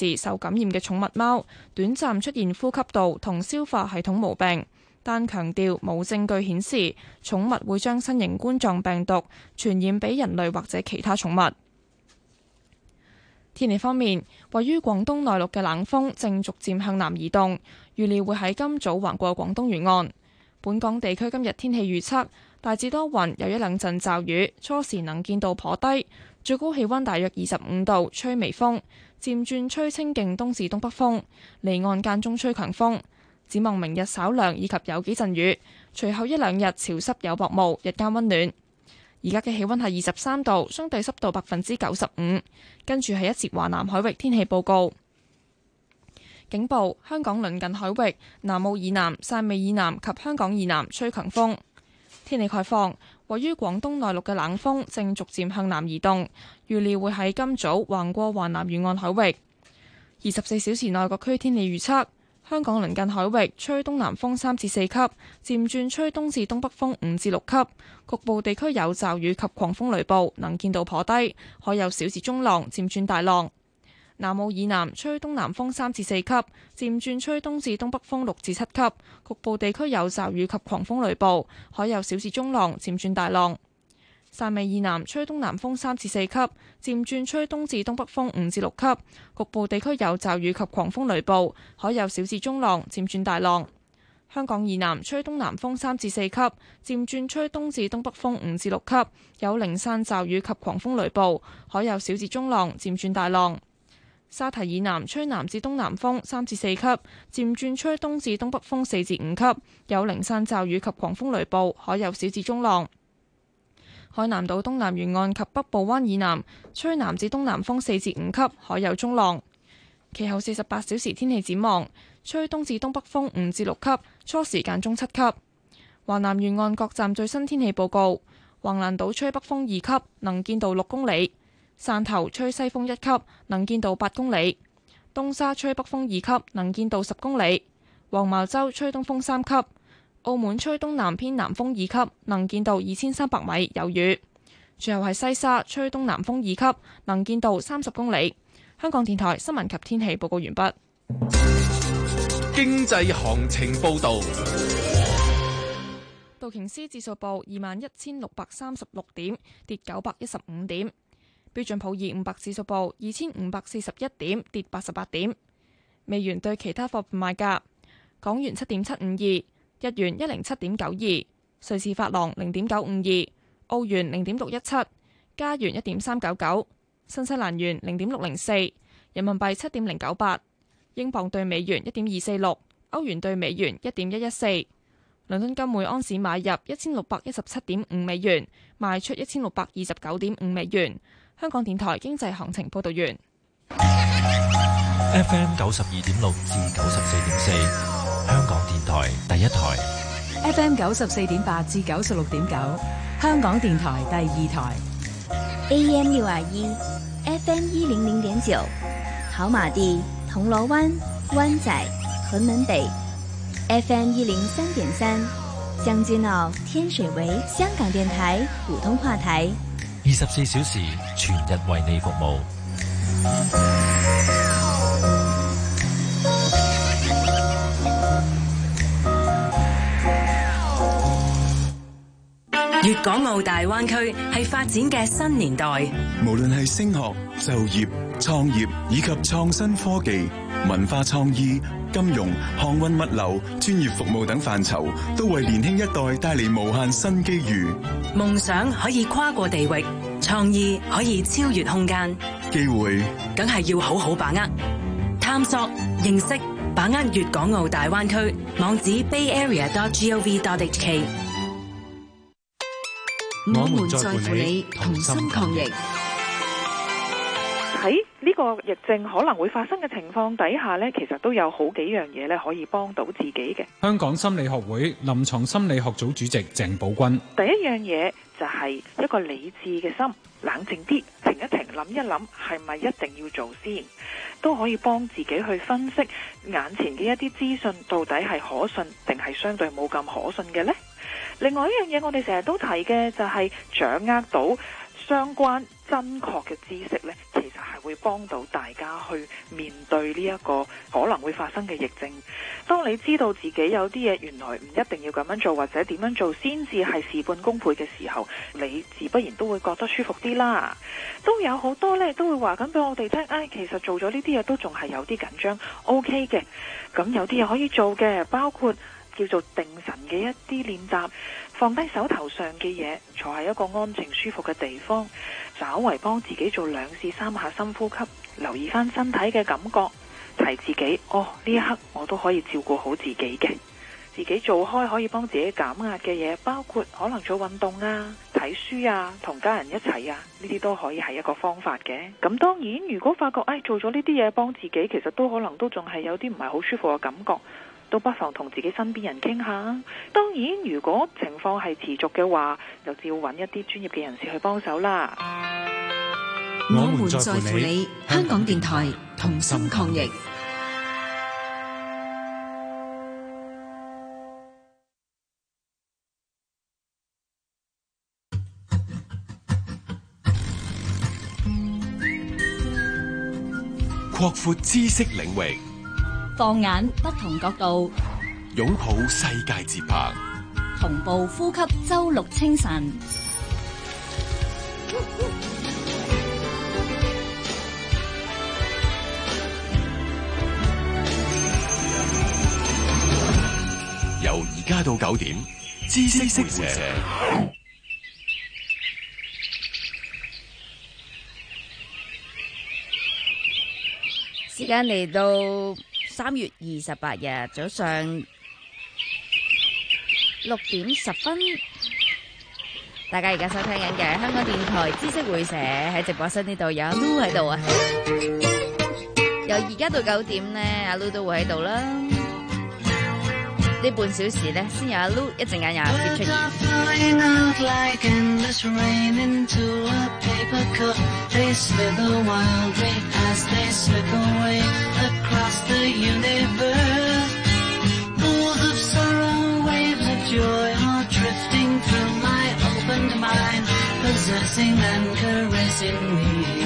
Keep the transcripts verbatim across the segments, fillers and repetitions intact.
時受感染嘅寵物貓短暫出現呼吸道同消化系統毛病，但強調冇證據顯示寵物會將新型冠狀病毒傳染俾人類或者其他寵物。天氣方面，位於廣東內陸嘅冷鋒正逐漸向南移動，預料會喺今早橫過廣東沿岸。本港地區今日天氣預測大致多雲，有一兩陣驟雨，初時能見度頗低，最高氣溫大約二十五度，吹微風，漸轉吹清勁東至東北風，離岸間中吹強風。展望明日稍涼以及有幾陣雨，隨後一兩日潮濕有薄霧，日間溫暖。而家嘅氣溫係二十三度，相對濕度百分之九十五。跟住係一節華南海域天氣報告。警報：香港鄰近海域、南澳以南、汕尾以南及香港以南吹強風。天氣概況：位於廣東內陸嘅冷鋒正逐漸向南移動，預料會喺今早橫過華南沿岸海域。二十四小時內各區天氣預測。香港鄰近海域吹東南風三至四級，漸轉吹東至東北風五至六級，局部地區有驟雨及狂風雷暴，能見度頗低，海有小至中浪，漸轉大浪。南澳以南吹東南風三至四級，漸轉吹東至東北風六至七級，局部地區有驟雨及狂風雷暴，海有小至中浪，漸轉大浪。汕尾以南吹東南風三至四級，漸轉吹東至東北風五至六級，局部地區有驟雨及狂風雷暴，海有小至中浪，漸轉大浪。香港以南吹東南風三至四級，漸轉吹東至東北風五至六級，有零散驟雨及狂風雷暴，海有小至中浪，漸轉大浪。沙堤以南吹南至東南風三至四級，漸轉吹東至東北風四至五級，有零散驟雨及狂風雷暴，海有小至中浪。海南島東南沿岸及北部灣以南吹南至東南風四至五級，海有中浪。其後四十八小時天氣展望，吹東至東北風五至六級，初時間中七級。華南沿岸各站最新天氣報告：橫瀾島吹北風二級，能見度六公里；汕頭吹西風一級，能見度八公里；東沙吹北風二級，能見度十公里；黃茅洲吹東風三級。澳門吹東南偏南風二級，能見度二千三百米，有雨。最後係西沙吹東南風二級，能見度三十公里。香港電台新聞及天氣報告完畢。 經濟行情報道。 道瓊斯指數報二萬一千六百三十六點，跌九百一十五點。標準普爾五百指數報二千五百四十一點，跌八十八點。美元對其他貨幣賣價：港元七點七五二。日元一零七點九二，瑞士法郎零點九五二，澳元零點六一七，加元一點三九九，新西蘭元零點六零四，人民幣七點零九八，英鎊對美元一點二四六，歐元對美元一點一一四。倫敦金每安士買入一千六百一十七點五美元，賣出一千六百二十九點五美元。香港電台經濟行情報道完。 F M 九十二點六至九十四點四。香港電台第一台 ，F M 九十四點八至九十六點九，香港電台第二台 ，A M 六二一，F M 一零零點九，跑馬地、銅鑼灣、灣仔、屯門北 ，F M 一零三點三，將軍澳、天水圍，香港電台普通話台， 二十四小時全日為你服務。 粵港澳大灣區係發展嘅新年代， 無論係升學、就業、創業以及創新科技、文化創意、金融、航運物流、專業服務等範疇，都為年輕一代帶嚟無限新機遇。 夢想可以跨過地域，創意可以超越空間， 機會梗係要好好把握。探索、認識、把握粵港澳大灣區網址 bay area dot gov dot h k。 我們在乎你，同心抗疫。 喺呢個疫症可能會發生嘅情況底下呢，其實都有好幾樣嘢咧可以幫到自己嘅。 香港心理學會臨床心理學組主席鄭寶君， 第一樣嘢就係一個理智嘅心，冷靜啲，停一停，諗一諗，係咪一定要做先，都可以幫自己去分析眼前嘅一啲資訊到底係可信定係相對冇咁可信嘅呢。另外一樣嘢我哋成日都提嘅就係掌握到相關真確嘅知識呢，其實係會幫到大家去面對呢一個可能會發生嘅疫症。當你知道自己有啲嘢原來唔一定要咁樣做，或者點樣做先至係事半功倍嘅時候，你自不然都會覺得舒服啲啦。都有好多呢都會話緊俾我哋聽，唉、哎，其實做咗呢啲嘢都仲係有啲緊張 ，OK 嘅。咁有啲嘢可以做嘅，包括叫做定神嘅一啲練習，放低手頭上嘅嘢，坐喺一個安靜舒服嘅地方，稍為幫自己做兩至三下深呼吸，留意翻身體嘅感覺，提自己，哦，呢一刻我都可以照顧好自己嘅，自己做開可以幫自己減壓嘅嘢，包括可能做運動啊、睇書啊、同家人一齊啊，呢啲都可以係一個方法嘅。咁當然，如果發覺，唉、哎，做咗呢啲嘢幫自己，其實都可能都仲係有啲唔係好舒服嘅感覺，都不妨同自己身邊人傾下。當然，如果情況係持續嘅話，就照揾一啲專業嘅人士去幫手啦。 我們在乎你，香港電台同心抗疫。 擴闊知識領域， 放眼不同角度， 擁抱世界節拍， 同步呼吸周六清晨。 由而家到九點，知識識社。 時間嚟到三月二十八日早上六點十分，大家而家收聽緊嘅香港電台知識會社，喺直播室呢度有阿 Lu 喺度啊。由而家到九點呢，阿 Lu 都會喺度啦。呢半小時呢，先有阿 Lu， 一陣間有阿 Fit 出現。They slither wildly as they slip away across the universe. Pools of sorrow, waves of joy are drifting through my opened mind, possessing and caressing me.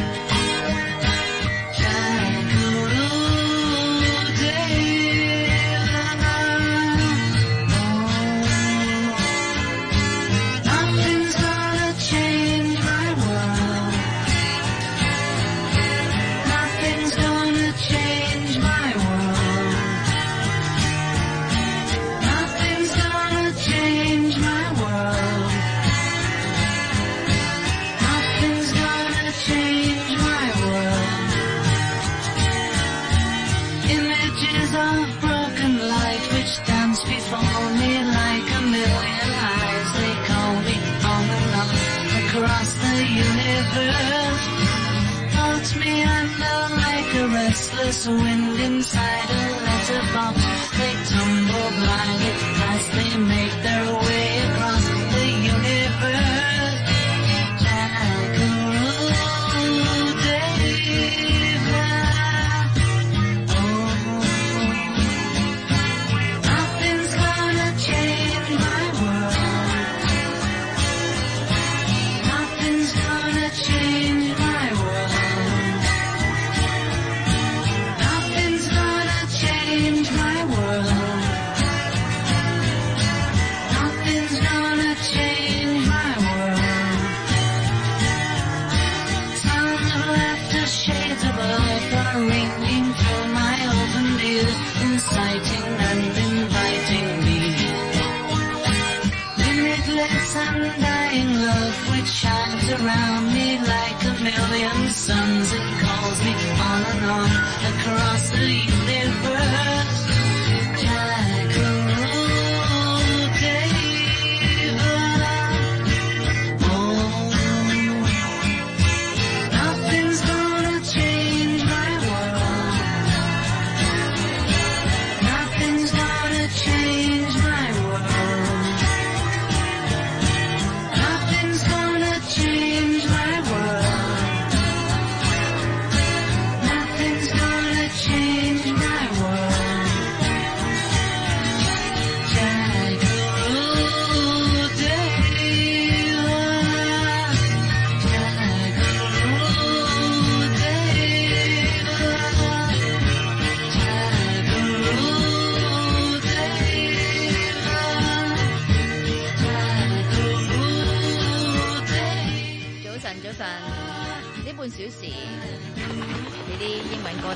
Restless wind inside a letterbox. They tumble blindly as they make their way across the universe. Jackaroo David. Oh, nothing's gonna change my world. Nothing's gonna change my world. Change my world. Nothing's gonna change my world. Sounds of laughter, shades of life are ringing through my open ears, inciting and inviting me. Limitless, undying love which shines around me like a million suns. It calls me on and on across the universe. Jackaroo David. Oh, nothing's gonna change my world. Nothing's gonna change my world. Nothing's gonna change my world. Nothing's gonna change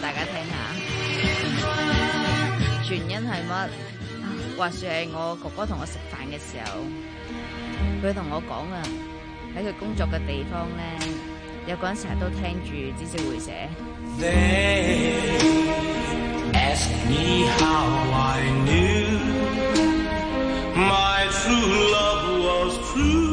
大家聽下。原因係乜？話說係我哥哥同我食飯嘅時候，佢同我講啊，喺佢工作嘅地方咧，有個人成日都聽住知識會社。 They ask me how I knew my true love was true.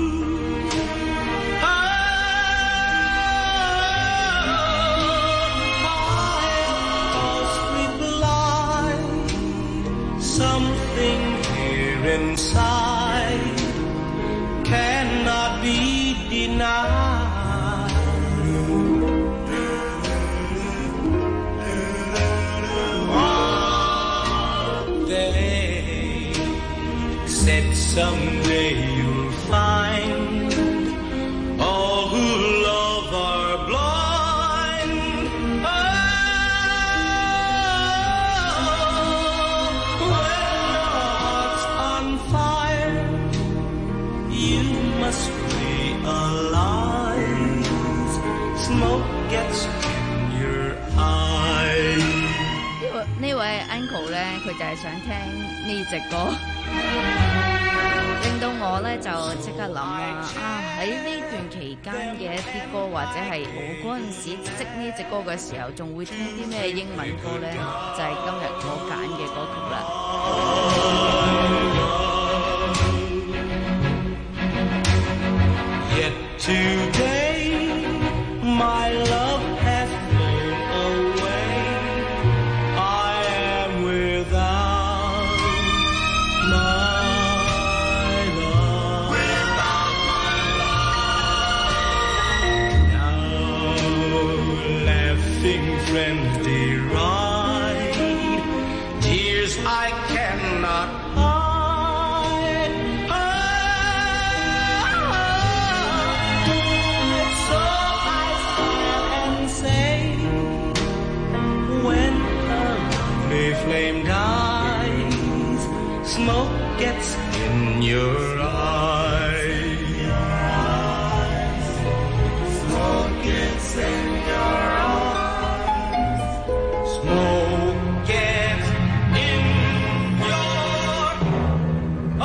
Something here inside cannot be denied. They said someday you'll find all who love are blind. Must realize smoke gets in your eyes. 呢位呢位 uncle 咧，佢就係想聽呢隻歌，令到我咧就即刻諗啦啊！喺呢段期間嘅一啲歌，或者係我嗰陣時識呢隻歌嘅時候，仲會聽啲咩英文歌咧？就係、是、今日我揀嘅歌曲啦。 Yet today, my love has flown away. I am without my love. Without my love. Now, laughing friends deride tears I cannot hide. Flame dies, smoke gets in your eyes. Smoke gets in your eyes. Smoke gets in your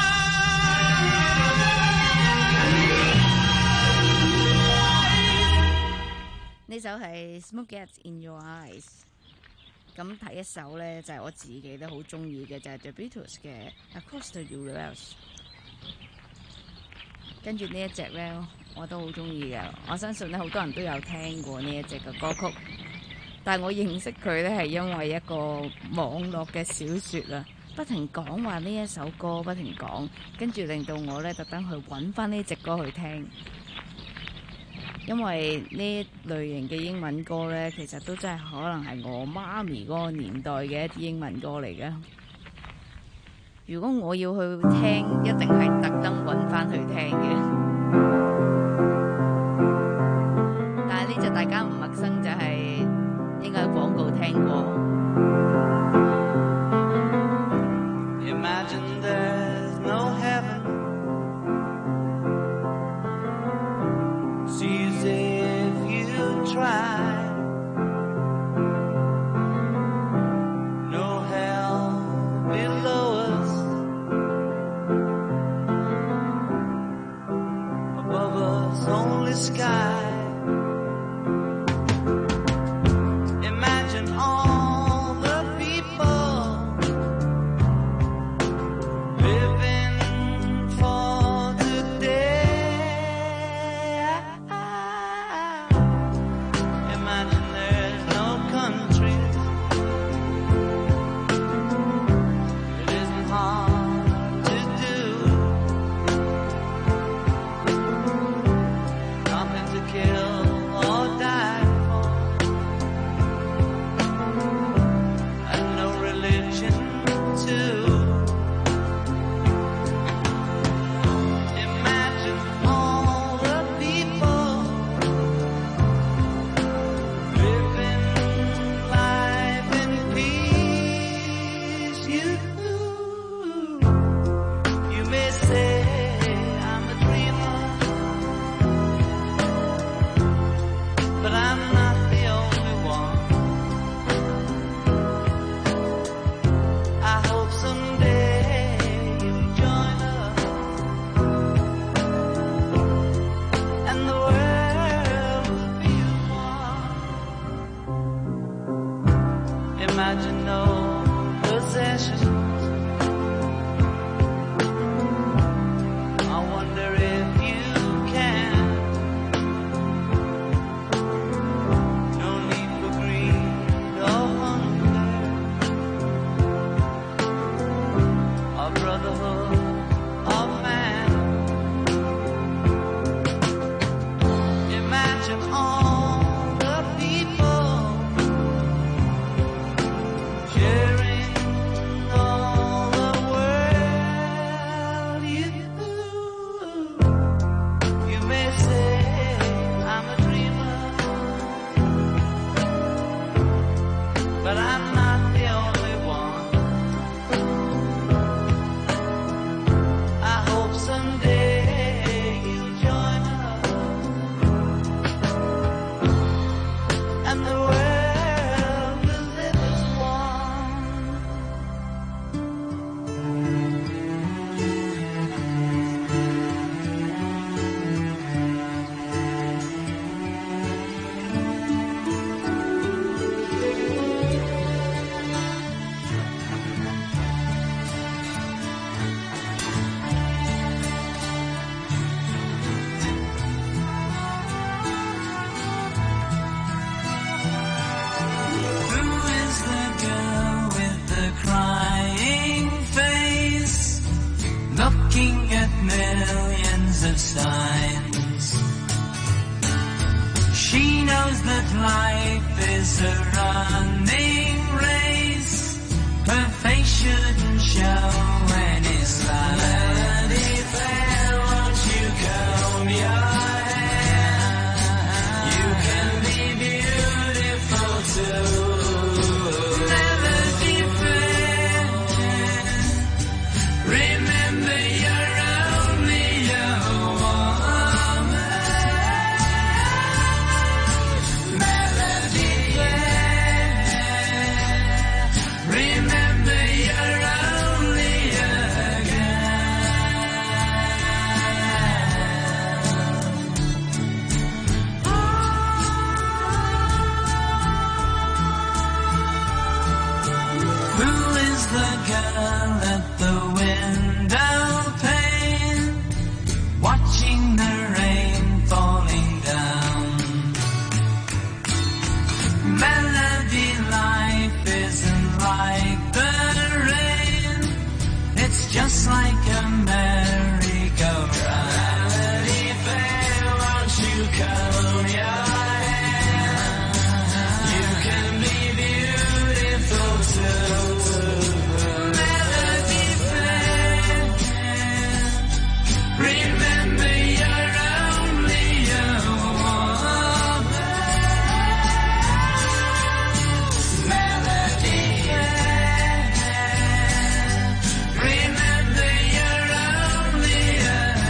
eyes. 呢首係 Smoke Gets in Your Eyes。咁睇一首咧，就係、是、我自己都好中意嘅，就係、是、The Beatles 嘅 Across the Universe。跟住呢一隻咧，我都好中意嘅。我相信咧，好多人都有聽過呢一隻嘅歌曲，但係我認識佢咧係因為一個網絡嘅小説啊，不停講話呢一首歌，不停講，跟住令到我咧特登去揾翻呢隻歌去聽。因為呢類型嘅英文歌呢，其實都真係可能係我媽咪嗰個年代嘅一啲英文歌嚟嘅。如果我要去聽，一定係特登揾翻去聽嘅。但係呢隻大家唔陌生，就係應該廣告聽過。 Imagine there's no heaven. Sees if you try. No hell below us. Above us only sky. Imagine all imagine no possessions. I wonder if you can. No need for greed or hunger, or brotherhood of man. Imagine all the people sharing all the world. You, you may say I'm a dreamer, but I'm not the only one. I hope someday you'll join us, and the world will live as one. Who is the girl with the crying face, looking at millions of signs? She knows that life is a running race. Her face shouldn't show any sign. Melody fair, won't you comb your hair? You can be beautiful too. Melody fair, remember you're only a woman. Melody fair, remember you're only a Who is the girl at the window pane, watching the rain falling down? Melody, life isn't like the rain, it's just like a merry-go-round. Melody fair, won't you comb your hair? You can be beautiful too. Melody fair, remember you're only a woman. Melody fair, remember you're only a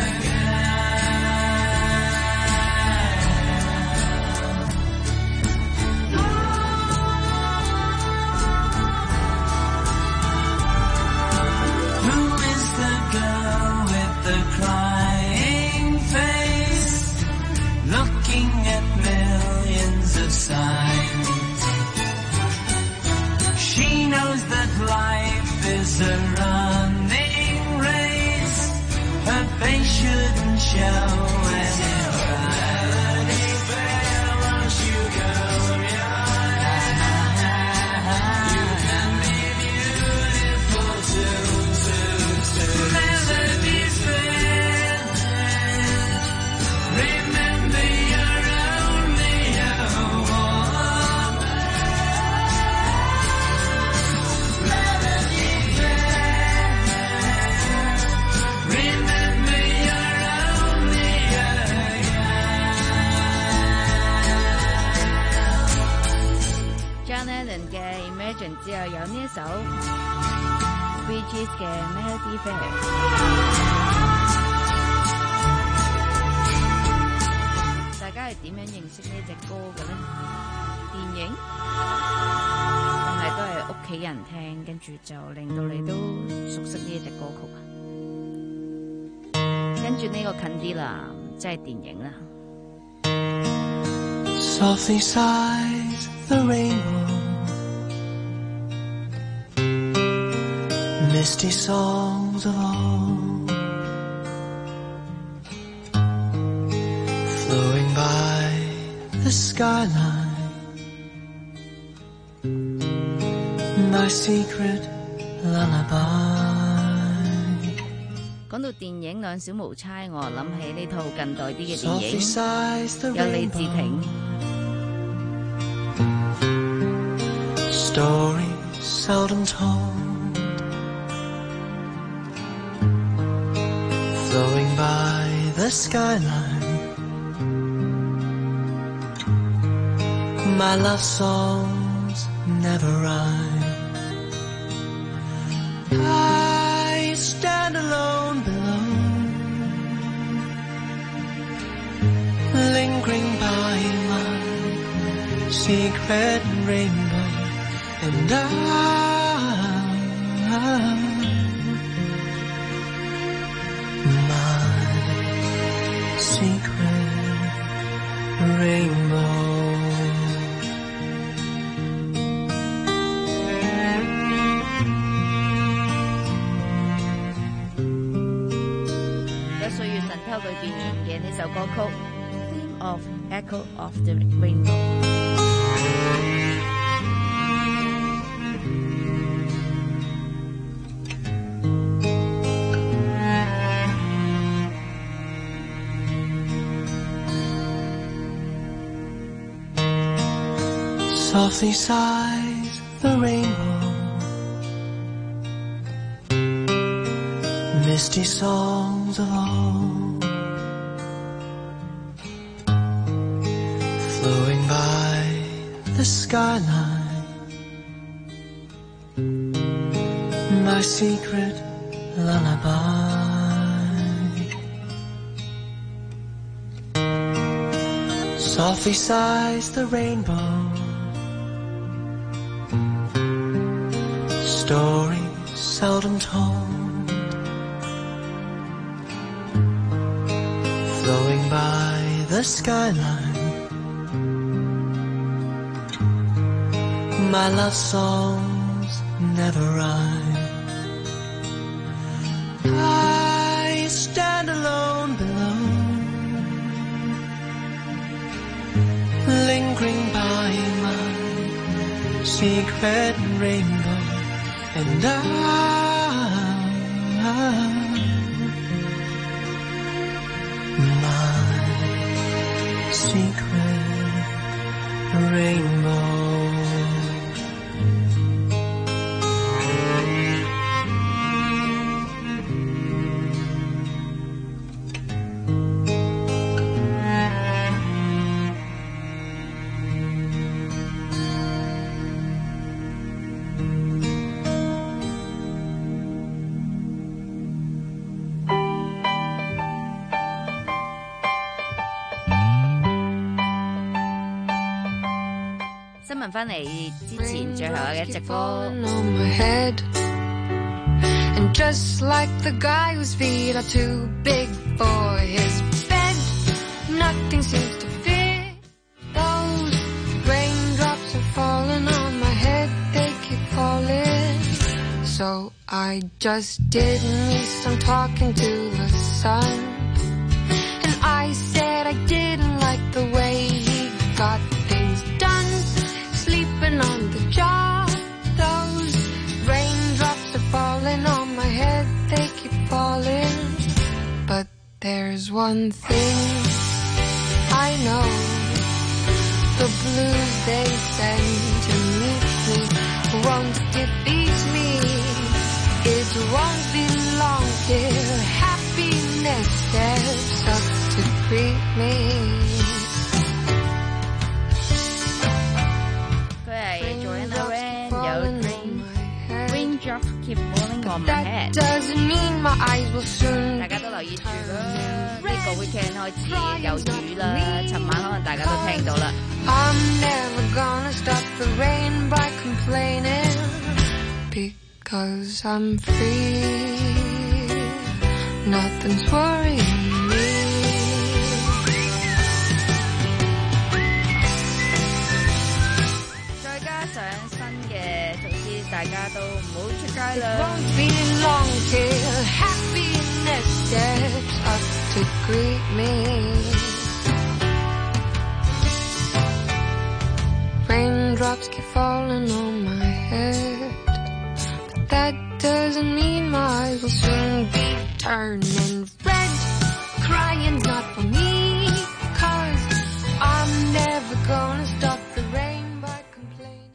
Who is the girl with the crying face, looking at millions of signs? She knows that life is a running race. Her face shouldn't show any sign. Melody fair, won't you comb your hair? You can be beautiful too, too, too. Melody fair, remember you're only a woman. Melody fair, remember you're only a John Lennon 嘅 Imagine 之後有呢一首 Bee Gees 嘅 Melody Fair。大家係點樣認識呢隻歌嘅咧？電影定係都係屋企人聽，跟住就令到你都熟悉呢一隻歌曲啊？跟住呢個近啲啦，即係電影啦。 Softly sighs the rainbow misty songs of old, flowing by the skyline, my secret lullaby。 講到電影兩小無猜，我諗起呢套近代啲嘅電影，有李治廷。 Story seldom told, flowing by the skyline, my love songs never rhyme. I stand alone below, lingering by my secret rainbow, and I, my secret rainbow. 裏邊嘅呢首歌曲《Theme of Echo of the Rainbow》。 Softly sighs the rainbow, misty songs of old, flowing by the skyline, my secret lullaby. Softly sighs the rainbow, story seldom told, flowing by the skyline, my love songs never rhyme. I stand alone below, lingering by my secret rainbow, and I, my secret rainbow. 新聞翻嚟之前最後嘅一隻歌。 And just like the guy whose feet are too big for his bed, nothing seems to fit. Those raindrops are falling on my head, they keep falling. So I just did me some talking to the sun, and I said I didn't like the way he got things done, sleeping on the job. Those raindrops are falling on my head, they keep falling. But there's one thing I know, the blues they send to meet me won't defeat me. It won't be long till happiness steps up to greet me. 佢係做緊 Rain 有 Rain Raindrops Keep Falling on My Head。大家都留意住啦，呢個 weekend 開始有雨啦，尋晚可能大家都聽到啦。 I'm never gonna stop the rain by complaining, because I'm free. Nothing's worrying me. 再加上新嘅措施，大大家都唔好出街啦。 Won't be long till happiness steps up to greet me. Raindrops keep falling on my head, but that doesn't mean my eyes will soon be turning red. Crying's not for me, 'cause I'm never gonna stop the rain by complaining.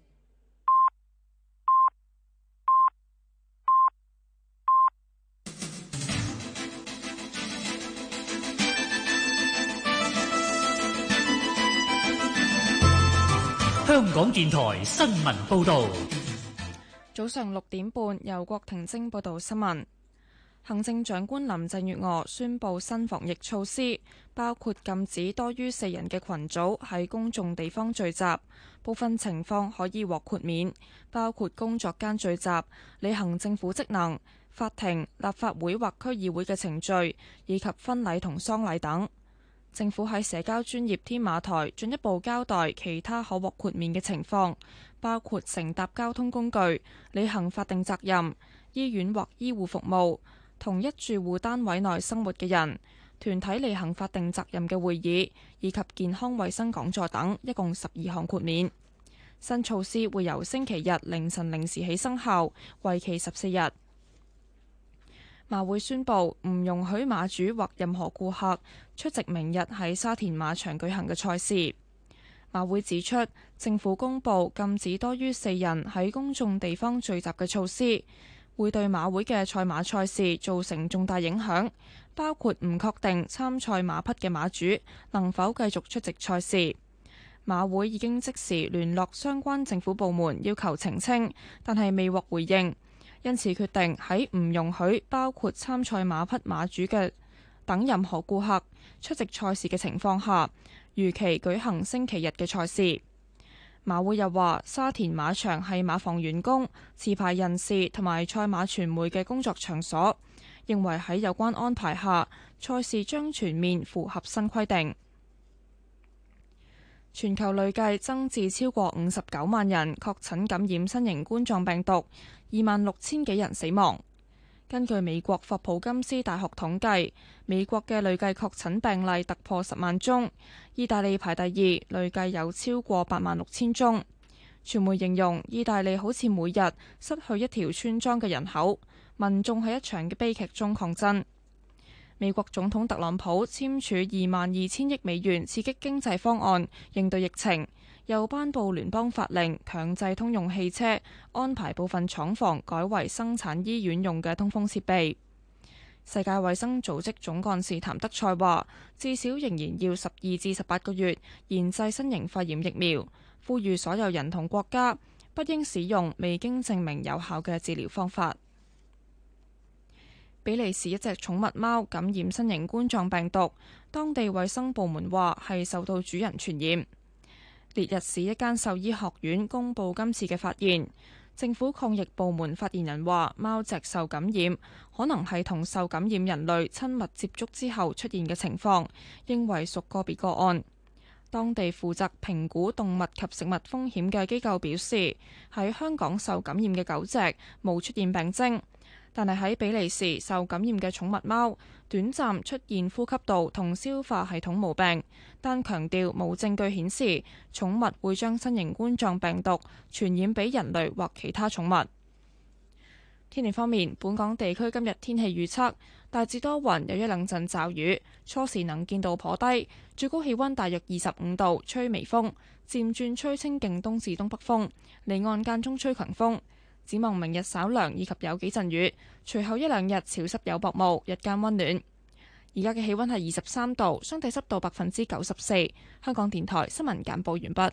香港電台新聞報導。 早上六點半，由郭婷晶報道新聞。行政長官林鄭月娥宣布新防疫措施，包括禁止多於四人嘅群組喺公眾地方聚集，部分情況可以獲豁免，包括工作間聚集、履行政府職能、法庭、立法會或區議會嘅程序，以及婚禮同喪禮等。政府喺社交專業添馬台進一步交代其他可獲豁免嘅情況，包括乘搭交通工具、履行法定責任、醫院或醫護服務、同一住戶單位內生活嘅人、團體履行法定責任嘅會議，以及健康衛生講座等，一共十二項豁免。新措施會由星期日凌晨零時起生效，為期十四日。馬會宣布唔容許馬主或任何顧客出席明日喺沙田馬場舉行嘅賽事。馬會指出，政府公布禁止多於四人喺公眾地方聚集嘅措施，會對馬會嘅賽馬賽事造成重大影響，包括唔確定參賽馬匹嘅馬主能否繼續出席賽事。馬會已經即時聯絡相關政府部門要求澄清，但係未獲回應，因此決定喺唔容許包括參賽馬匹馬主嘅等任何顧客出席賽事嘅情況下，如期舉行星期日嘅賽事。馬會又話，沙田馬場係馬房員工、持牌人士同埋賽馬傳媒嘅工作場所，認為喺有關安排下，賽事將全面符合新規定。全球累計增至超過五十九萬人確診感染新型冠狀病毒，二萬六千幾人死亡。根據美國霍普金斯大學統計，美國嘅累計確診病例突破十萬宗，意大利排第二，累計有超過八萬六千宗。傳媒形容意大利好似每日失去一條村莊嘅人口，民眾喺一場嘅悲劇中抗爭。美國總統特朗普簽署二萬二千億美元刺激經濟方案，應對疫情，又頒布聯邦法令強制通用汽車，安排部分廠房改為生產醫院用嘅通風設備。世界衛生組織總幹事譚德塞話，至少仍然要十二至十八個月研製新型肺炎疫苗，呼籲所有人同國家不應使用未經證明有效嘅治療方法。比利時一隻寵物貓感染新型冠狀病毒，當地衛生部門話係受到主人傳染。列日市一間獸醫學院公布今次嘅發現，政府抗疫部門發言人話，貓隻受感染可能係同受感染人類親密接觸之後出現嘅情況，認為屬個別個案。當地負責評估動物及食物風險嘅機構表示，喺香港受感染嘅狗隻冇出現病徵，但係喺比利時受感染嘅寵物貓短暫出現呼吸道同消化系統毛病，但強調冇證據顯示寵物會將新型冠狀病毒傳染俾人類或其他寵物。天氣方面，本港地區今日天氣預測大致多雲，有一兩陣驟雨，初時能見度頗低，最高氣溫大約二十五度，吹微風，漸轉吹清勁東至東北風，離岸間中吹強風。展望明日稍涼以及有幾陣雨，隨後一兩日潮濕有薄霧，日間溫暖。而家嘅氣溫係二十三度，相對濕度百分之九十四。香港電台新聞簡報完畢。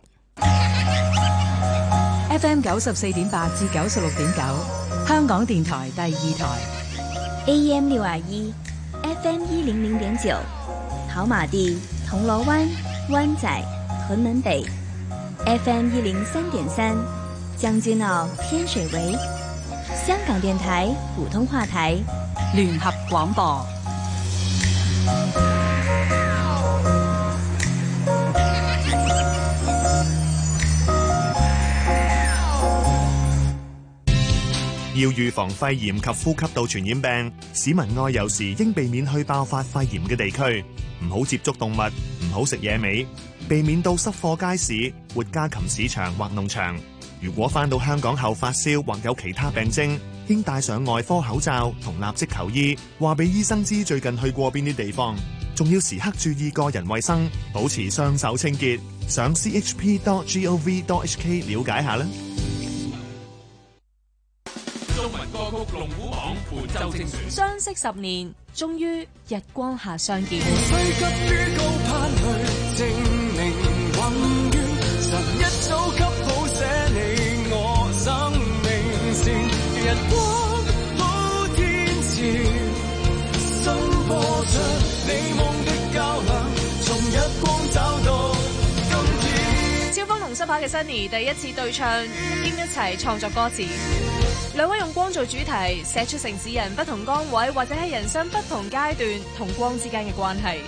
F M 九十四點八至九十六點九，香港電台第二台。 A M 六二一 ，F M 一零零點九，跑馬地、銅鑼灣、灣仔、屯門北 ，F M 一零三點三。將軍澳天水圍，香港電台普通話台， 聯合廣播。 要預防肺炎及呼吸道傳染病，市民外遊時應避免去爆發肺炎嘅地區，唔好接觸動物，唔好食野味，避免到濕貨街市、活家禽市場或農場。如果返到香港後發燒或有其他病徵，應戴上外科口罩同立即求醫，話俾醫生知最近去過邊啲地方，仲要時刻注意個人衛生，保持雙手清潔。上 c h p dot gov dot h k 了解下啦。 中文歌曲龍虎榜伴奏精選， 相識十年，終於日光下相見。 日光普天前，心播着你夢的交響，從日光找到今天。 超風同濕跑嘅 Sunny 第一次對唱，兼一齊創作歌詞。兩位用光做主題，寫出城市人不同崗位或者喺人生不同階段同光之間嘅關係。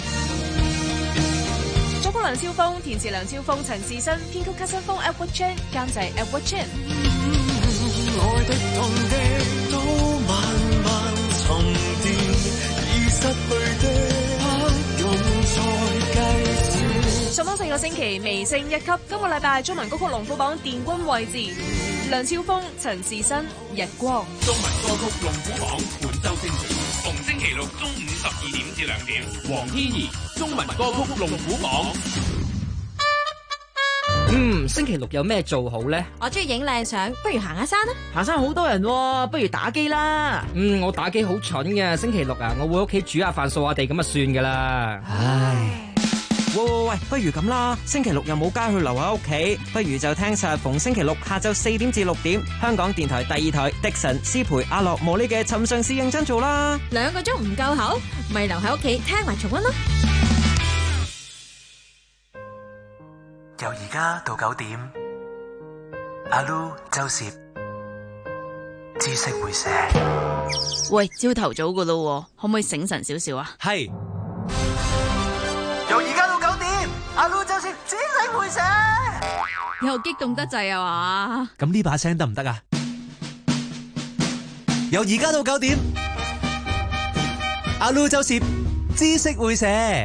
作曲梁超峰，填詞梁超峰、陳仕新，編曲卡新峰 Edward Chan， 監製 Edward Chan。 愛的痛的都慢慢沉澱，已失去的不用再計算。 上榜四個星期，微升一級。今個禮拜中文歌曲龍虎榜殿軍位置，梁超峰、陳仕新，日光。 中文歌曲龍虎榜本周精選，逢星期六中午十二點至兩點。黃天怡，中文歌曲龍虎榜。 嗯，星期六有咩做好呢？ 我中意影靚相，不如行下山啦。 行山好多人喎，不如打機啦。嗯，我打機好蠢嘅，星期六啊，我會屋企煮下飯掃下地咁就算噶啦。唉，喂喂喂，不如咁啦，星期六又冇街去留喺屋企，不如就聽實逢星期六下晝四點至六點，香港電台第二台迪神、思培、阿樂、莫呢嘅尋常事認真做啦。 兩個鐘唔夠口，咪留喺屋企聽埋重溫咯。 由而家到九點，阿 Lu 周攝知識會寫。 喂，朝頭早噶咯，可唔可以醒神少少啊？ 係。 由而家到九點，阿 Lu 周攝知識會寫。 又激動得滯啊嘛？ 咁呢把聲得唔得啊？由而家到九點，阿 Lu 周攝知識會寫。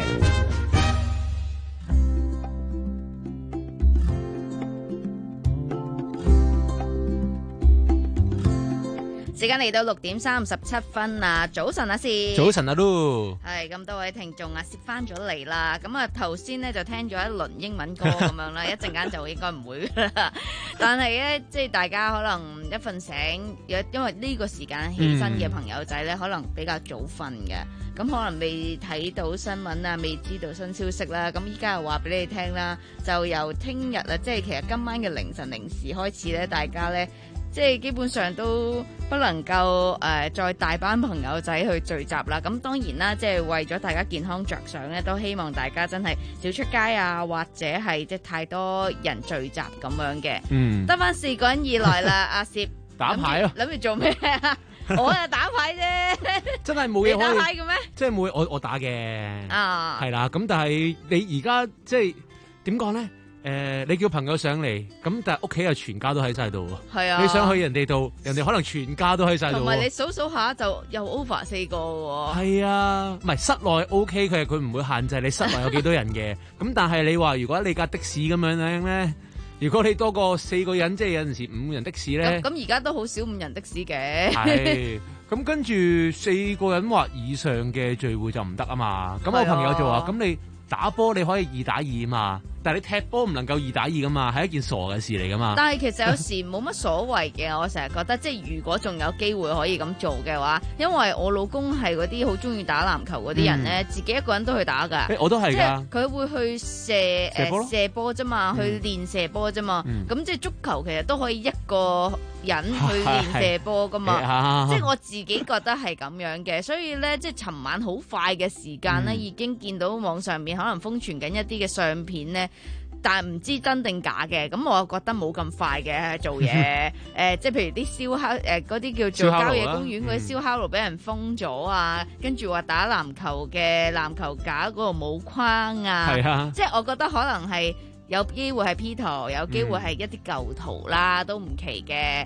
時間嚟到六點三十七分啊！早晨啊，攝。 早晨啊，Lu。 係咁多位聽眾啊，攝翻咗嚟啦。咁啊，頭先咧就聽咗一輪英文歌咁樣啦，一陣間就應該唔會啦。但係咧，即係大家可能一瞓醒，因為呢個時間起身嘅朋友仔咧，可能比較早瞓嘅，咁可能未睇到新聞啊，未知道新消息啦。咁依家又話俾你聽啦，就由聽日啊，即係其實今晚嘅凌晨零時開始咧，大家咧。即係基本上都不能夠誒、呃、再大班朋友仔去聚集啦。咁當然啦，即係為咗大家健康着想咧，都希望大家真係少出街啊，或者係即係太多人聚集咁樣嘅。嗯，得翻四個人以來啦，阿攝打牌咯， 諗住做咩啊？我啊打牌啫， 真係冇嘢可以。你打牌嘅咩？ 即係冇我我打嘅。啊，係啦。咁但係你而家即係點講咧？誒、呃，你叫朋友上嚟，咁但係屋企又全家都喺晒度喎。係啊，你想去人哋度，人哋可能全家都喺晒度。 同埋你數數下就又 over 四個喎。係啊，唔係室內 OK，佢係佢唔會限制你室內有幾多人嘅。咁但係你話如果你架的士咁樣樣咧，如果你多過四個人，即係有陣時五人的士咧。 咁而家都好少五人的士嘅。 係。咁跟住四個人或以上嘅聚會就唔得啊嘛。咁我朋友就話：咁、啊、你打波你可以二打二啊嘛。但係你踢波唔能夠二打二噶嘛，係一件傻嘅事嚟噶嘛。 但係其實有時冇乜所謂嘅，我成日覺得即係如果仲有機會可以咁做嘅話，因為我老公係嗰啲好中意打籃球嗰啲人咧，嗯、自己一個人都去打噶、欸。我都係㗎。佢會去射誒射波啫嘛，去練射波啫嘛。咁、嗯、即係足球其實都可以一個人去練射波噶嘛。啊、即係我自己覺得係咁樣嘅，所以咧即係尋晚好快嘅時間咧，嗯、已經見到網上面可能瘋傳緊一啲嘅相片咧。但係唔知真定假嘅，咁我覺得冇咁快嘅做嘢，誒、呃，即係譬如啲燒烤誒嗰啲叫做郊野公園嗰啲燒烤爐俾人封咗啊，嗯、跟住話打籃球嘅籃球架嗰度冇框啊，啊即係我覺得可能係有機會係 P 圖，有機會係一啲舊圖啦，嗯、都唔奇嘅。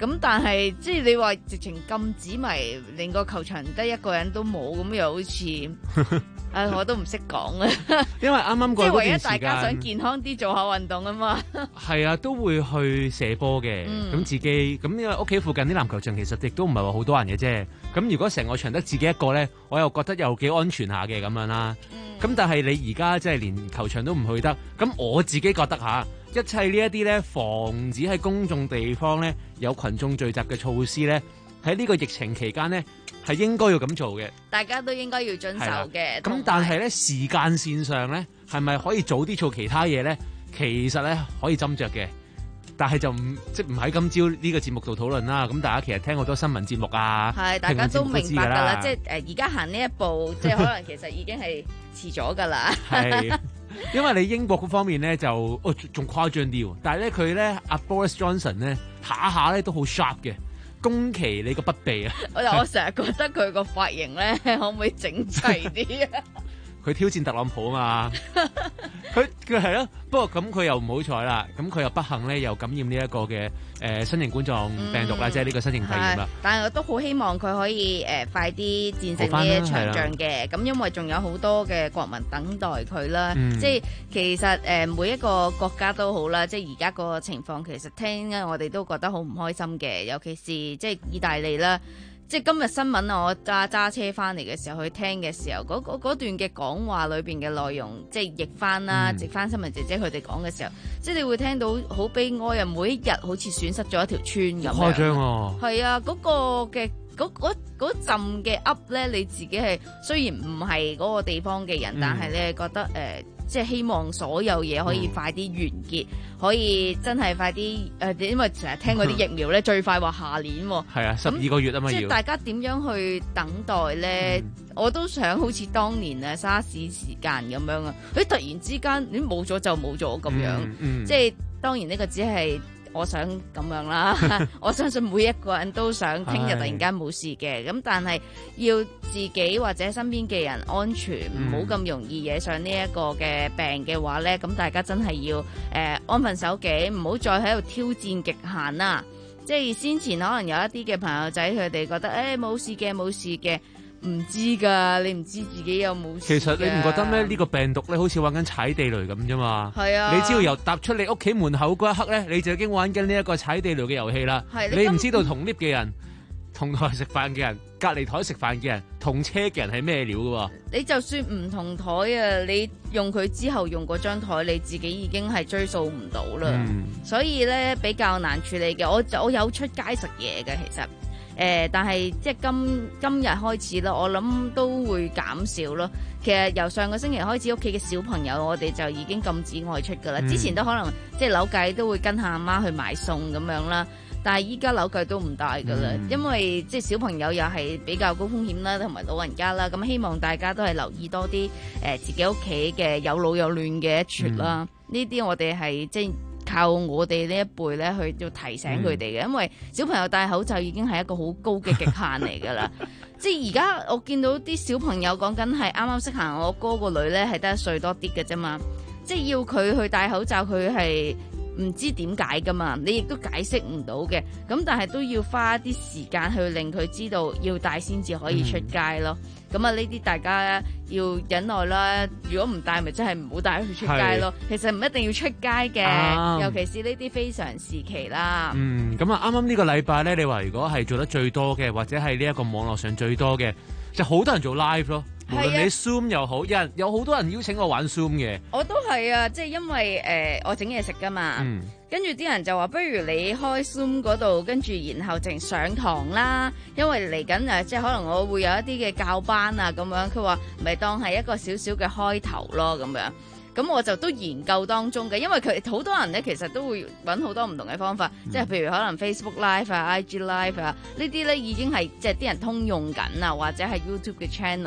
咁但係即係你話直情禁止埋，連個球場得一個人都冇，咁又好似，唉，我都唔識講啊。 因為啱啱過嗰段時間， 即係唯一大家想健康啲做下運動啊嘛。 係啊，都會去射波嘅。咁、嗯、自己咁因為屋企附近啲籃球場其實亦都唔係話好多人嘅啫。咁如果成個場得自己一個咧，我又覺得又幾安全下嘅咁樣啦。咁、嗯、但係你而家即係連球場都唔去得，咁我自己覺得吓。一切呢一啲咧，防止喺公眾地方咧有群眾聚集嘅措施咧，喺呢個疫情期間咧係應該要咁做嘅。 大家都應該要遵守嘅。 咁但係咧時間線上咧，係咪可以早啲做其他嘢咧？其實咧可以斟酌嘅，但係就唔即唔喺今朝呢個節目度討論啦。咁大家其實聽好多新聞節目啊， 係大家都明白㗎啦。即係誒而家行呢一步，即係可能其實已經係遲咗㗎啦。係。 因為你英國嗰方面咧就哦仲誇張啲喎，但係咧佢咧阿 Boris Johnson 咧下下咧都好 sharp 嘅，宮崎你個不備啊！ 我我成日覺得佢個髮型咧可唔可以整齊啲啊？ 佢挑戰特朗普啊嘛，佢佢係咯，不過咁佢又唔好彩啦，咁佢又不幸咧又感染呢一個嘅誒、呃、新型冠狀病毒啦，嗯、即係呢個新型肺炎啦。 但係我都好希望佢可以誒、呃、快啲戰勝呢一場仗嘅，咁因為仲有好多嘅國民等待佢啦。嗯、即係其實誒、呃、每一個國家都好啦，即係而家個情況其實聽咧我哋都覺得好唔開心嘅，尤其是即係意大利啦。即係今日新聞啊！我揸揸車翻嚟嘅時候去聽嘅時候，嗰嗰段嘅講話裏邊嘅內容，即係譯翻啦，直翻新聞姐姐佢哋講嘅時候，即係你會聽到好悲哀啊！每一日好似損失咗一條村咁樣。 誇張啊！ 係啊，嗰個嘅嗰嗰嗰陣嘅 up 咧，你自己係雖然唔係嗰個地方嘅人，嗯、但係你係覺得誒。呃即係希望所有嘢可以快啲完結，嗯、可以真係快啲誒、呃，因為成日聽嗰啲疫苗咧，最快話下年喎。係啊，十二個月啊嘛要。 即係大家點樣去等待咧？嗯、我都想好似當年啊沙士時間咁樣啊，佢突然之間你冇咗就冇咗咁樣。嗯嗯、即係當然呢個只係。我想咁樣啦，我相信每一個人都想聽日突然間冇事嘅，咁但係要自己或者身邊嘅人安全，唔好咁容易惹上呢一個嘅病嘅話咧，咁大家真係要誒、呃、安分守己，唔好再喺度挑戰極限啦。即係先前可能有一啲嘅朋友仔佢哋覺得誒冇事嘅冇事嘅。唔知噶，你唔知自己有冇事。 其實你唔覺得咩？呢、呢個病毒咧，好似玩緊踩地雷咁啫嘛。係啊，你只要由踏出你屋企門口嗰一刻咧，你就已經玩緊呢一個踩地雷嘅遊戲啦。係你唔知道同 lift 嘅人、同台食飯嘅人、隔離台食飯嘅人、同車嘅人係咩料噶？ 你就算唔同台啊，你用佢之後用嗰張台，你自己已經係追溯唔到啦。嗯、所以咧比較難處理嘅。我我有出街食嘢嘅，其實。誒、呃，但係即係今今日開始啦，我諗都會減少咯。其實由上個星期開始，屋企嘅小朋友我哋就已經禁止外出噶啦。嗯、之前都可能即係扭計都會跟下阿媽去買餸咁樣啦，但係依家扭計都唔帶噶啦，嗯、因為即係小朋友又係比較高風險啦，同埋老人家啦。咁希望大家都係留意多啲誒、呃、自己屋企嘅有老有嫩嘅一撮啦。呢啲、嗯、我哋係即係。靠我哋呢一輩咧去要提醒佢哋嘅，嗯、因為小朋友戴口罩已經係一個好高嘅極限嚟㗎啦。即係而家我見到啲小朋友講緊係啱啱識行，我哥個女咧係得一歲多啲嘅啫嘛。即係要佢去戴口罩，佢係唔知點解㗎嘛，你亦都解釋唔到嘅。咁但係都要花啲時間去令佢知道要戴先至可以出街咯。咁啊、嗯，呢啲大家要忍耐啦。如果唔戴，咪真係唔好帶佢出街咯。是其實唔一定要出街嘅，啊、尤其是呢啲非常時期啦。 嗯，咁啊，啱啱呢個禮拜咧，你話如果係做得最多嘅，或者係呢一個網絡上最多嘅，就好多人做 live 咯。無論你 Zoom 又好，有人有好多人邀請我玩 Zoom 嘅。 我都係啊，即係因為誒、呃、我整嘢食噶嘛，嗯、跟住啲人就話不如你開 Zoom 嗰度，跟住然後淨上堂啦。因為嚟緊誒，即係可能我會有一啲嘅教班啊咁樣。佢話咪當係一個少少嘅開頭咯咁樣。咁我就都研究當中嘅，因為佢好多人咧，其實都會揾好多唔同嘅方法，嗯、即係譬如可能 Facebook Live 啊、I G Live 啊，呢啲咧已經係即係啲人通用緊啊，或者係 YouTube 嘅 channel。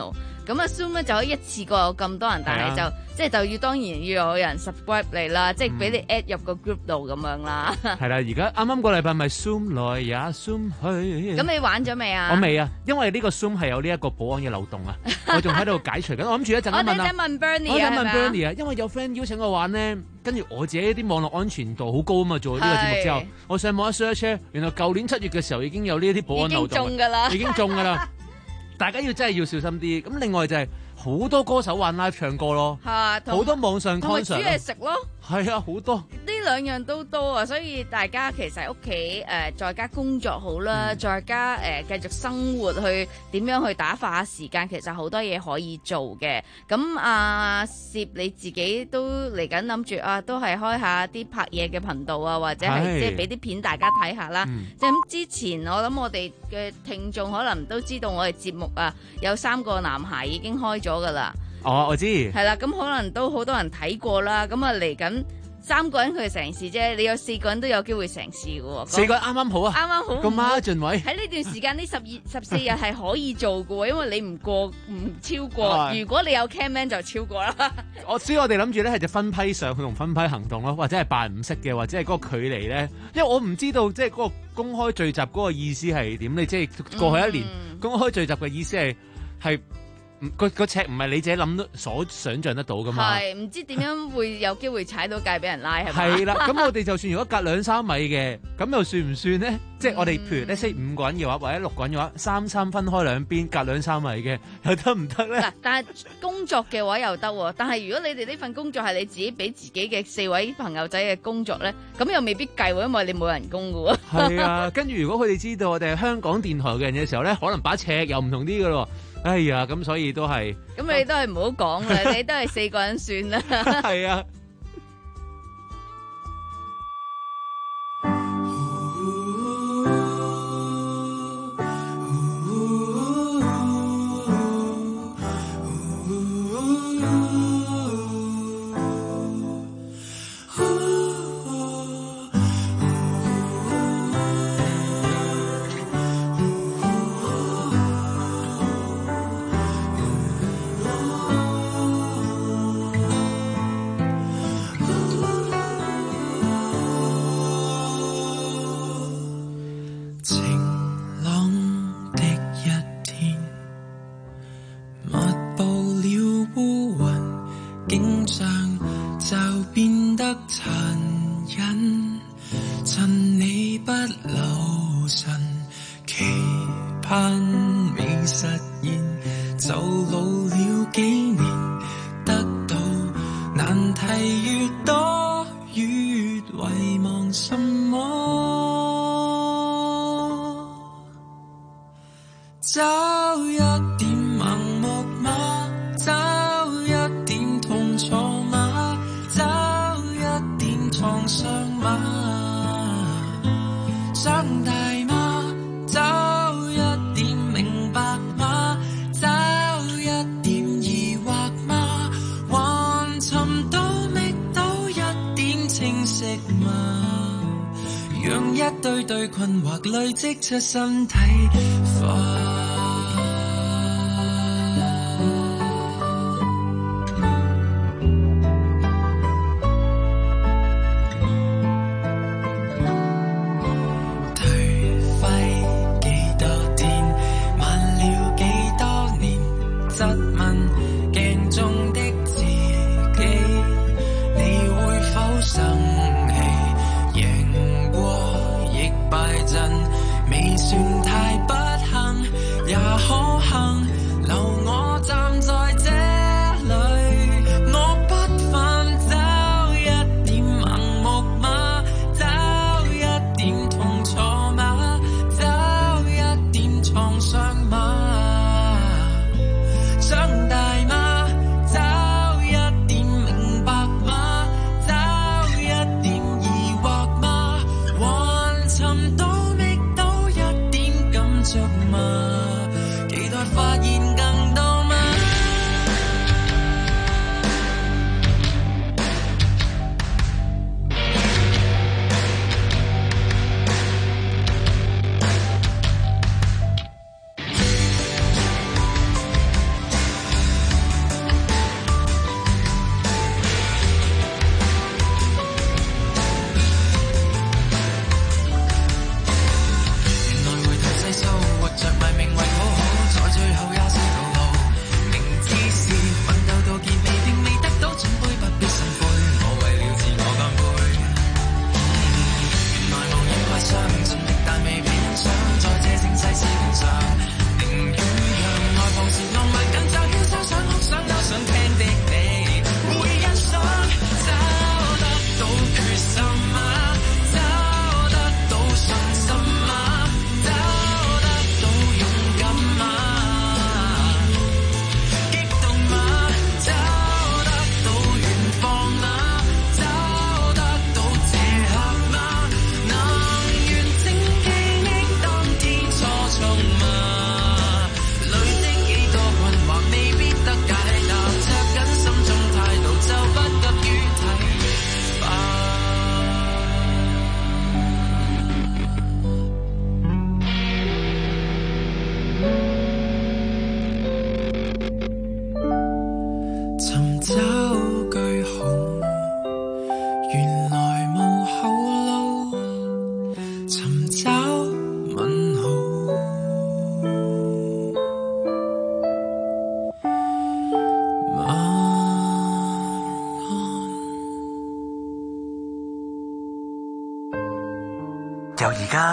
咁啊 Zoom 咧就可以一次過有咁多人，但係就、啊、即係就要當然要有人 subscribe 你啦，即係俾你 add 入個 group 度咁樣啦。係啦， 而家啱啱個禮拜咪 Zoom 來也 Zoom 去。 咁你玩咗未啊？ 我未啊，因為呢個 Zoom 係有呢一個保安嘅漏洞啊，我仲喺度解除緊。我諗住一陣間問啊。我哋問 Bernie 啊， 我想問 Bernie 啊，因為有 friend 邀請我玩咧，跟住我自己啲網絡安全度好高啊嘛，做呢個節目之後，我上網一 search，原來舊年七月嘅時候已經有呢啲保安漏洞。已經中㗎啦，已經中㗎啦。大家要真係要小心啲。咁另外就係、是。好多歌手玩 live 唱歌咯，好多網上 concert 同埋煮嘢食咯， 係啊，好多呢兩樣都多啊，所以大家其實屋企誒在家工作好啦，嗯、在家誒、呃、繼續生活去點樣去打發下時間，其實好多嘢可以做嘅。咁啊，攝你自己都嚟緊諗住啊，都係開下啲拍嘢嘅頻道啊，或者係即係俾啲片大家睇下啦。即係咁之前我諗我哋嘅聽眾可能都知道我哋節目啊有三個男孩已經開咗噶啦， 哦，我知係啦，咁可能都好多人睇過啦，咁啊嚟緊三個人佢成事啫，你有四個人都有機會成事嘅喎， 四個人啱啱好啊， 啱啱好個 margin 位喺呢段時間呢十二十四日係可以做嘅喎，因為你唔過唔超過，如果你有 camman 就超過啦。 我知我哋諗住咧係就分批上去同分批行動咯，或者係扮唔識嘅，或者係嗰個距離咧，因為我唔知道即係嗰個公開聚集嗰個意思係點，你即係過去一年、嗯、公開聚集嘅意思係係。個個尺唔係你自己諗到所想象得到噶嘛？ 係唔知點樣會有機會踩到界俾人拉係咪？ 係啦，咁我哋就算如果隔兩三米嘅，咁又算唔算咧？嗯、即係我哋譬如咧，四五個人嘅話，或者六個人嘅話，三三分開兩邊，隔兩三米嘅，又得唔得咧？嗱， 但係工作嘅話又得，但係如果你哋呢份工作係你自己俾自己嘅四位朋友仔嘅工作咧，咁又未必計喎，因為你冇人工噶喎。 係啊，跟住如果佢哋知道我哋係香港電台嘅人嘅時候咧，可能把尺又唔同啲噶咯。哎呀，咁所以都係， 咁你都係唔好講啦，你都係四個人算啦。 係啊。 積出身體化。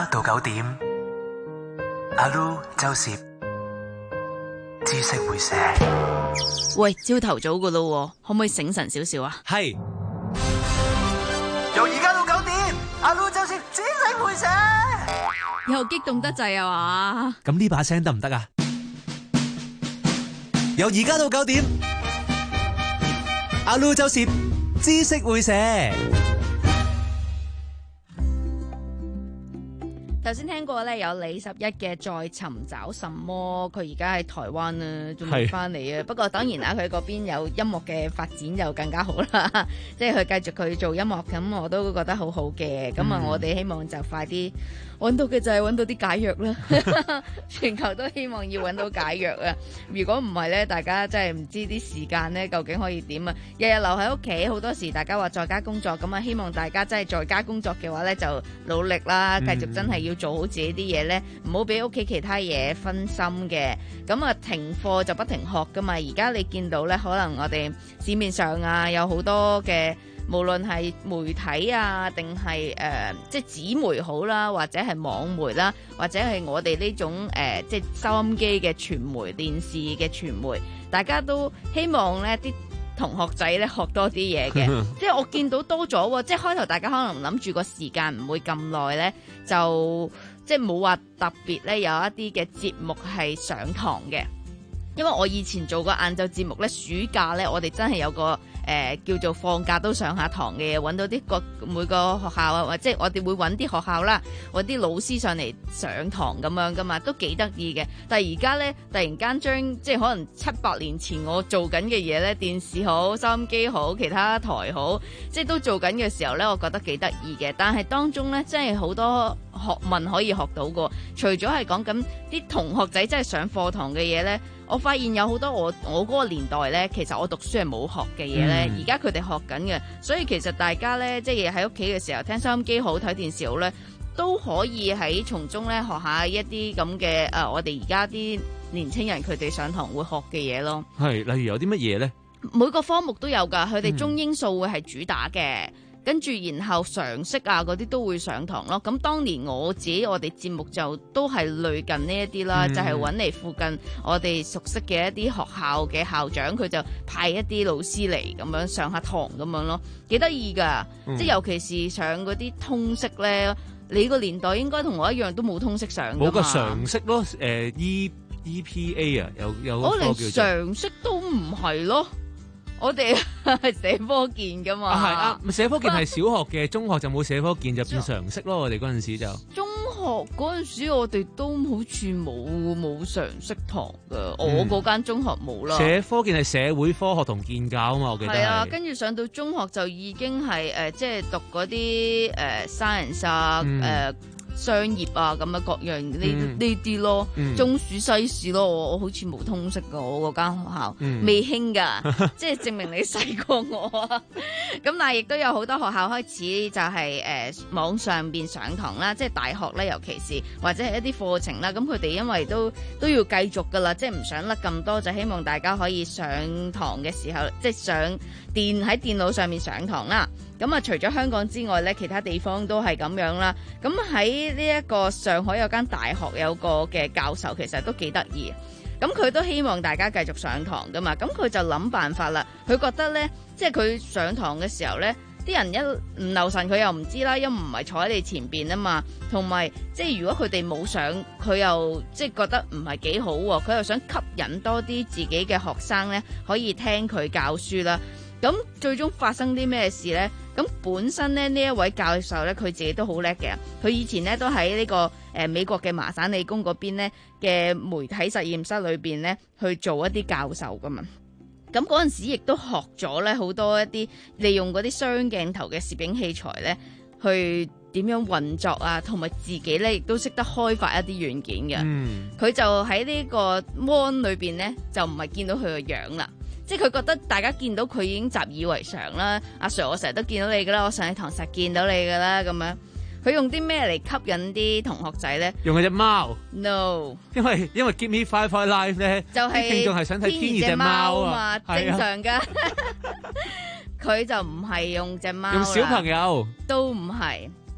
家到九點，阿 Lu 周攝知識會寫。 喂，朝頭早噶咯，可唔可以醒神少少啊？ 係。 由而家到九點，阿 Lu 周攝知識會寫。 又激動得滯啊嘛？ 咁呢把聲得唔得啊？由而家到九點，阿 Lu 周攝知識會寫。 頭先聽過咧，有李十一嘅再尋找什麼，佢而家喺台灣啊，仲未翻嚟啊。不過當然啦，佢嗰邊有音樂嘅發展就更加好啦，即係佢繼續佢做音樂，咁我都覺得好好嘅。咁啊、嗯，我哋希望就快啲揾到嘅就係揾到啲解藥啦。全球都希望要揾到解藥啊！如果唔係咧，大家真係唔知啲時間咧究竟可以點啊！日日留喺屋企，好多時大家話在家工作，咁啊希望大家真係在家工作嘅話咧，就努力啦，繼續真係要做好自己啲嘢咧，唔好俾屋企其他嘢分心嘅。咁啊停課就不停學噶嘛，而家你見到咧，可能我哋市面上啊有好多嘅。無論係媒體啊，定係誒即係紙媒好啦，或者係網媒啦，或者係我哋呢種誒、呃、即係收音機嘅傳媒、電視嘅傳媒，大家都希望咧啲同學仔咧學多啲嘢嘅。即係我見到多咗，即係開頭大家可能諗住個時間唔會咁耐咧，就即係冇話特別咧有一啲嘅節目係上堂嘅。因為我以前做過晏晝節目咧，暑假咧我哋真係有個。誒、呃、叫做放假都上下堂嘅，揾到啲個每個學校啊，或者我哋會揾啲學校啦，揾啲老師上嚟上堂咁樣噶嘛，都幾得意嘅。但係而家咧，突然間將即係可能七八年前我做緊嘅嘢咧，電視好、收音機好、其他台好，即係都做緊嘅時候咧，我覺得幾得意嘅。但係當中咧，真係好多學問可以學到個，除咗係講緊啲同學仔真係上課堂嘅嘢咧。我發現有好多我我嗰個年代咧，其實我讀書係冇學嘅嘢咧，而家佢哋學緊嘅，所以其實大家咧，即係喺屋企嘅時候聽收音機好、睇電視好咧，都可以喺從中咧學下一啲咁嘅誒，我哋而家啲年青人佢哋上堂會學嘅嘢咯。 係，例如有啲乜嘢咧？ 每個科目都有㗎，佢哋中英數會係主打嘅。嗯跟住，然後常識啊嗰啲都會上堂咯。咁當年我自己我哋節目就都係類近呢一啲啦，嗯、就係揾嚟附近我哋熟悉嘅一啲學校嘅校長，佢就派一啲老師嚟咁樣上下堂咁樣咯，幾得意㗎。嗯、即係尤其是上嗰啲通識咧，你個年代應該同我一樣都冇通識上㗎嘛。 冇個常識咯，誒、呃、E E P A 啊，有有個叫做。我連常識都唔係咯。我哋係社科健噶嘛？ 啊係啊，社科健係小學嘅，中學就冇社科健就變常識咯。我哋嗰陣時就中學嗰陣時，我哋都好似冇冇常識堂噶。我嗰間中學冇啦。 社科健係社會科學同建教啊嘛，我記得係。 係啊，跟住上到中學就已經係誒，即係讀嗰啲誒 science 啊，誒。商業啊咁啊各樣呢呢啲咯，嗯、中史西史咯，我我好似冇通識噶，我嗰間學校、嗯、未興噶，即係證明你細過我啊！咁但係亦都有好多學校開始就係、是、誒、呃、網上邊上堂啦，即係大學咧，尤其是或者係一啲課程啦，咁佢哋因為都都要繼續噶啦，即係唔想甩咁多，就希望大家可以上堂嘅時候，即係上電喺電腦上面上堂啦。咁啊，除咗香港之外咧，其他地方都係咁樣啦。咁喺呢一個上海有間大學有個嘅教授，其實都幾得意。咁佢都希望大家繼續上堂噶嘛。咁佢就諗辦法啦。佢覺得咧，即係佢上堂嘅時候咧，啲人一唔留神佢又唔知啦，因為唔係坐喺你前邊啊嘛。同埋即係如果佢哋冇上，佢又即係覺得唔係幾好喎。佢又想吸引多啲自己嘅學生咧，可以聽佢教書啦。咁最終發生啲咩事呢？咁本身咧呢一位教授咧，佢自己都好叻嘅。佢以前咧都喺呢、這個誒、呃、美國嘅麻省理工嗰邊咧嘅媒體實驗室裏邊咧去做一啲教授噶嘛。咁嗰陣時亦都學咗咧好多一啲利用嗰啲雙鏡頭嘅攝影器材咧，去點樣運作啊，同埋自己咧亦都識得開發一啲軟件嘅。佢、嗯、就喺呢個 mon 裏邊咧，就唔係見到佢個樣啦。即係佢覺得大家見到佢已經習以為常啦。阿 Sir， 我成日都見到你噶啦，我上你堂實見到你噶啦咁樣。佢用啲咩嚟吸引啲同學仔咧？ 用嗰隻貓。 No， 因為因為 Give Me Five Five Live 咧， 就係聽眾係想睇天然隻貓啊嘛，正常噶。佢就唔係用隻貓， 用小朋友都唔係。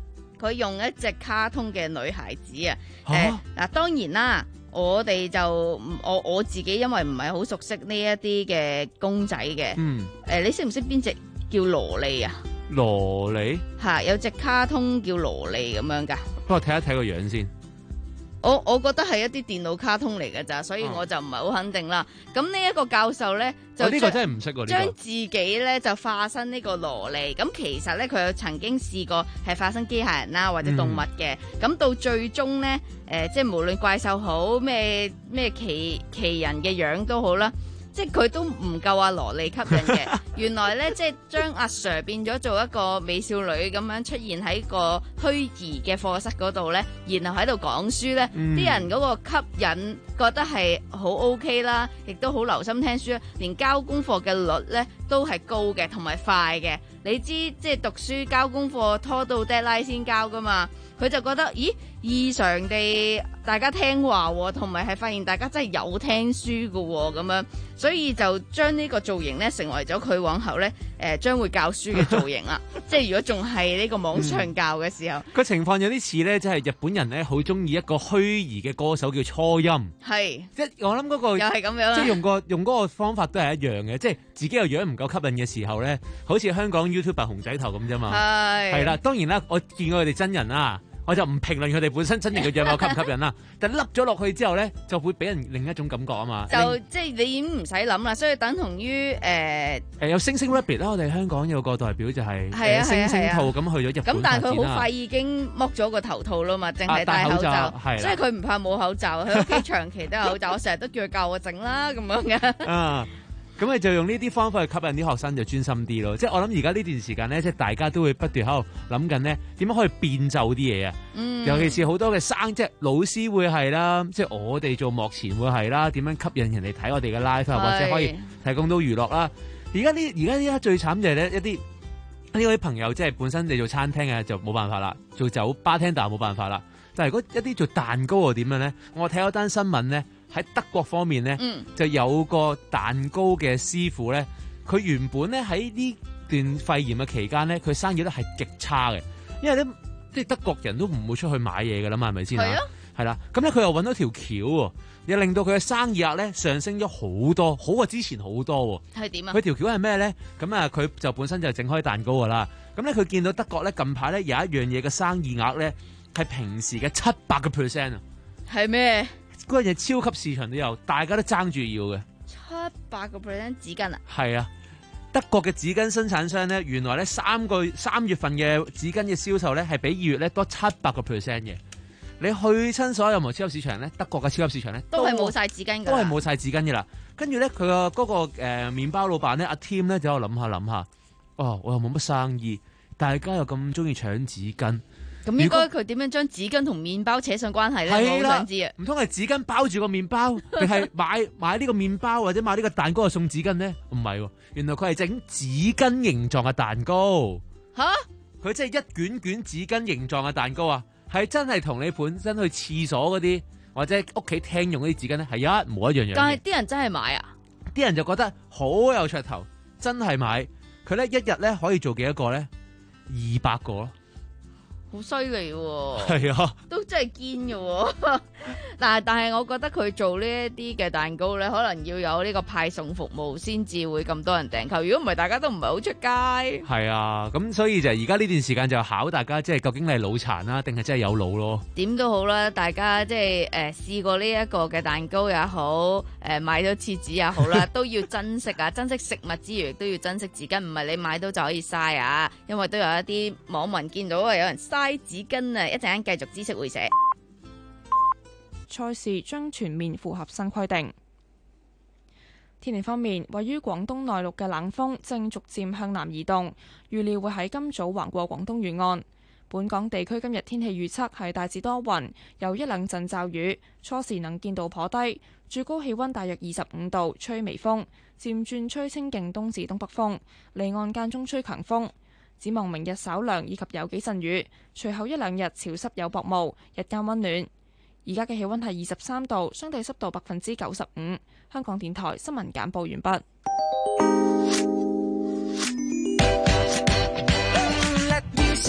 佢用一隻卡通嘅女孩子啊。誒嗱，當然啦。我哋就我我自己因為唔係好熟悉呢一啲嘅公仔嘅， 嗯， 誒、呃，你識唔識邊隻叫蘿莉啊？ 蘿莉嚇，有隻卡通叫蘿莉咁樣㗎。 不過睇一睇個樣先。 我我覺得係一啲電腦卡通嚟㗎咋，所以我就唔係好肯定啦。咁呢一個教授咧就呢、哦呢個真係唔識喎， 將自己咧就化身呢個蘿莉。咁其實咧佢有曾經試過係化身機械人啦或者動物嘅。咁、嗯、到最終咧，誒、呃、即係無論怪獸好咩咩奇奇人嘅樣都好啦。即係佢都唔夠阿蘿莉吸引嘅，原來咧即係將阿 Sir 變咗做一個美少女咁樣出現喺個虛擬嘅課室嗰度咧，然後喺度講書咧，啲、嗯、人嗰個吸引覺得係好 OK 啦，亦都好留心聽書，連交功課嘅率咧都係高嘅，同埋快嘅。你知即係讀書交功課拖到 deadline 先交噶嘛？佢就覺得咦異常地大家聽話喎，同埋係發現大家真係有聽書㗎喎咁樣，所以就將呢個造型咧成為咗佢往後咧誒將會教書嘅造型啦。即係如果仲係呢個網上教嘅時候， 個、嗯、情況有啲似咧，即係日本人咧好中意一個虛擬嘅歌手叫初音， 係即係我諗嗰、嗰個又係咁樣， 即係用個用嗰個方法都係一樣嘅，即係自己個樣唔夠吸引嘅時候咧，好似香港 YouTuber 熊仔頭咁啫嘛，係係啦，當然啦，我見過佢哋真人啦。我就唔評論佢哋本身真正嘅樣貌吸唔吸引啦，但係凹咗落去之後咧，就會俾人另一種感覺啊嘛。 就即係你已經唔使諗啦，所以等同於誒誒有星星 Rabbit 啦，我哋香港有個代表就係、是、 誒、啊、 星星兔咁去咗日本。 咁但係佢好快已經剝咗個頭套啦嘛，淨係戴口罩，啊、口罩所以佢唔怕冇口罩，佢屋企長期都有口罩，我成日都叫佢教我整啦咁樣嘅。啊咁你就用呢啲方法去吸引啲學生就專心啲咯，即係我諗而家呢段時間咧，即係大家都會不斷喺度諗緊咧，點樣可以變奏啲嘢啊？嗯，尤其是好多嘅生，即係老師會係啦，即係我哋做幕前會係啦，點樣吸引人哋睇我哋嘅 live 或者可以提供到娛樂啦。而家呢，而家呢家最慘就係咧一啲呢位朋友，即係本身你做餐廳嘅就冇辦法啦，做酒吧廳但係冇辦法啦。但係如果一啲做蛋糕又點樣咧？我睇咗單新聞咧。喺德國方面咧、嗯，就有個蛋糕嘅師傅咧，佢原本咧喺呢段肺炎嘅期間咧，佢生意咧係極差嘅，因為咧即係德國人都唔會出去買嘢噶啦嘛，係咪先啊？係啦，咁咧佢又揾到條橋喎，又令到佢嘅生意額咧上升咗好多，好過之前好多喎。係點啊？佢條橋係咩咧？咁啊，佢就本身就整開蛋糕噶啦。咁咧佢見到德國咧近排咧有一樣嘢嘅生意額咧係平時嘅七百個 percent 啊。係咩？嗰樣嘢超級市場都有，大家都爭住要嘅。七百個 percent 紙巾啊？係啊，德國嘅紙巾生產商咧，原來咧三個三月份嘅紙巾嘅銷售咧係比二月咧多七百個 percent 嘅。你去親所有任何超級市場咧，德國嘅超級市場咧都係冇晒紙巾㗎， 都係冇晒紙巾嘅啦。跟住咧，佢個嗰個誒麵包老闆咧，阿 Tim 咧就喺度諗下諗下，哦，我又冇乜生意，大家又咁中意搶紙巾。咁應該佢點樣將紙巾同麵包扯上關係咧？我好想知啊！唔通係紙巾包住個麵包，定係買買呢個麵包或者買呢個蛋糕就送紙巾咧？唔係喎，原來佢係整紙巾形狀嘅蛋糕。吓？佢真係一卷卷紙巾形狀嘅蛋糕啊！係真係同你本身去廁所嗰啲或者屋企廳用嗰啲紙巾咧係一模一樣樣。但係啲人真係買啊？啲人就覺得好有噱頭，真係買。佢咧一日咧可以做幾多個咧？二百個咯。好犀利喎！係啊，都真係堅嘅喎。但係但係，我覺得佢做呢一啲嘅蛋糕咧，可能要有呢個派送服務先至會咁多人訂購。如果唔係，大家都唔係好出街。係啊，咁所以就而家呢段時間就考大家，即係究竟你係腦殘啦，定係真係有腦咯？點都好啦，大家即係誒試過呢一個嘅蛋糕也好，誒、呃、買咗廁紙也好啦，都要珍惜啊！珍惜食物之餘，亦都要珍惜紙巾。唔係你買到就可以嘥啊！因為都有一啲網民見到啊，有人嘥紙巾啊！一陣間繼續知識會寫。 賽事將全面符合新規定。天氣方面，位於廣東內陸嘅冷鋒正逐漸向南移動，預料會喺今早橫過廣東沿岸。本港地區今日天氣預測係大致多雲，有一兩陣驟雨，初時能見度頗低，最高氣溫大約二十五度，吹微風，漸轉吹清勁東至東北風，離岸間中吹強風。展望明日稍涼以及有幾陣雨，隨後一兩日潮濕有薄霧，日間溫暖。而家嘅氣溫係二十三度，相對濕度百分之九十五。香港電台新聞簡報完畢。Let me see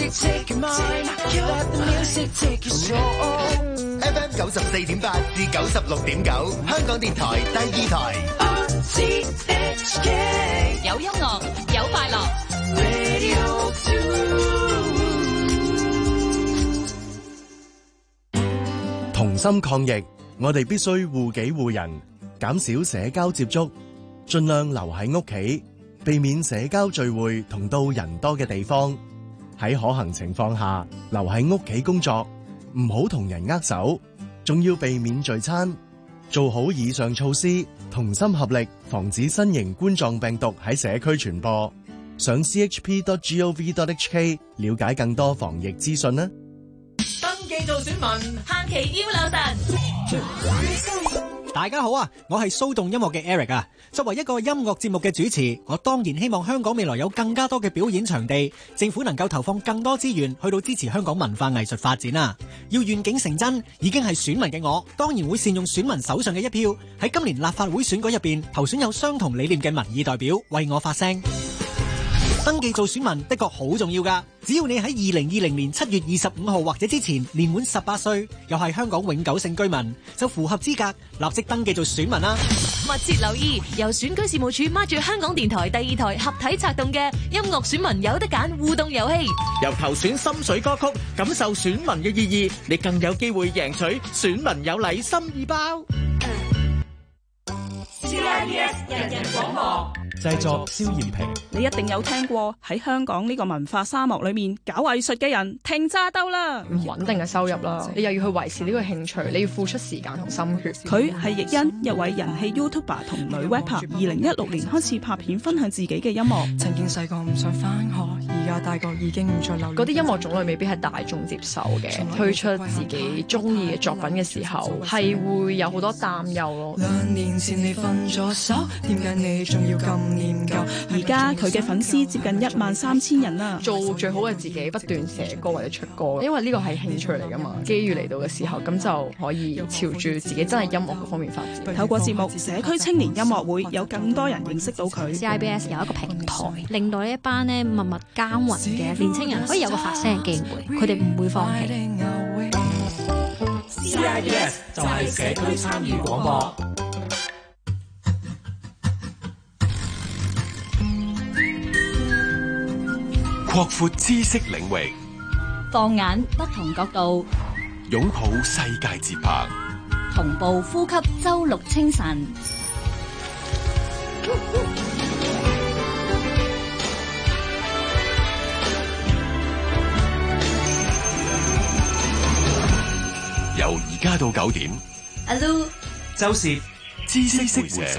music take your mind, let the music take your soul. F M 九十四點八至九十六點九，香港電台第二台。 R T H K 有音樂，有快樂。 Radio two 同心抗疫，我哋必須護己護人，減少社交接觸，盡量留喺屋企，避免社交聚會同到人多嘅地方。喺可行情況下，留喺屋企工作，唔好同人握手，仲要避免聚餐。做好以上措施，同心合力，防止新型冠狀病毒喺社區傳播。上 c h p dot gov dot h k 了解更多防疫資訊啦。 登記做選民， 限期要留神。 大家好啊，我係騷動音樂嘅 Eric 啊。作為一個音樂節目嘅主持，我當然希望香港未來有更加多嘅表演場地，政府能夠投放更多資源去到支持香港文化藝術發展啊。要願景成真，已經係選民嘅我，當然會善用選民手上嘅一票，喺今年立法會選舉入邊投選有相同理念嘅民意代表，為我發聲。登記做選民的確好重要㗎，只要你喺二零二零年七月二十五號或者之前年滿十八歲，又係香港永久性居民，就符合資格，立即登記做選民啦。 密切留意由選舉事務處孖住香港電台第二台合體策動嘅音樂選民有得揀互動遊戲， 由投選心水歌曲，感受選民嘅意義，你更有機會贏取選民有禮心意包。 C I B S 人人廣播製作蕭艷平。 你一定有聽過喺香港呢個文化沙漠裏面搞藝術嘅人停揸兜啦， 唔穩定嘅收入啦，你又要去維持呢個興趣，你要付出時間同心血。 佢係亦欣，一位人氣 YouTuber 同女 rapper， 二零一六年開始拍片分享自己嘅音樂。 曾經細個唔想返學，而家大個已經唔再留。嗰啲音樂種類未必係大眾接受嘅，推出自己中意嘅作品嘅時候，係會有好多擔憂咯。 兩年前你分咗手，點解你仲要咁念舊？ 而家佢嘅粉絲接近一萬三千人啦。 做最好嘅自己，不斷寫歌或者出歌，因為呢個係興趣嚟噶嘛。機遇嚟到嘅時候，咁就可以朝住自己真係音樂嗰方面發展。 透過節目社區青年音樂會，有更多人認識到佢。 C I B S 有一個平台，令到呢一班咧默默耕耘嘅年青人可以有個發聲嘅機會，佢哋唔會放棄。 C I B S 就係社區參與廣播。 擴闊知識領域， 放眼不同角度， 擁抱世界節拍， 同步呼吸周六清晨。 由而家到九點， 阿 Lu 周氏知識會社。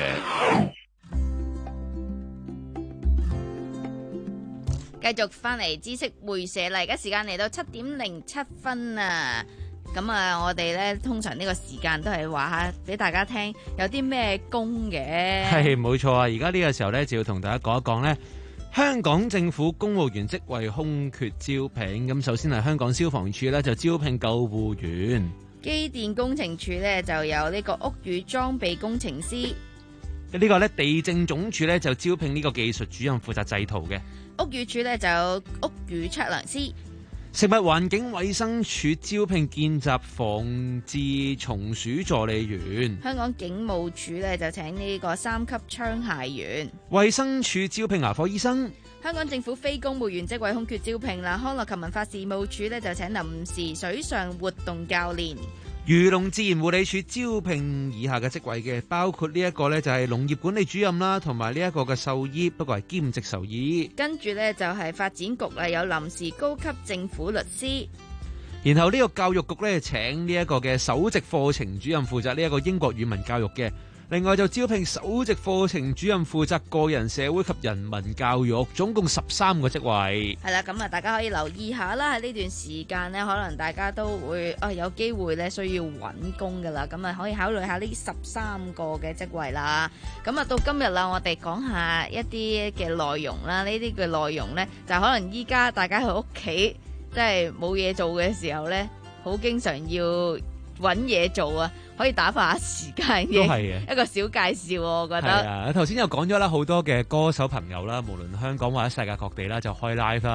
繼續翻嚟知識會社啦，而家時間嚟到七點零七分啊！咁啊，我哋咧通常呢個時間都係話下俾大家聽有啲咩工嘅。 係冇錯啊！而家呢個時候咧就要同大家講一講咧，香港政府公務員職位空缺招聘。咁首先係香港消防處咧就招聘救護員， 機電工程處咧就有呢個屋宇裝備工程師。 呢個咧地政總署咧就招聘呢個技術主任負責製圖嘅。 屋宇署咧就有屋宇測量師。 食物環境衛生署招聘見習防治蟲鼠助理員。 香港警務處咧就請呢個三級槍械員。 衛生署招聘牙科醫生。 香港政府非公務員職位空缺招聘啦，康樂及文化事務署咧就請臨時水上活動教練。 漁農自然護理署招聘以下嘅職位嘅，包括呢一個呢就係農業管理主任啦，同埋呢一個嘅獸醫，不過係兼職獸醫。 跟住呢，就係發展局啦，有臨時高級政府律師。 然後呢個教育局呢，請呢一個嘅首席課程主任負責呢一個英國語文教育嘅。另外就招聘首席課程主任負責個人社會及人文教育，總共十三個職位。 係啦，咁啊，大家可以留意下啦。喺呢段時間呢，可能大家都會啊有機會咧需要揾工噶啦，咁啊可以考慮下呢十三個嘅職位啦。咁啊到今日啦，我哋講下一啲嘅內容啦。呢啲嘅內容呢，就可能依家大家喺屋企即係冇嘢做嘅時候呢，好經常要揾嘢做啊。可以打發下時間嘅一個小介紹，我覺得。係啊，頭先又講咗啦，好多嘅歌手朋友啦，無論香港或者世界各地啦，就開 live 啦。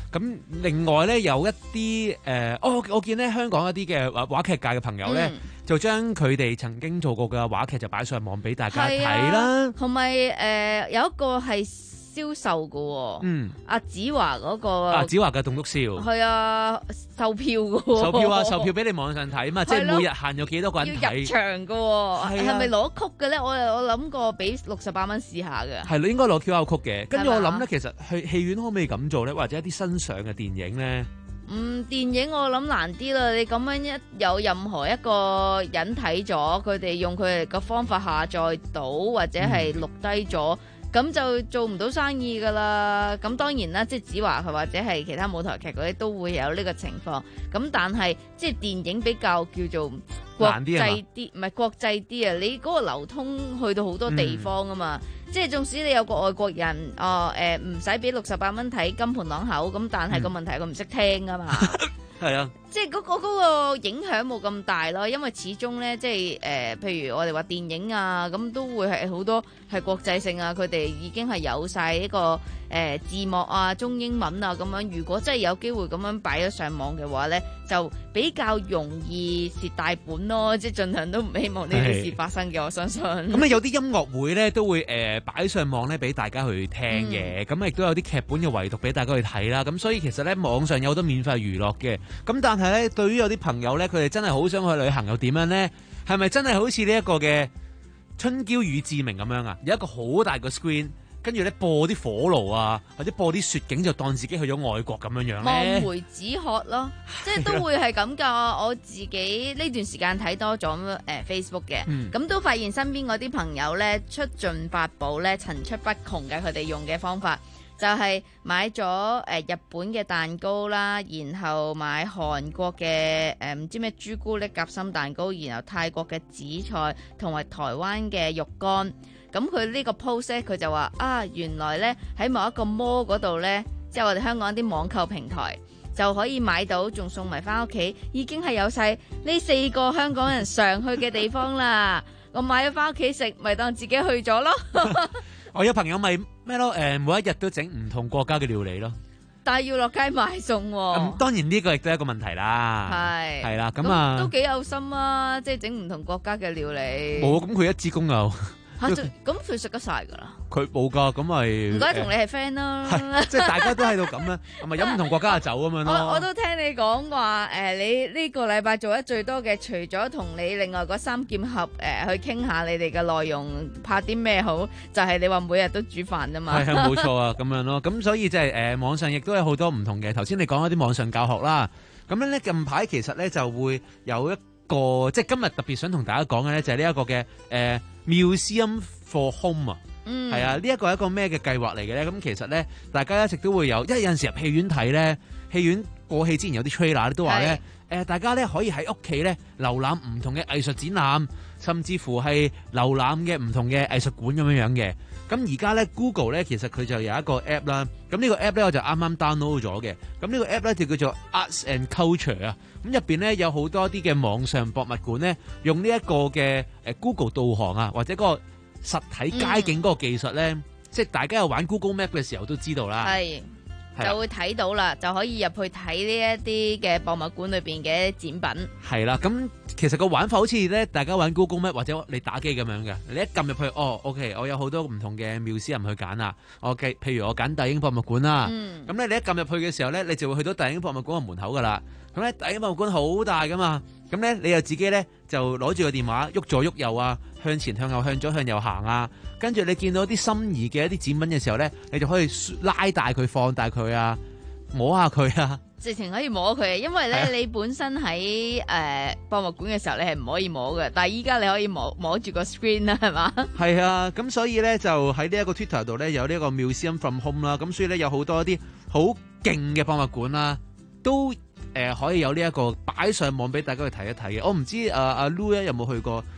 咁另外咧有一啲誒、呃，哦，我見咧香港一啲嘅話話劇界嘅朋友咧， 嗯、 就將佢哋曾經做過嘅話劇就擺上網俾大家睇啊啦。 同埋誒有一個係銷售嘅喎， 嗯， 阿子華嗰個， 阿子華嘅棟篤笑， 係啊，售票嘅喎， 售票啊，售票俾你網上睇嘛，即係每日限咗幾多個人睇， 要入場嘅喎，係咪攞曲嘅咧？我我諗過俾六十八蚊試下嘅， 係咯，應該攞 Q R code 嘅。跟住我諗咧，其實去戲院可唔可以咁做咧？或者一啲新上嘅電影咧？ 嗯，電影我諗難啲啦。你咁樣一有任何一個人睇咗，佢哋用佢哋嘅方法下載到，或者係錄低咗。嗯咁就做唔到生意噶啦，咁當然啦，即係子華佢或者係其他舞台劇嗰啲都會有呢個情況。咁但係即係電影比較叫做國際啲，唔係國際啲啊！你嗰個流通去到好多地方啊嘛，嗯、即係縱使你有個外國人，哦誒唔使俾六十八蚊睇金盆朗口，咁但係個問題佢唔識聽啊嘛。 係啊， 即係嗰個嗰個影響冇咁大咯，因為始終咧，即係誒、呃，譬如我哋話電影啊，咁都會係好多係國際性啊，佢哋已經係有晒一個誒、呃、字幕啊、中英文啊咁樣。如果真係有機會咁樣擺咗上網嘅話咧，就比較容易蝕大本咯。即係盡量都唔希望呢啲事發生嘅，我相信。 咁咧有啲音樂會咧都會誒擺、呃、上網咧俾大家去聽嘅，咁亦都有啲劇本嘅圍讀俾大家去睇啦。咁所以其實咧網上有好多免費娛樂嘅。咁但係咧，對於有啲朋友咧，佢哋真係好想去旅行，又點樣咧？係咪真係好似呢一個嘅春嬌與志明咁樣啊？有一個好大個 screen，跟住咧播啲火爐啊，或者播啲雪景，就當自己去咗外國咁樣樣咧？ 望梅止渴咯，即係都會係咁噶。我自己呢段時間睇多咗誒 Facebook 嘅，咁、嗯、都發現身邊嗰啲朋友咧出盡法寶咧，層出不窮嘅佢哋用嘅方法。就係買咗誒、呃、日本嘅蛋糕啦，然後買韓國嘅誒唔知咩朱古力夾心蛋糕，然後泰國嘅紫菜同埋台灣嘅肉乾。咁佢呢個 post 咧，佢就話啊，原來咧喺某一個 mall 嗰度咧，即係我哋香港啲網購平台就可以買到，仲送埋翻屋企，已經係有晒呢四個香港人常去嘅地方啦。我買咗翻屋企食，咪當自己去咗咯。 我有朋友咪咩咯？誒，每一日都整唔同國家嘅料理咯。 但係要落街買餸喎。 咁當然呢個亦都係一個問題啦。係係啦，咁啊都幾有心啊！即係整唔同國家嘅料理。 冇，咁佢一支公牛。 嚇！咁佢食得晒㗎啦。 佢冇㗎，咁咪唔該同你係 friend 啦。 即係大家都喺度咁樣，係咪飲唔同國家嘅酒咁樣咯？ 我我都聽你講話誒，你呢個禮拜做得最多嘅，除咗同你另外嗰三劍俠誒去傾下你哋嘅內容，拍啲咩好，就係你話每日都煮飯啫嘛。係啊， 冇錯啊，咁樣咯。咁所以即係誒網上亦都有好多唔同嘅。頭先你講一啲網上教學啦，咁樣咧近排其實咧就會有一個，即係今日特別想同大家講嘅咧，就係呢一個嘅誒 Museum for Home 啊。嗯，係啊，呢一個係一個咩嘅計劃嚟嘅咧？咁其實咧，大家一直都會有，因為有陣時入戲院睇咧，戲院過戲之前有啲 trailer 都話咧，誒、呃，大家咧可以喺屋企咧瀏覽唔同嘅藝術展覽，甚至乎係瀏覽嘅唔同嘅藝術館咁樣樣嘅。咁而家咧 Google 咧，其實佢就有一個 app 啦。咁呢個 app 咧我就啱啱 download 咗嘅。咁呢個 app 咧就叫做 Arts and Culture 啊。咁入邊咧有好多啲嘅網上博物館咧，用呢一個嘅誒 Google 導航啊，或者嗰個實體街景嗰個技術咧，嗯、即係大家有玩 Google Map 嘅時候都知道啦。係。就會睇到啦，就可以入去睇呢一啲嘅博物館裏邊嘅展品。係啦，咁其實個玩法好似咧，大家玩 Google Map 或者你打機咁樣嘅，你一撳入去，哦 ，OK，我有好多唔同嘅museum去揀啊。OK，譬如我揀大英博物館啦，咁咧、嗯、你一撳入去嘅時候咧，你就會去到大英博物館嘅門口噶啦。咁咧大英博物館好大噶嘛，咁咧你又自己咧就攞住個電話喐左喐右啊，向前向後向左向右行啊。跟住你見到啲心儀嘅一啲展品嘅時候咧，你就可以拉大佢、放大佢啊，摸下佢啊，直情可以摸佢。因為咧，你本身喺誒、呃、博物館嘅時候，你係唔可以摸嘅，但係依家你可以摸摸住個 screen 啦，係嘛？係啊，咁所以咧就喺呢一個 Twitter 度咧有呢一個 Museum from Home 啦，咁所以咧有好多啲好勁嘅博物館啦，都誒、呃、可以有呢一個擺上網俾大家去睇一睇嘅。我唔知阿阿 Lu 有冇去過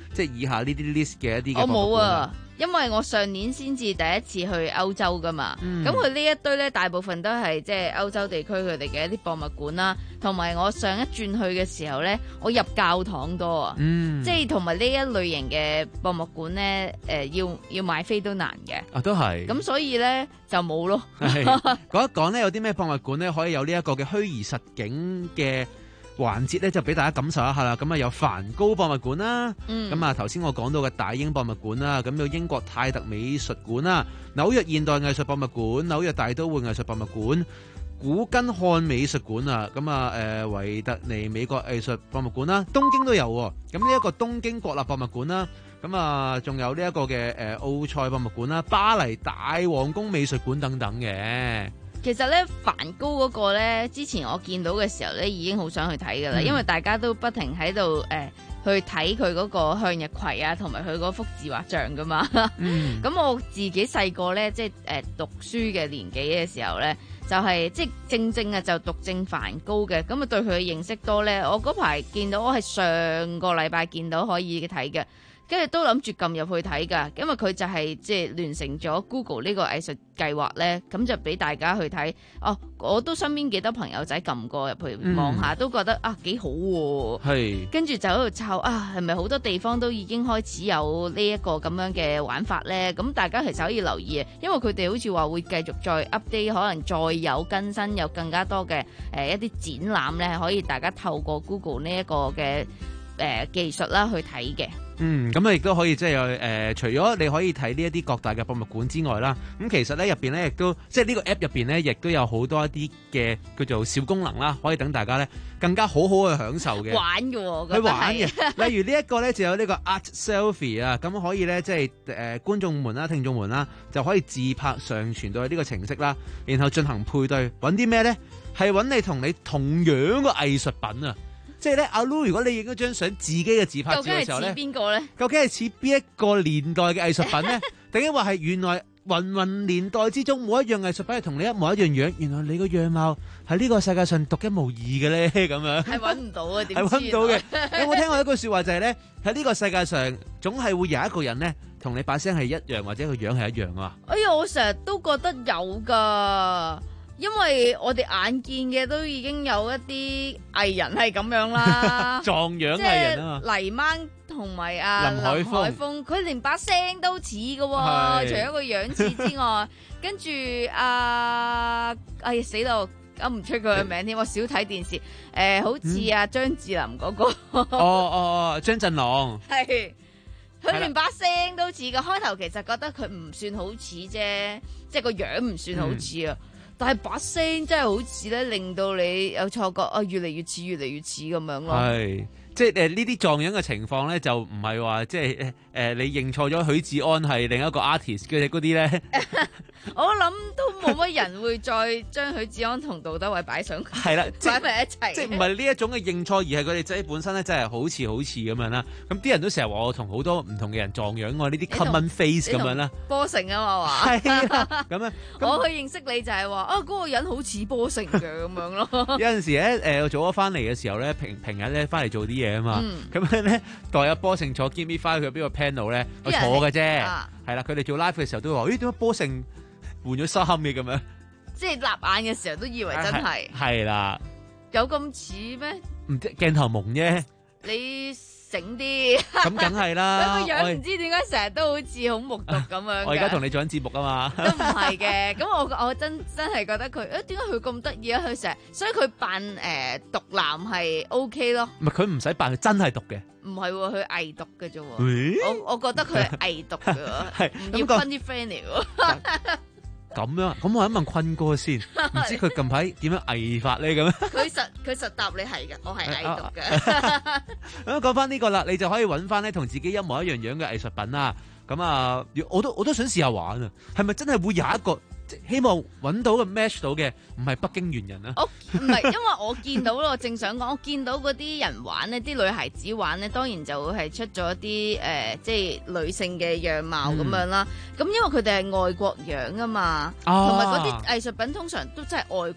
即係以下呢啲 list 嘅一啲嘅我冇博物館啊，因為我上年先至第一次去歐洲噶嘛，咁佢呢一堆咧大部分都係即係歐洲地區佢哋嘅一啲博物館啦，同埋我上一轉去嘅時候咧，我入教堂多啊， 嗯、 即係同埋呢一類型嘅博物館咧，誒、呃、要要買飛都難嘅， 啊都係， 咁所以咧就冇咯。 講一講咧，有啲咩博物館咧可以有呢一個嘅虛擬實景嘅環節咧，就俾大家感受一下啦。咁啊有梵高博物館啦，咁啊頭先我講到嘅大英博物館啦，咁有英國泰特美術館啦，紐約現代藝術博物館、紐約大都會藝術博物館、古根漢美術館啊，咁啊誒維特尼美國藝術博物館啦，東京都有喎。咁呢一個東京國立博物館啦，咁啊仲有呢一個嘅誒奧賽博物館啦、巴黎大皇宮美術館等等嘅。 其實咧，梵高嗰個咧，之前我見到嘅時候咧，已經好想去睇噶啦，嗯、因為大家都不停喺度誒去睇佢嗰個向日葵啊，同埋佢嗰幅自畫像噶嘛。咁、嗯、我自己細個咧，即係誒讀書嘅年紀嘅時候咧，就係、是、即係正正啊，就讀正梵高嘅，咁啊對佢嘅認識多咧。我嗰排見到，我係上個禮拜見到可以睇嘅。跟住都諗住撳入去睇㗎，因為佢就係即係聯成咗 Google 呢個藝術計劃咧，咁就俾大家去睇。哦，我都身邊幾多朋友仔撳過入去望下，嗯、都覺得啊幾好喎、啊。係。跟住就喺度抄啊，係咪好多地方都已經開始有呢一個咁樣嘅玩法咧？咁大家其實可以留意，因為佢哋好似話會繼續再 update，可能再有更新，有更加多嘅誒、呃、一啲展覽咧，可以大家透過 Google 呢一個嘅誒、呃、技術啦去睇嘅。 嗯，咁啊亦都可以即係有誒，除咗你可以睇呢一啲各大嘅博物館之外啦，咁其實咧入邊咧亦都即係呢個 app 入邊咧，亦都有好多一啲嘅叫做小功能啦，可以等大家咧更加好好去享受嘅。 玩嘅喎， 去玩嘅。例如呢一個咧就有呢個 Art Selfie 啊，咁可以咧即係誒觀眾們啦、聽眾們啦，就可以自拍上傳到去呢個程式啦，然後進行配對，揾啲咩咧？係揾你同你同樣嘅藝術品啊！即係咧，阿 Lu， 如果你影咗張相自己嘅自拍照嘅時候咧， 究竟係似邊個咧？ 究竟係似邊一個年代嘅藝術品咧？定係話係原來芸芸年代之中冇一樣藝術品係同你一模一樣樣？原來你個樣貌係呢個世界上獨一無二嘅咧？咁樣係揾唔到啊？點係揾唔到嘅？有冇聽過一句説話就係咧？喺呢個世界上總係會有一個人咧，同你把聲係一樣或者個樣係一樣啊！ 哎呀，我成日都覺得有㗎。因為我哋眼見嘅都已經有一啲藝人係咁樣啦， 撞樣藝人啊嘛， 黎掹同埋阿林海峰，佢連把聲都似㗎喎，除咗個樣似之外，跟住阿哎死到噏唔出佢嘅名添，我少睇電視，誒、呃、好似阿張智霖嗰、那個， 哦哦哦，張振朗， 係，佢連把聲都似嘅，開頭其實覺得佢唔算好似啫，即係個樣唔算好似啊。嗯，但係把聲真係好似咧，令到你有錯覺啊，越嚟越似，越嚟越似咁樣咯。係， 即係誒呢啲撞樣嘅情況咧，就唔係話即係誒誒你認錯咗許志安係另一個 artist 嘅嗰啲咧。 我諗都冇乜人會再將許志安同杜德偉擺上係啦， 擺埋一齊。 即係唔係呢一種嘅認錯，而係佢哋自己本身咧，真係好似好似咁樣啦。咁啲人都成日話我同好多唔同嘅人撞樣，我呢啲 common face 咁樣啦。 波成啊嘛話。 係啊，咁樣。 我去認識你就係話啊，嗰、嗰個人好似波成嘅咁樣咯。 有陣時咧，誒、呃，早咗翻嚟嘅時候咧，平平日咧翻嚟做啲嘢啊嘛。咁、嗯、樣咧，代阿波成坐 Give Me Five 佢邊個 panel 咧，我坐嘅啫。係啦，佢哋做 live 嘅時候都話，咦，點解波成換咗衫嘅咁樣？ 即係立眼嘅時候都以為真係。係啦。有咁似咩？ 唔知鏡頭蒙啫。 你醒啲。咁梗係啦。 個樣唔知點解成日都好似好木獨咁樣。 我而家同你做緊節目啊嘛。 都唔係嘅，咁我我真真係覺得佢，誒，點解佢咁得意啊？佢成日，所以佢扮誒毒男係 O K 咯。 唔係佢唔使扮，佢真係毒嘅。 唔係喎，佢偽毒嘅啫喎。我我覺得佢係偽毒嘅。係。唔要坤啲 friend 嚟喎。 咁樣，咁我一問坤哥先，唔知佢近排點樣偽法咧咁？ 佢實佢實答你係嘅，我係偽毒嘅。 咁講翻呢個啦，你就可以揾翻咧同自己一模一樣樣嘅藝術品啦。咁啊，我都我都想試下玩啊，係咪真係會有一個？希望揾到個 match 到嘅，唔係北京猿人啊！ 我唔係，因為我見到咯，我正想講，我見到嗰啲人玩呢，啲女孩子玩呢，當然就會係出咗啲誒，即係女性嘅樣貌咁樣啦。咁、嗯、因為佢哋係外國樣啊嘛，同埋嗰啲藝術品通常都真係外國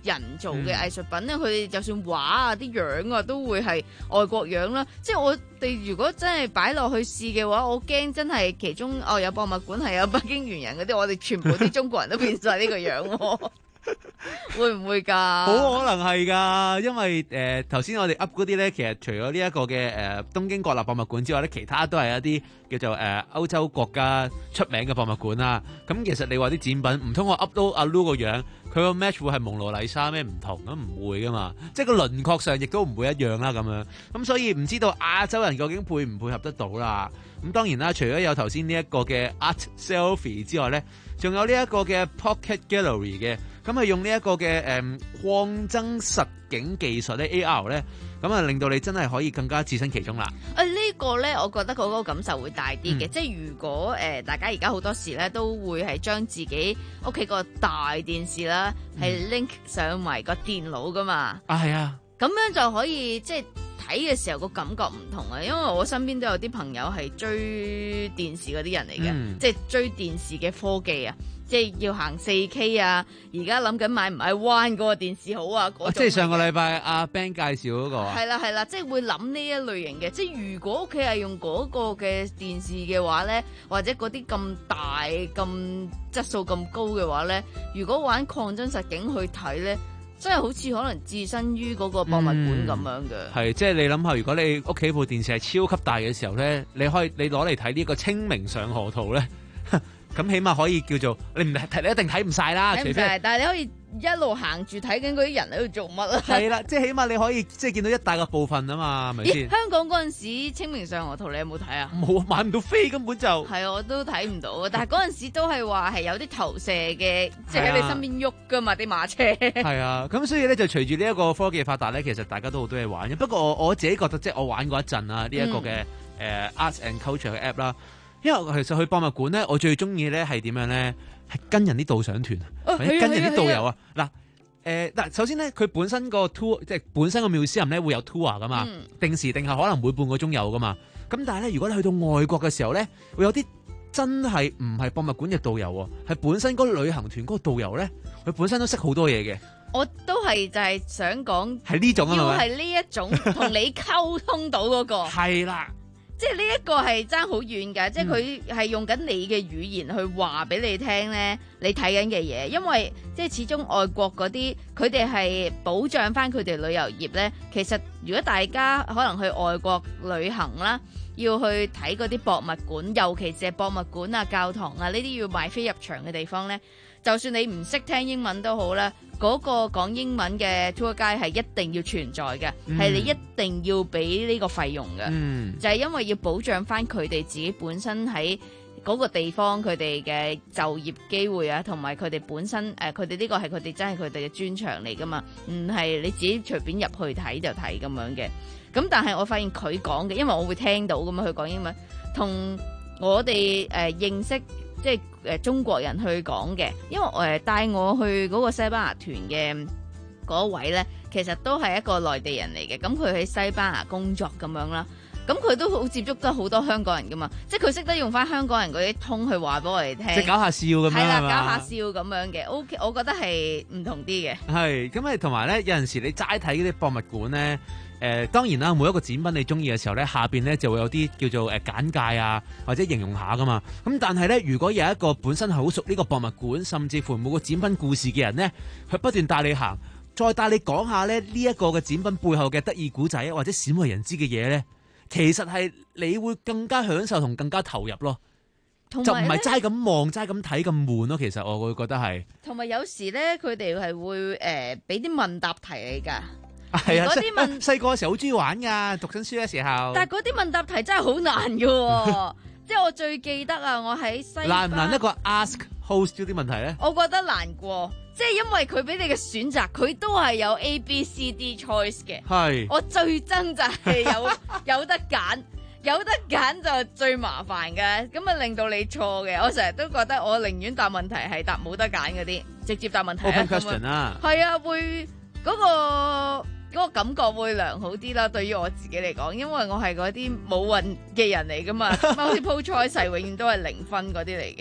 人做嘅藝術品咧，佢哋、嗯、就算畫啊、啲樣啊，都會係外國樣啦。即係我哋如果真係擺落去試嘅話，我驚真係其中哦有博物館係有北京猿人嗰啲，我哋全部啲中國人都變晒呢個樣喎。會唔會㗎？ 好可能係㗎，因為誒頭先我哋 up 嗰啲咧，其實除咗呢一個嘅誒、呃、東京國立博物館之外咧，其他都係一啲叫做誒、呃、歐洲國家出名嘅博物館啦。咁其實你話啲展品唔通我 up 到阿 Lu 個樣，佢個 match 會係蒙羅麗莎咩唔同？咁唔會㗎嘛，即係個輪廓上亦都唔會一樣啦咁樣。咁所以唔知道亞洲人究竟配唔配合得到啦。咁當然啦，除咗有頭先呢一個嘅 art selfie 之外咧，仲有呢一個嘅 pocket gallery 嘅。咁係用呢一個嘅誒擴增實境技術咧 A R 咧，咁啊令到你真係可以更加置身其中啦。 啊、這個、呢個咧，我覺得嗰個感受會大啲嘅，嗯、即係如果誒、呃、大家而家好多時咧都會係將自己屋企個大電視啦係 link 上埋個電腦噶嘛。啊係啊，咁樣就可以即係睇嘅時候個感覺唔同啊，因為我身邊都有啲朋友係追電視嗰啲人嚟嘅，嗯、即係追電視嘅科技啊。即係要行 四 K 啊！而家諗緊買唔買彎嗰個電視好啊？嗰種即係上個禮拜阿 Ben 介紹嗰個啊。 係啦係啦，即係會諗呢一類型嘅。即係如果屋企係用嗰個嘅電視嘅話咧，或者嗰啲咁大、咁質素咁高嘅話咧，如果玩擴增實境去睇咧，真係好似可能置身於嗰個博物館咁樣嘅。係、 嗯，即係你諗下，如果你屋企部電視係超級大嘅時候咧，你可以你攞嚟睇呢個清明上河圖咧。咁起碼可以叫做你唔睇，你一定睇唔晒啦。除非， 但係你可以一路行住睇緊嗰啲人喺度做乜啊？ 係啦，即係起碼你可以即係見到一大個部分啊嘛，係咪先？ 香港嗰陣時清明上河圖你有冇睇啊？ 冇，買唔到飛根本就係啊，我都睇唔到。但係嗰陣時都係話係有啲投射嘅，即係喺你身邊喐噶嘛啲馬車。 係啊，咁所以咧就隨住呢一個科技發達咧，其實大家都好多嘢玩嘅。不過我我自己覺得即係我玩過一陣啊，呢一個嘅誒 Arts and Culture 嘅 app 啦。因為其實去博物館咧，我最中意咧係點樣咧？係跟人啲導賞團，或者跟人啲導遊啊。嗱，誒嗱，首先咧，佢本身個 tour 即係本身個 museum 咧會有 tour 噶嘛，嗯、定時定候可能每半個鐘有噶嘛。咁但係咧，如果你去到外國嘅時候咧，會有啲真係唔係博物館嘅導遊喎，係本身嗰個旅行團嗰個導遊咧，佢本身都識好多嘢嘅。 我都係就係想講係呢種啊嘛， 要係呢一種同你溝通到嗰、嗰個係啦。 即係呢一個係爭好遠㗎，即係佢係用緊你嘅語言去話俾你聽咧，你睇緊嘅嘢，因為即係始終外國嗰啲佢哋係保障翻佢哋旅遊業咧。其實如果大家可能去外國旅行啦，要去睇嗰啲博物館，尤其是係博物館啊、教堂啊呢啲要買飛入場嘅地方咧，就算你唔識聽英文都好啦，嗰個講英文嘅 tour guide 係一定要存在嘅，係、嗯、你一定要俾呢個費用嘅，嗯、就係因為要保障翻佢哋自己本身喺嗰個地方佢哋嘅就業機會啊，同埋佢哋本身誒佢哋呢個係佢哋真係佢哋嘅專長嚟噶嘛，唔係你自己隨便入去睇就睇咁樣嘅。咁但係我發現佢講嘅，因為我會聽到咁樣佢講英文，同我哋誒、呃、認識。即係誒中國人去講嘅，因為誒、呃、帶我去嗰個西班牙團嘅嗰位咧，其實都係一個內地人嚟嘅，咁佢喺西班牙工作咁樣啦，咁佢都好接觸得好多香港人噶嘛，即係佢識得用翻香港人嗰啲通去話俾我哋聽， 即係搞下笑咁樣係啦， 吧搞下笑咁樣嘅 ，OK，我覺得係唔同啲嘅。 係咁誒，同埋咧有陣時你齋睇嗰啲博物館咧。誒、呃、當然啦，每一個展品你中意嘅時候咧，下邊咧就會有啲叫做誒、呃、簡介啊，或者形容下噶嘛。咁但係咧，如果有一個本身係好熟呢個博物館，甚至乎每個展品故事嘅人咧，佢不斷帶你行，再帶你講下咧呢一、這個嘅展品背後嘅得意古仔或者鮮為人知嘅嘢咧，其實係你會更加享受同更加投入咯。就唔係齋咁望齋咁睇咁悶咯。其實我會覺得係。同埋有，有時咧，佢哋係會誒俾啲問答題你㗎。 係啊，啲問細個嘅時候好中意玩噶，讀緊書嘅時候。 但係嗰啲問答題真係好難噶，即係我最記得啊，我喺西難唔難一個 ask host 啲問題咧？ 我覺得難過，即係因為佢俾你嘅選擇，佢都係有 A、B、C、D choice 嘅。係是我最憎就係有有得揀，有得揀就最麻煩嘅，咁啊令到你錯嘅。我成日都覺得我寧願答問題係答冇得揀嗰啲，直接答問題。 Open question 啊， 係啊，會嗰個。嗰個感覺會良好啲啦，對於我自己嚟講，因為我係嗰啲冇運嘅人嚟噶嘛，好似 Paul Choice 永遠都係零分嗰啲嚟嘅。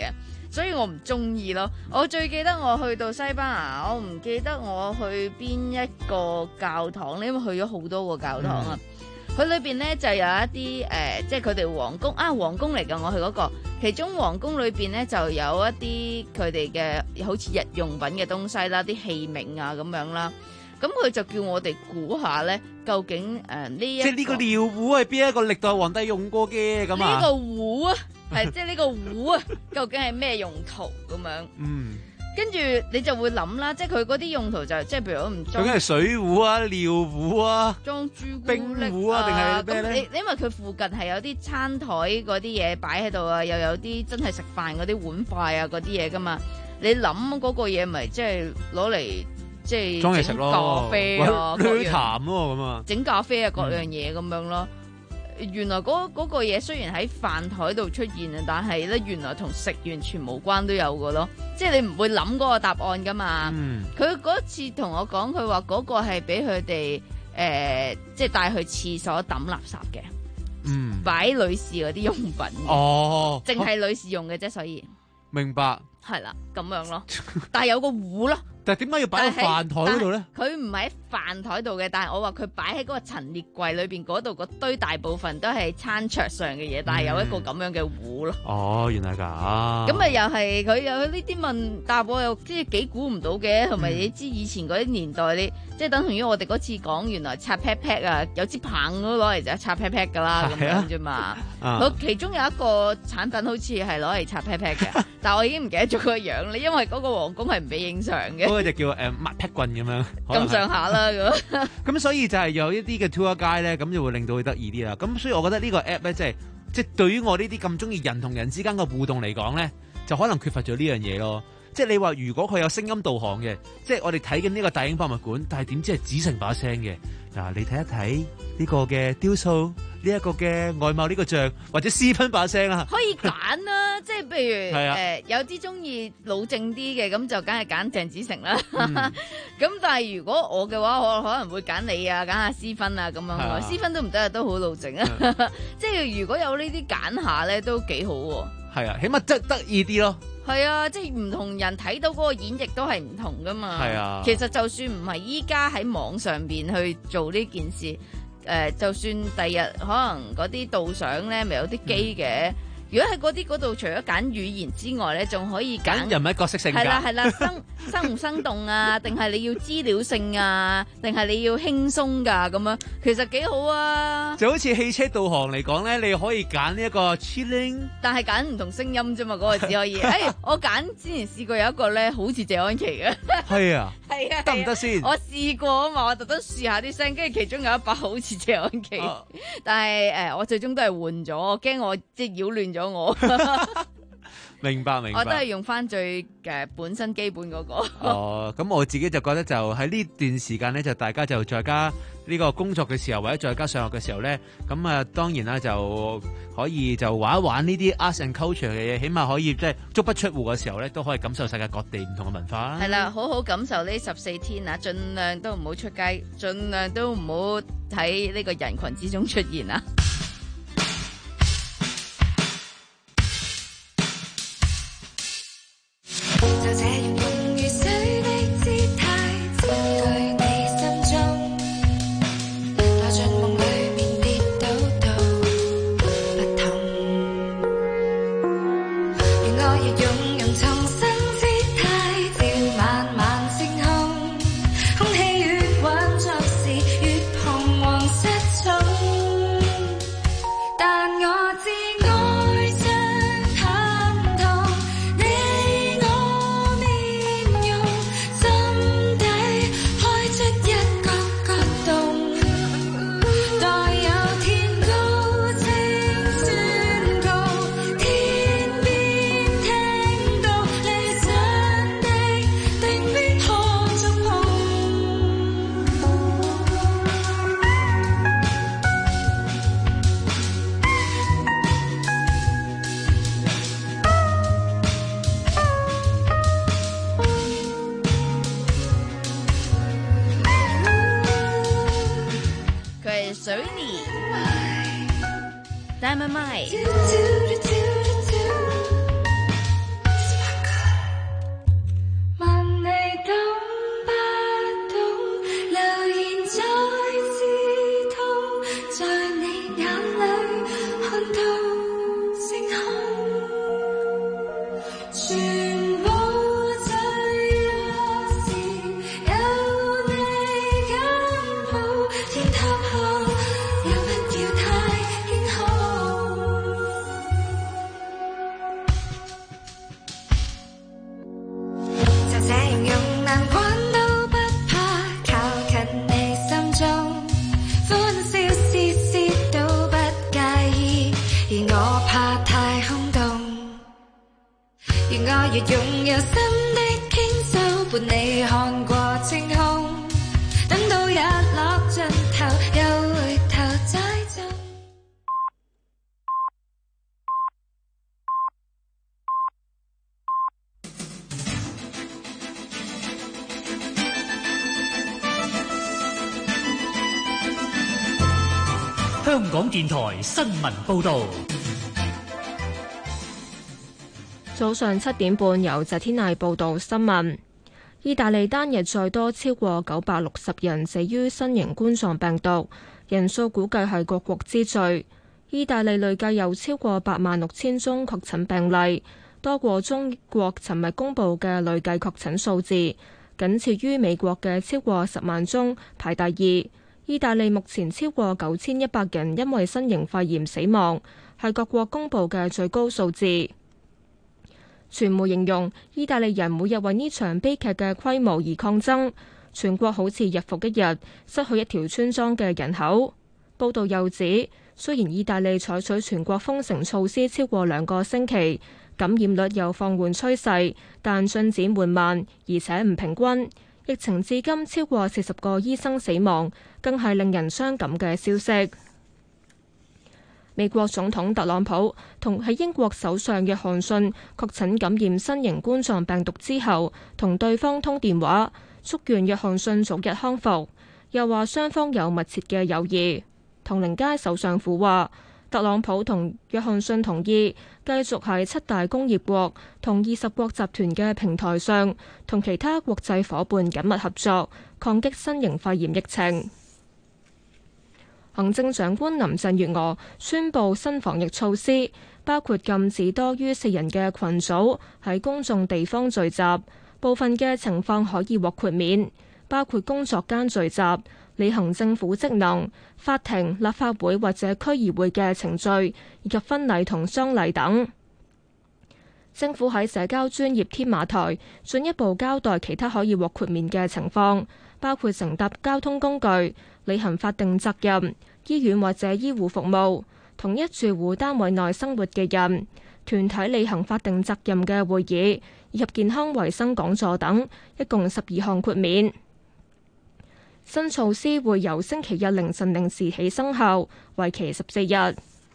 所以我唔中意咯。我最記得我去到西班牙，我唔記得我去邊一個教堂咧，因為去咗好多個教堂啊。佢裏邊咧就有一啲誒、呃，即係佢哋皇宮啊，皇宮嚟㗎。我去嗰、嗰個，其中皇宮裏邊咧就有一啲佢哋嘅好似日用品嘅東西啦，啲器皿啊咁樣啦。咁佢就叫我哋估下咧，究竟誒呢、呃、一即係呢個尿壺係邊一個歷代皇帝用過嘅咁啊？ 呢個壺啊，係即係呢個壺啊，究竟係咩用途咁樣？嗯。跟住你就會諗啦，即係佢嗰啲用途就即係譬如我唔裝， 究竟係水壺啊、尿壺啊、 裝朱古力冰壺啊，定係咩咧？ 你因為佢附近係有啲餐台嗰啲嘢擺喺度啊，又有啲真係食飯嗰啲碗筷啊嗰啲嘢噶嘛，你諗嗰個嘢咪即係攞嚟即係裝嘢食咯， 咖啡啊， 各樣談咯咁啊， 整咖啡啊各樣嘢咁樣咯。原來嗰嗰個嘢雖然喺飯台度出現啊，但係咧原來同食完全無關都有嘅咯，即係你唔會諗嗰個答案噶嘛。佢嗰、嗯、次同我講，佢話嗰個係俾佢哋誒，即係帶去廁所抌垃圾嘅，嗯，擺女士嗰啲用品嘅，哦，淨係女士用嘅啫，所以明白係啦，咁樣咯，但係有個壺咯。 但係點解要擺喺飯台嗰度咧？ 佢唔係喺飯台度嘅，但係我話佢擺喺嗰個陳列櫃裏邊嗰度，嗰堆大部分都係餐桌上嘅嘢，但係有一個咁樣嘅壺咯。 哦，原來係咁。 咁啊，又係佢有呢啲問答，我又即係幾估唔到嘅，同埋你知以前嗰啲年代，你即係等同於我哋嗰次講，原來擦 pat pat 啊，有支棒都攞嚟就擦 pat pat 噶啦，咁樣啫嘛。佢其中有一個產品好似係攞嚟擦 pat pat 嘅，但係我已經唔記得咗個樣啦，因為嗰個皇宮係唔俾影相嘅。嗰就叫誒抹劈棍咁樣， 咁上下啦咁。 咁所以就係有一啲嘅 tour guide 咧，咁就會令到佢得意啲啦。咁所以我覺得呢個 app 咧，即係即係對於我呢啲咁中意人同人之間嘅互動嚟講咧，就可能缺乏咗呢樣嘢咯。即係你話如果佢有聲音導航嘅，即係我哋睇緊呢個大英博物館，但係點知係只成把聲嘅嗱？你睇一睇呢個嘅雕塑，呢一個嘅外貌呢個像，或者私奔把聲啊， 可以揀啦。即係譬如誒、 啊呃，有啲中意老正啲嘅，咁就梗係揀鄭子誠啦。咁、嗯、但係如果我嘅話，我可能會揀你啊，揀下私芬啊咁樣。啊、私芬都唔得啊，都好老正啊。即係如果有呢啲揀下咧，都幾好喎。 係啊，起碼得得意啲咯。 係啊，即係唔同人睇到嗰個演繹都係唔同噶嘛。係啊，其實就算唔係依家喺網上邊去做呢件事，誒、呃，就算第日可能嗰啲導賞咧，咪有啲機嘅。嗯如果喺嗰啲嗰度，除咗揀語言之外咧，仲可以揀人物角色性格。 係啦係啦，生生唔生動啊？定係你要資料性啊？定係你要輕鬆噶咁樣？其實幾好啊！ 就好似汽車導航嚟講咧，你可以揀呢一個 chilling， 但係揀唔同聲音啫嘛，嗰、嗰個只可以。誒、哎，我揀之前試過有一個咧，好似謝安琪嘅。 係啊， 係啊， 得唔得先？ 我試過啊嘛，我特登試下啲聲，跟住其中有一把好似謝安琪，啊、但係誒、呃，我最終都係換咗，我驚我即係擾亂咗我。 明白明白， 我都係用翻最嘅本身基本嗰、那個。 哦，咁我自己就覺得就喺呢段時間咧，就大家就在家呢個工作嘅時候，或者在家上學嘅時候咧，咁啊當然啦，就可以就玩一玩呢啲 arts and culture 嘅嘢，起碼可以即係足不出戶嘅時候咧，都可以感受世界各地唔同嘅文化。 係啦，好好感受呢十四天啊，盡量都唔好出街，盡量都唔好喺呢個人群之中出現啊。 就這樣用如水的姿態佔據你心中，踏進夢裡面跌倒都不痛。願我亦用用重生姿態照漫漫星空，空氣越混作時越彷徨失重，但我知愛將探討你我面容，心底開出一個個洞，待有天高聲宣告，天邊聽到理想的定必可觸碰。 佢係水妮 Dynamite。 越擁有新的傾訴，伴你看過晴空，等到日落盡頭，又回頭再走。 香港電台新聞報導。 早上七點半，由謝天麗報道新聞。意大利單日再多超過九百六十人死於新型冠狀病毒，人數估計係各國之最。意大利累計有超過八萬六千宗確診病例，多過中國尋日公布嘅累計確診數字，僅次於美國嘅超過十萬宗，排第二。意大利目前超過九千一百人因為新型肺炎死亡，係各國公布嘅最高數字。傳媒形容意大利人每日為呢場悲劇嘅規模而抗爭，全國好似日復一日失去一條村莊嘅人口。報道又指，雖然意大利採取全國封城措施超過兩個星期，感染率有放緩趨勢，但進展緩慢，而且唔平均。疫情至今超過四十個醫生死亡，更係令人傷感嘅消息。美國總統特朗普同喺英國首相約翰遜確診感染新型冠狀病毒之後，同對方通電話，祝願約翰遜早日康復，又話雙方有密切嘅友誼。唐寧街首相府話，特朗普同約翰遜同意繼續喺七大工業國同二十國集團嘅平台上，同其他國際夥伴緊密合作，抗擊新型肺炎疫情。行政長官林鄭月娥宣布新防疫措施，包括禁止多於四人嘅群組喺公眾地方聚集，部分嘅情況可以獲豁免，包括工作間聚集、履行政府職能、法庭、立法會或者區議會嘅程序，以及婚禮同喪禮等。政府喺社交專頁添馬台進一步交代其他可以獲豁免嘅情況，包括乘搭交通工具、履行法定責任、醫院或者醫護服務、同一住戶單位內生活嘅人、團體履行法定責任嘅會議，以及健康衛生講座等，一共十二項豁免。新措施會由星期日凌晨零時起生效，為期十四日。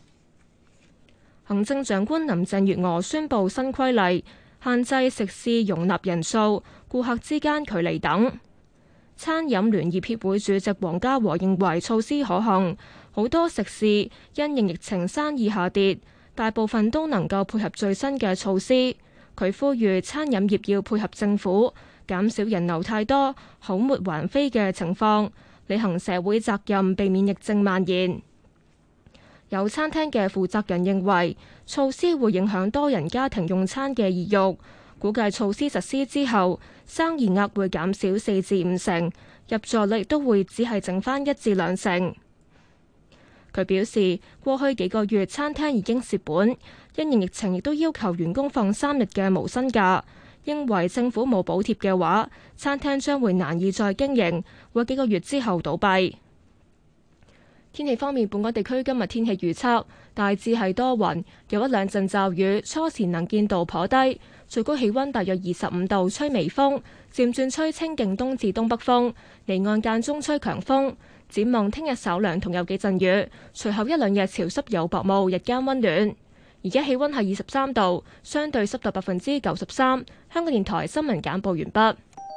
行政長官林鄭月娥宣布新規例，限制食肆容納人數、顧客之間距離等。餐飲聯業協會主席黃家和認為措施可行，好多食肆因應疫情生意下跌，大部分都能夠配合最新嘅措施。佢呼籲餐飲業要配合政府，減少人流太多、口沫橫飛嘅情況，履行社會責任，避免疫症蔓延。有餐廳嘅負責人認為措施會影響多人家庭用餐嘅意欲，估計措施實施之後，生意額會減少四至五成，入座率都會只係剩返一至兩成。佢表示，過去幾個月餐廳已經蝕本，因應疫情亦都要求員工放三日嘅無薪假，認為政府冇補貼嘅話，餐廳將會難以再經營，會幾個月之後倒閉。天氣方面，本港地區今日天氣預測大致係多雲，有一兩陣驟雨，初時能見度頗低，最高氣溫大約二十五度，吹微風，漸轉吹清勁東至東北風，離岸間中吹強風。展望聽日稍涼同有幾陣雨，隨後一兩日潮濕有薄霧，日間溫暖。而家氣溫係二十三度，相對濕度百分之九十三。香港電台新聞簡報完畢。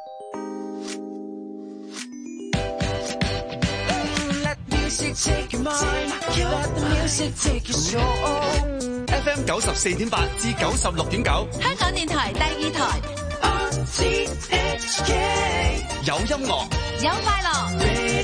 F M 九十四點八至九十六點九， 香港電台第二台。 有音樂， 有快樂。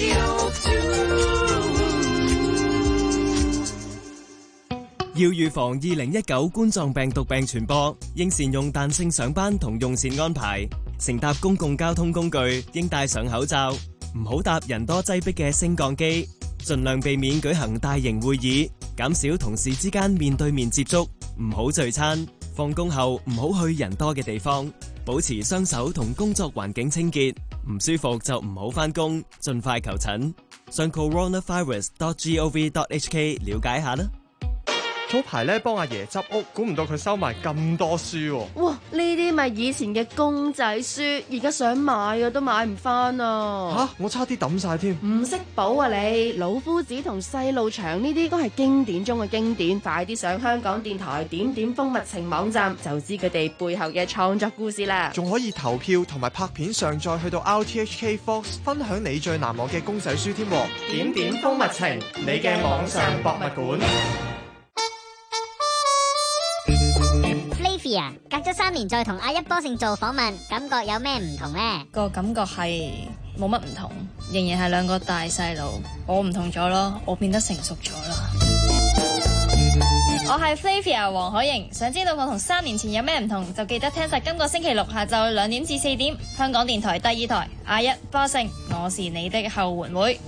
要預防二零一九冠狀病毒病傳播，應善用彈性上班同用膳安排。乘搭公共交通工具應戴上口罩，唔好搭人多擠迫嘅升降機。盡量避免舉行大型會議，減少同事之間面對面接觸，唔好聚餐。放工後唔好去人多嘅地方，保持雙手同工作環境清潔。唔舒服就唔好返工，盡快求診。上 coronavirus dot gov dot hk 了解下啦。 早排咧幫阿爺執屋，估唔到佢收埋咁多書喎。 哇！呢啲咪以前嘅公仔書，而家想買啊都買唔翻啊！ 吓，我差啲抌晒添。 唔識補啊你！老夫子同細路祥呢啲都係經典中嘅經典，快啲上香港電台點點蜂蜜情網站就知佢哋背後嘅創作故事啦。 仲可以投票同埋拍片上載去到 R T H K Fox 分享你最難忘嘅公仔書添。點點蜂蜜情，你嘅網上博物館。 Flavia， 隔咗三年再同阿一波勝做訪問，感覺有咩唔同呢？ 個感覺係冇乜唔同，仍然係兩個大細路。我唔同咗咯，我變得成熟咗啦。我係 Flavia 黃可盈，想知道我同三年前有咩唔同，就記得聽實今個星期六下晝兩點至四點，香港電台第二台阿一波勝，我是你的後援會。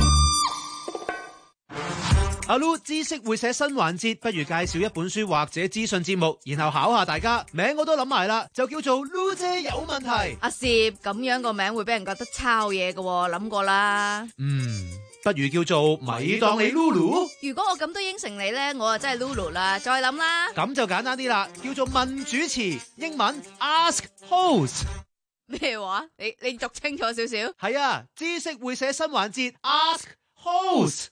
阿 Lu 知識會寫新環節，不如介紹一本書或者資訊節目，然後考下大家。名我都諗埋啦，就叫做 Lu 姐有問題。 阿攝咁樣個名會俾人覺得抄嘢嘅，諗過啦。 嗯，不如叫做咪當你 Lulu。 如果我咁都應承你呢，我就真係 Lulu 啦。再諗啦。 咁就簡單啲啦，叫做問主持，英文 Ask Host。 咩話？你你讀清楚少少。 係啊，知識會寫新環節 Ask Host。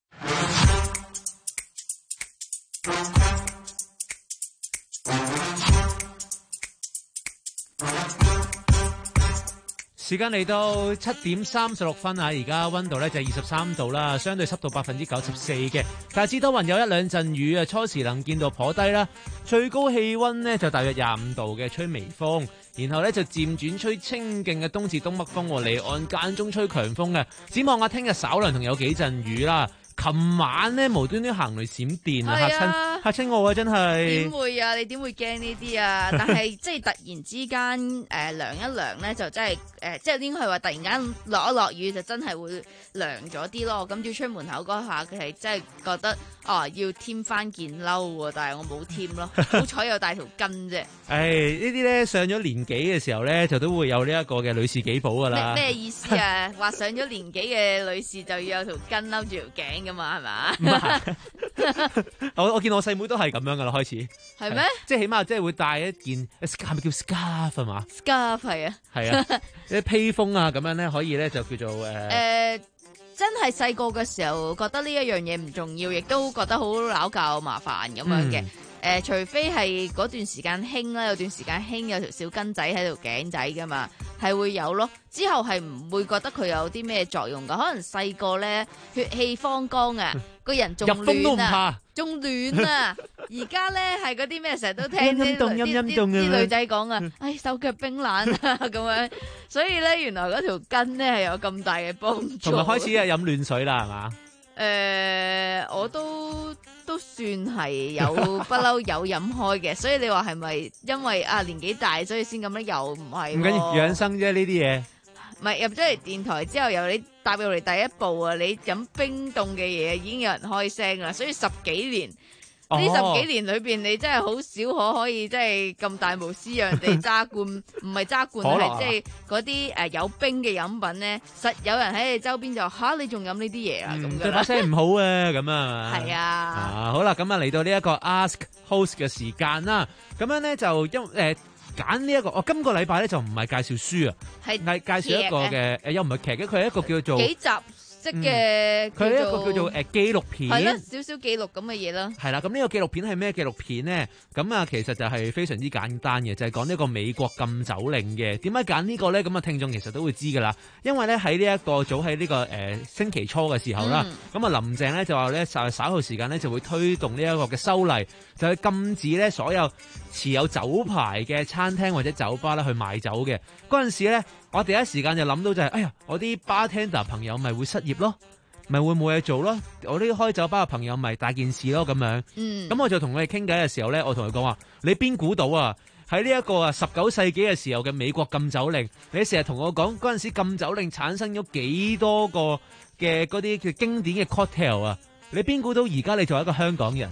時間嚟到七點三十六分啊！而家溫度咧就係二十三度啦，相對濕度百分之九十四嘅，大致多雲有一兩陣雨啊，初時能見度頗低啦，最高氣溫呢就大約廿五度嘅，吹微風，然後咧就漸轉吹清勁嘅東至東北風，離岸間中吹強風嘅，展望下聽日稍涼同有幾陣雨啦。琴晚咧無端端行雷閃電啊，嚇親嚇親我啊！真係點會啊？你點會驚呢啲啊？但係即係突然之間誒、呃、涼一涼咧，就真係誒、呃、即係應該係話突然間落一落雨就真係會涼咗啲咯。咁要出門口嗰下，佢係真係覺得哦要添翻件褸喎，但係我冇添咯，好彩有帶條巾啫。誒、 哎、呢啲咧上咗年紀嘅時候咧，就都會有呢一個嘅女士紀寶噶啦。 咩意思啊？話上咗年紀嘅女士就要有條巾褸住條頸噶嘛，係嘛？ 我我見我細妹都係咁樣噶啦，開始係咩？ 即係起碼即係會帶一件係咪叫 scarf 係嘛 ？scarf 係啊， 係啊，啲披風啊咁樣咧，可以咧就叫做誒。 誒、呃，真係細個嘅時候覺得呢一樣嘢唔重要，亦都覺得好拗教麻煩咁樣嘅。誒、嗯呃，除非係嗰段時間興啦，有段時間興有條小巾仔喺條頸仔噶嘛，係會有咯。之後係唔會覺得佢有啲咩作用噶，可能細個咧血氣方剛啊，個人仲亂啊，仲亂啊。而家咧係嗰啲咩成日都聽啲啲女仔講啊，唉手腳冰冷啊咁樣，所以咧原來嗰條巾咧係有咁大嘅幫助。 同埋開始啊飲暖水啦，係嘛？ 誒、呃，我都都算係有不嬲有飲開嘅，所以你話係咪因為啊年紀大所以先咁樣？又唔係， 唔緊要養生啫呢啲嘢。 唔係入咗嚟電台之後，由你踏入嚟第一步啊，你飲冰凍嘅嘢已經有人開聲啦，所以十幾年。呢、哦、十幾年裏邊，你真係好少可可以即係咁大無私讓人哋揸罐，唔係揸罐係即係嗰啲誒有冰嘅飲品咧，實有人喺你周邊就吓、啊、你仲飲呢啲嘢啊咁。 對把聲唔好啊咁啊。 係啊。 啊好啦，咁啊嚟到呢一個 Ask Host 嘅時間啦，咁樣咧就因誒揀呢一個，我今個禮拜咧就唔係介紹書啊，係介紹一個嘅誒又唔係劇嘅，佢係一個叫做幾集。即嘅， 佢、嗯、呢一個叫做誒紀錄片， 係啦，少少紀錄咁嘅嘢啦。 係啦，咁呢個紀錄片係咩紀錄片咧？咁啊，其實就係非常之簡單嘅，就係講呢個美國禁酒令嘅。點解揀呢個咧？咁啊，聽眾其實都會知噶啦。因為咧喺呢一個早喺呢、這個誒、呃、星期初嘅時候啦，咁、嗯、啊林鄭咧就話咧稍稍後時間咧就會推動呢一個嘅修例，就係禁止咧所有持有酒牌嘅餐廳或者酒吧咧去賣酒嘅。嗰陣時咧。我第一時間就諗到就係、是，哎呀，我啲 bartender 朋友咪會失業咯，咪會冇嘢做咯。我啲開酒吧嘅朋友咪大件事咯咁樣。嗯，咁我就同佢哋傾偈嘅時候咧，我同佢講話：你邊估到啊？喺呢一個啊十九世紀嘅時候嘅美國禁酒令，你成日同我講嗰陣時禁酒令產生咗幾多個嘅嗰啲叫經典嘅 cocktail 啊？你邊估到而家你作為一個香港人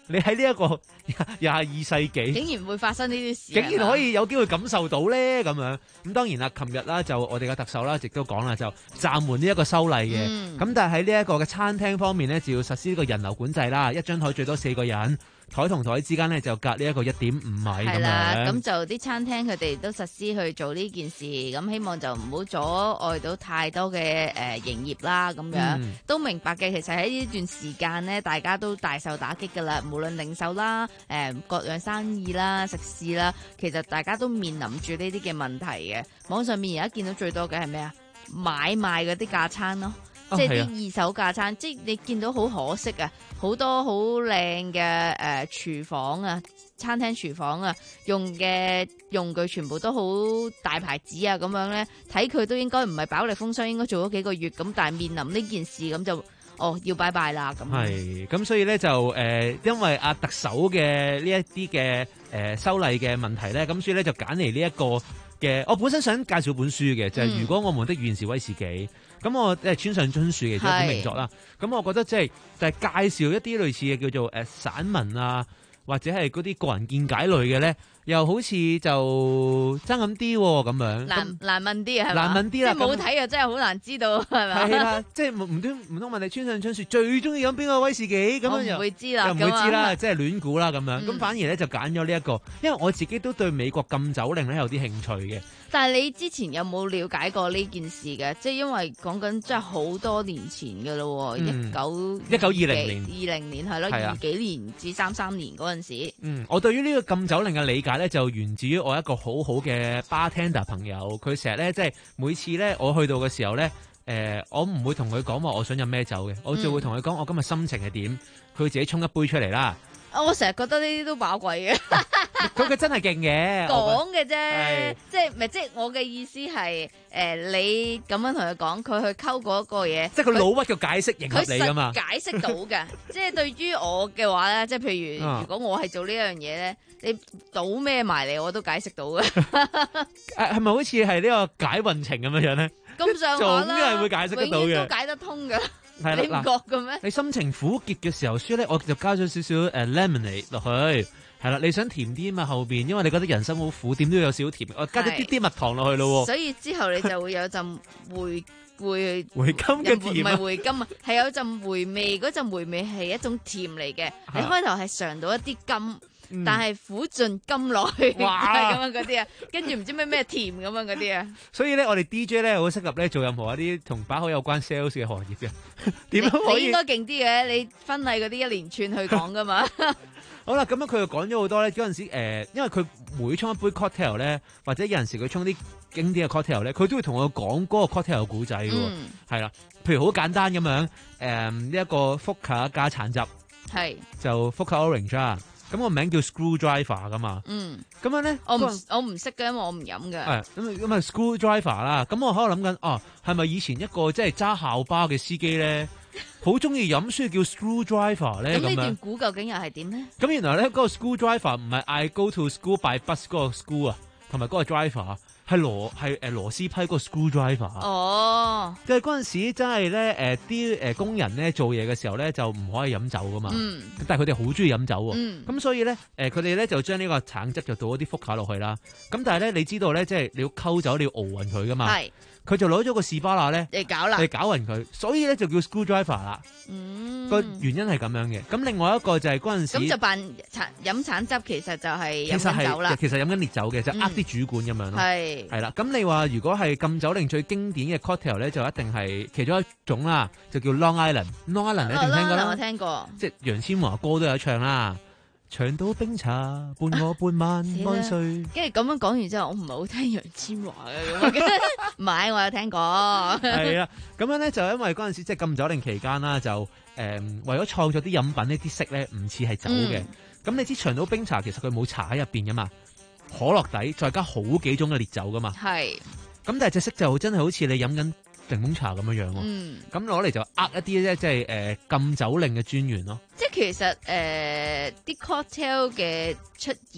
你喺呢一個廿二世紀， 竟然會發生呢啲事， 竟然可以有機會感受到咧咁樣。咁當然啦，琴日啦就我哋嘅特首啦，亦都講啦，就暫緩呢一個修例嘅。咁、嗯、但係喺呢一個嘅餐廳方面咧，就要實施呢個人流管制啦，一張台最多四個人。台同台之間咧就隔呢一個一點五米咁係啦， 樣。 咁就啲餐廳佢哋都實施去做呢件事，咁希望就唔好阻礙到太多嘅誒營業啦。咁樣、嗯、都明白嘅。其實喺呢段時間咧，大家都大受打擊㗎啦。無論零售啦、誒、呃、各樣生意啦、食肆啦，其實大家都面臨住呢啲嘅問題嘅。網上面而家見到最多嘅係咩啊？買賣嗰啲架餐咯。即係啲二手架餐，即係你見到好可惜啊！好多好靚嘅誒廚房啊，餐廳廚房啊，用嘅用具全部都好大牌子啊，咁樣咧睇佢都應該唔係飽歷風霜，應該做咗幾個月咁，但係面臨呢件事咁就哦要拜拜啦咁。係咁，所以咧就誒、呃，因為阿特首嘅呢一啲嘅誒修例嘅問題咧，咁所以咧就揀嚟呢一個嘅。我本身想介紹本書嘅，就係、是、如果我們的原是威士忌。咁我誒村上春樹其實一本名作啦，咁我覺得即係就係、是、介紹一啲類似嘅叫做誒、呃、散文啊，或者係嗰啲個人見解類嘅咧，又好似就爭咁啲咁樣， 難難問啲係嘛？ 難問啲啦， 即係冇睇啊，真係好難知道係咪？ 係啦，即係唔通唔通問你村上春樹最中意飲邊個威士忌咁樣又唔會知啦， 又唔會知啦，即係亂估啦咁樣。咁、 嗯、反而咧就揀咗呢一個，因為我自己都對美國禁酒令咧有啲興趣嘅。 但係你之前有冇了解過呢件事嘅？即係因為講緊真係好多年前㗎咯，一九一九二零年二零年係咯，二幾年至三三年嗰陣時。 嗯，我對於呢個禁酒令嘅理解咧，就源自於我一個好好嘅 bartender 朋友，佢成日咧即係每次咧我去到嘅時候咧，誒、呃、我唔會同佢講話我想飲咩酒嘅，我就會同佢講我今日心情係點，佢自己沖一杯出嚟啦。 我成日覺得呢啲都飽鬼嘅， 佢佢真係勁嘅， 講嘅啫，即係咪即係我嘅意思係誒、呃，你咁樣同佢講，佢去溝嗰個嘢， 即係佢老屈嘅解釋迎合你噶嘛， 解釋到嘅，即係對於我嘅話咧，即係譬如、啊、如果我係做呢樣嘢咧，你倒咩埋嚟我都解釋到嘅，誒係咪好似係呢個解運程咁樣樣咧？ 咁上下啦， 總係會解釋得到嘅， 永遠都解得通嘅。 係你唔覺嘅咩？ 你心情苦澀嘅時候，書咧我就加咗少少誒 lemonade 落去，係啦。你想甜啲嘛後邊，因為你覺得人生好苦，點都要有少少甜，我加咗啲啲蜜糖落去咯。 所以之後你就會有陣回回回甘嘅甜， 唔係回甘啊，係有陣回味，嗰陣回味係一種甜嚟嘅。你開頭係嘗到一啲甘。嗯、但係苦盡甘來，係咁樣嗰啲啊，跟住唔知咩咩甜咁樣嗰啲啊。 所以咧，我哋 D J 咧好適合咧做任何一啲同把口有關 sales 嘅行業嘅。點樣可以？ 你應該勁啲嘅，你婚禮嗰啲一連串去講噶嘛。 好啦，咁樣佢又講咗好多咧。嗰陣時誒、呃，因為佢每沖一杯 cocktail 咧，或者有陣時佢沖啲經典嘅 cocktail 咧，佢都會同我講嗰個 cocktail 嘅故仔嘅。係啦、嗯，譬如好簡單咁樣，誒、呃、呢一個福卡加橙汁，係就福卡 orange 啊。咁個名叫 Screwdriver 噶嘛，嗯，咁樣咧， 我唔我唔識嘅，因為我唔飲嘅。 係咁咁啊 Screwdriver 啦，咁我喺度諗緊，哦，係咪以前一個即係揸校巴嘅司機咧，好中意飲，所以叫 Screwdriver 咧？咁呢段估究竟又係點咧？ 咁原來咧嗰個 Screwdriver 唔係 I go to school by bus 嗰個 school 啊，同埋嗰個 driver。係螺係誒螺絲批嗰個 screwdriver 哦， 即係嗰陣時真係咧誒啲誒工人咧做嘢嘅時候咧就唔可以飲酒噶嘛，嗯、但係佢哋好中意飲酒喎，咁、嗯、所以咧誒佢哋咧就將呢個橙汁就倒一啲福卡落去啦，咁但係咧你知道咧即係你要溝酒你要熬勻佢噶嘛，係佢就攞咗個士巴拿咧嚟搞啦， 嚟搞勻佢，所以咧就叫 screwdriver 啦。嗯，個原因係咁樣嘅。咁另外一個就係嗰陣時， 咁就扮橙飲橙汁，其實就係飲緊酒啦。 其實飲緊烈酒嘅，就呃啲主管咁樣咯。係係啦。咁你話如果係禁酒令最經典嘅 cocktail 咧，就一定係其中一種啦，就叫 Long Island。Long Island 你一定聽過啦。 我聽過。即係楊千嬅歌都有唱啦。長島冰茶伴我半晚安睡。 跟住咁樣講完之後，我唔係好聽楊千嬅嘅，唔係我有聽過。 係啦，咁樣咧就因為嗰陣時即係禁酒令期間啦，就誒、呃、為咗創作啲飲品呢啲色咧唔似係酒嘅。咁、嗯、你知長島冰茶其實佢冇茶喺入邊噶嘛，可樂底再加好幾種嘅烈酒噶嘛。係。咁但係隻色就真係好似你飲緊檸檬茶咁樣樣喎，咁攞嚟就呃一啲咧，即係誒禁酒令嘅專員咯。 即係其實誒啲、呃、cocktail 嘅出現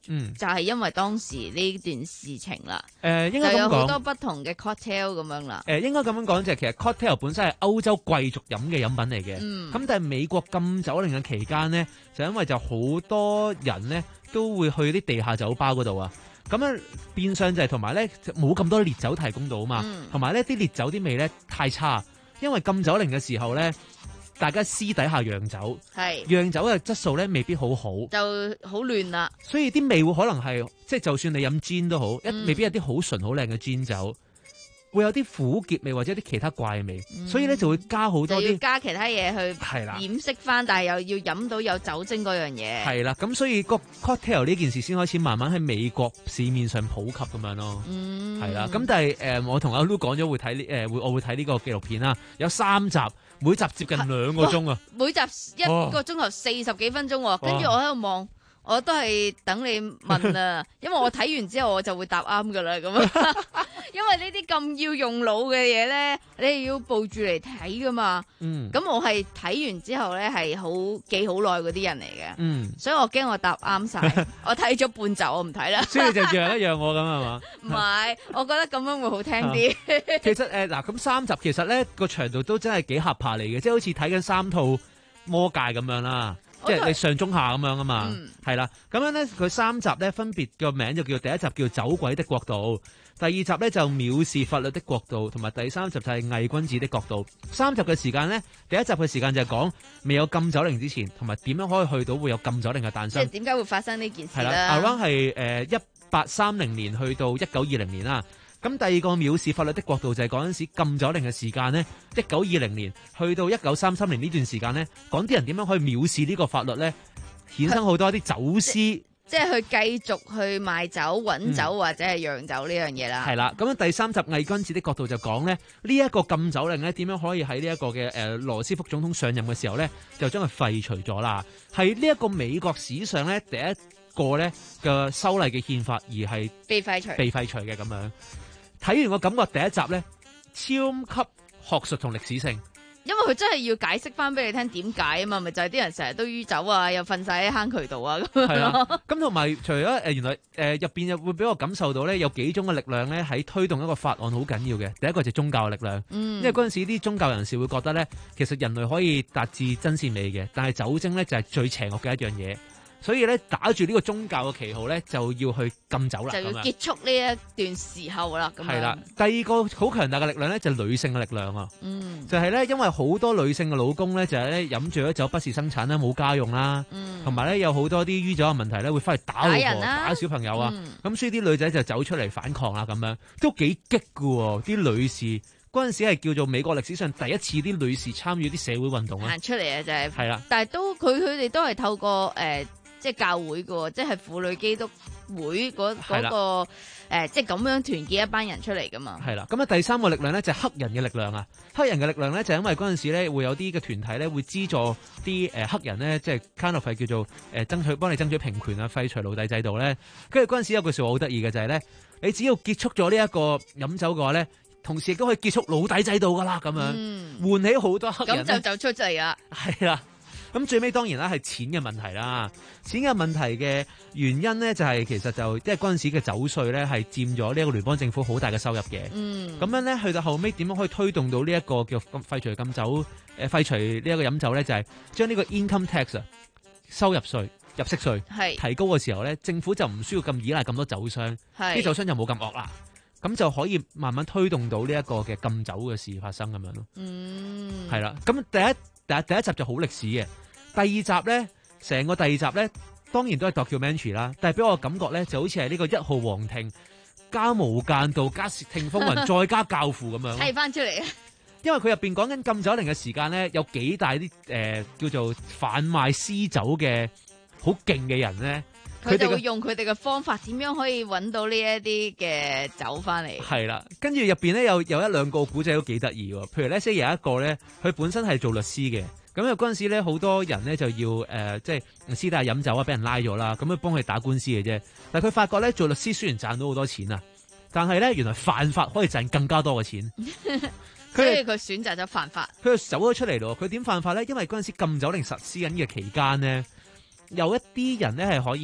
嗯， 就係因為當時呢段事情啦。 誒、呃，應該咁講， 就有好多不同嘅 cocktail 咁樣啦。 誒、呃，應該咁樣講就係其實 cocktail 本身係歐洲貴族飲嘅飲品嚟嘅。 嗯， 咁但係美國禁酒令嘅期間咧，就因為就好多人咧都會去啲地下酒吧嗰度啊。咁樣變相就係同埋咧冇咁多烈酒提供到啊嘛，同埋咧啲烈酒啲味咧太差，因為禁酒令嘅時候咧。大家私底下釀酒， 係釀酒嘅質素咧未必好好， 就好亂啦。 所以啲味會可能係即係就算你飲 gin 都好，一、 嗯、 未必有啲好純好靚嘅 gin 酒，會有啲苦澀味或者啲其他怪味，嗯、所以咧就會加好多啲， 要加其他嘢去掩飾翻，但係又要飲到有酒精嗰樣嘢。 係啦，咁所以個 cocktail 呢件事先開始慢慢喺美國市面上普及咁樣咯。嗯，係啦，咁但係誒、呃，我同阿 Lu 講咗會睇呢誒，會我會睇呢個紀錄片啦，有三集。每集接近兩個鐘啊！ 每集一個鐘頭四十幾分鐘，跟住我喺度望，我都係等你問啊，因為我睇完之後我就會答啱噶啦咁啊。因為呢啲咁要用腦嘅嘢咧，你係要報住嚟睇噶嘛。嗯。咁我係睇完之後咧係好記好耐嗰啲人嚟嘅。嗯。所以我驚我答啱晒，我睇咗半集我唔睇啦。 所以你就讓一讓我咁係嘛？ 唔係，我覺得咁樣會好聽啲。 其實誒嗱，咁、呃、三集其實咧個長度都真係幾合拍嚟嘅，即係好似睇緊三套魔戒咁樣啦。即係你上中下咁樣啊嘛，係啦、嗯，咁樣咧佢三集咧分別個名就叫第一集叫走鬼的國度，第二集咧就藐視法律的國度，同埋第三集就係偽君子的國度。三集嘅時間咧，第一集嘅時間就係講未有禁酒令之前，同埋點樣可以去到會有禁酒令嘅誕生。 即係點解會發生呢件事咧？ 係啦 ，around 係誒一八三零年去到一九二零年啦。咁第二個藐視法律的國度就係嗰陣時禁酒令嘅時間呢，一九二零年去到一九三三年呢段時間呢，講啲人點樣可以藐視呢個法律呢？衍生好多啲走私， 即係去繼續去賣酒、揾酒、嗯、或者係釀酒呢樣嘢啦。 係啦，咁樣第三集偽君子的國度就講呢，呢、這、一個禁酒令呢點樣可以喺呢一個嘅誒羅斯福總統上任嘅時候呢，就將佢廢除咗啦。係呢一個美國史上呢第一個呢嘅修例嘅憲法，而係被廢除、 被廢除嘅咁樣。睇完我感覺第一集咧，超級學術同歷史性， 因為佢真係要解釋翻俾你聽點解啊嘛，咪就係、是、啲人成日都酗酒啊，又瞓晒喺坑渠度啊咁樣咯。咁同埋除咗誒、呃、原來誒入邊又會俾我感受到咧，有幾種嘅力量咧喺推動一個法案好緊要嘅。第一個就係宗教嘅力量，嗯、因為嗰陣時啲宗教人士會覺得咧，其實人類可以達至真善美嘅，但係酒精咧就係最邪惡嘅一樣嘢。所以咧，打住呢個宗教嘅旗號咧，就要去禁酒啦， 就要結束呢一段時候啦。咁係啦，第二個好強大嘅力量咧，就係女性嘅力量啊。嗯，就係咧，因為好多女性嘅老公咧，就係咧飲住咗酒不是生產啦，冇家用啦，同埋咧有好多啲酗酒嘅問題咧，會翻去打老婆、打人啊、打小朋友啊。咁、嗯、所以啲女仔就走出嚟反抗啦，咁樣都幾激噶喎。啲女士嗰陣時係叫做美國歷史上第一次啲女士參與啲社會運動啊， 行出嚟啊，就係係啦。 但係都佢佢哋都係透過誒。呃即係教會嘅，即係婦女基督會嗰嗰、嗰個誒、呃，即係咁樣團結一班人出嚟噶嘛。 係啦，咁啊第三個力量咧就係、係、黑人嘅力量啊！黑人嘅力量咧就係、因為嗰陣時咧會有啲嘅團體咧會資助啲誒、呃、黑人咧，即係 kind of 係叫做誒、呃、爭取幫你爭取平權啊，廢除奴隸制度咧。跟住嗰陣時有句説話好得意嘅就係、係、咧，你只要結束咗呢一個飲酒嘅話咧，同時亦都可以結束奴隸制度噶啦，咁樣、嗯、喚起好多黑人咁就走出嚟啦。 係啦。咁最尾當然啦係錢嘅問題啦，錢嘅問題嘅原因咧就係、是、其實就即係嗰陣時嘅酒稅咧係佔咗呢一個聯邦政府好大嘅收入嘅。嗯，咁樣咧去到後尾點樣可以推動到呢一個叫廢除禁酒誒、呃、廢除呢一個飲酒咧，就係、是、將呢個 income tax 啊收入稅入息稅係提高嘅時候咧，政府就唔需要咁依賴咁多酒商，啲酒商就冇咁惡啦，咁就可以慢慢推動到呢一個嘅禁酒嘅事發生咁樣咯。嗯，係啦，咁第一第一第一集就好歷史嘅。第二集咧，成個第二集咧，當然都係 documentary 啦，但係俾我感覺咧，就好似係呢個一號皇庭加無間道加竊聽風雲再加教父咁樣。 睇翻出嚟啊！ 因為佢入邊講緊禁酒令嘅時間咧，有幾大啲誒、呃、叫做販賣私酒嘅好勁嘅人咧， 佢哋會用佢哋嘅方法，點樣可以揾到呢一啲嘅酒翻嚟？係啦，跟住入邊咧有有一兩個古仔都幾得意喎，譬如咧，即係有一個咧，佢本身係做律師嘅。咁啊嗰陣時咧，好多人咧就要誒、呃，即係私底下飲酒啊，俾人拉咗啦，咁樣幫佢打官司嘅啫。但係佢發覺咧，做律師雖然賺到好多錢啊，但係咧原來犯法可以賺更加多嘅錢。 所以佢選擇咗犯法。 佢就走咗出嚟咯。佢點犯法咧？因為嗰陣時禁酒令實施緊嘅期間咧，有一啲人咧係可以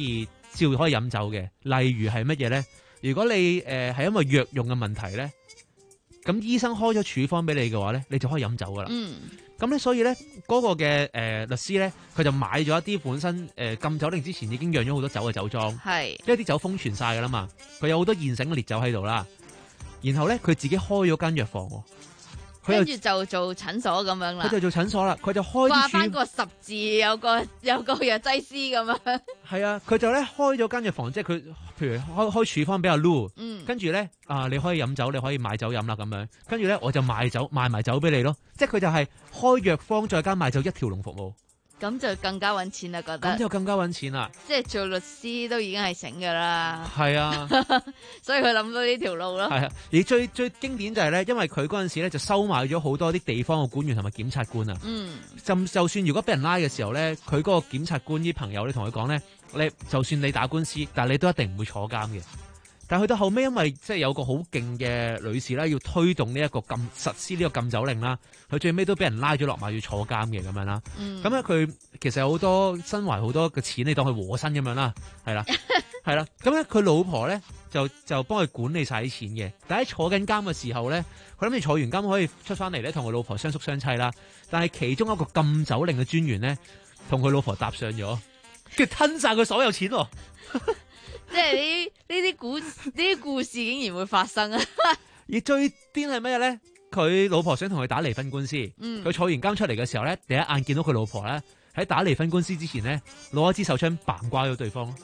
照可以飲酒嘅。例如係乜嘢咧？如果你誒係、呃、因為藥用嘅問題咧，咁醫生開咗處方俾你嘅話咧，你就可以飲酒噶啦。 嗯。 咁咧，所以咧嗰、那個嘅誒、呃、律師咧，佢就買咗一啲本身誒、呃、禁酒令之前已經釀咗好多酒嘅酒莊， 係， 因為啲酒封存晒噶啦嘛，佢有好多現成嘅烈酒喺度啦。然後咧，佢自己開咗間藥房喎。 跟住就做診所咁樣啦， 佢就做診所啦，佢就開掛翻個十字，有個有個藥劑師咁樣。係啊，佢就咧開咗間藥房，即係佢譬如開開處方俾阿 Lu， 嗯， 跟住咧啊，你可以飲酒，你可以買酒飲啦咁樣，跟住咧我就賣酒賣埋酒俾你咯，即係佢就係開藥方再加賣酒一條龍服務。 咁就更加揾錢啦，覺得。 咁就更加揾錢啦。 即係做律師都已經係醒噶啦。 係啊， 所以佢諗到呢條路咯。 係啊，而最最經典就係咧，因為佢嗰陣時咧就收買咗好多啲地方嘅官員同埋檢察官啊。 嗯。 就就算如果俾人拉嘅時候咧，佢嗰個檢察官啲朋友，你同佢講咧，你就算你打官司，但係你都一定唔會坐監嘅。但係去到後尾，因為即係有個好勁嘅女士啦，要推動呢一個禁實施呢個禁酒令啦，佢最尾都俾人拉咗落馬要坐監嘅咁樣啦。咁咧佢其實有好多身懷好多嘅錢，你當佢和珅咁樣啦，係啦，係啦。咁咧佢老婆咧就就幫佢管理晒啲錢嘅。但喺坐緊監嘅時候咧，佢諗住坐完監可以出翻嚟咧，同佢老婆相宿相妻啦。但係其中一個禁酒令嘅專員咧，同佢老婆搭上咗，跟住吞晒佢所有錢喎。 即係呢呢啲故呢啲故事竟然會發生啊！ 而最癲係咩咧？佢老婆想同佢打離婚官司，佢、嗯、坐完監出嚟嘅時候咧，第一眼見到佢老婆咧喺打離婚官司之前咧，攞一支手槍嘭瓜咗對方咯。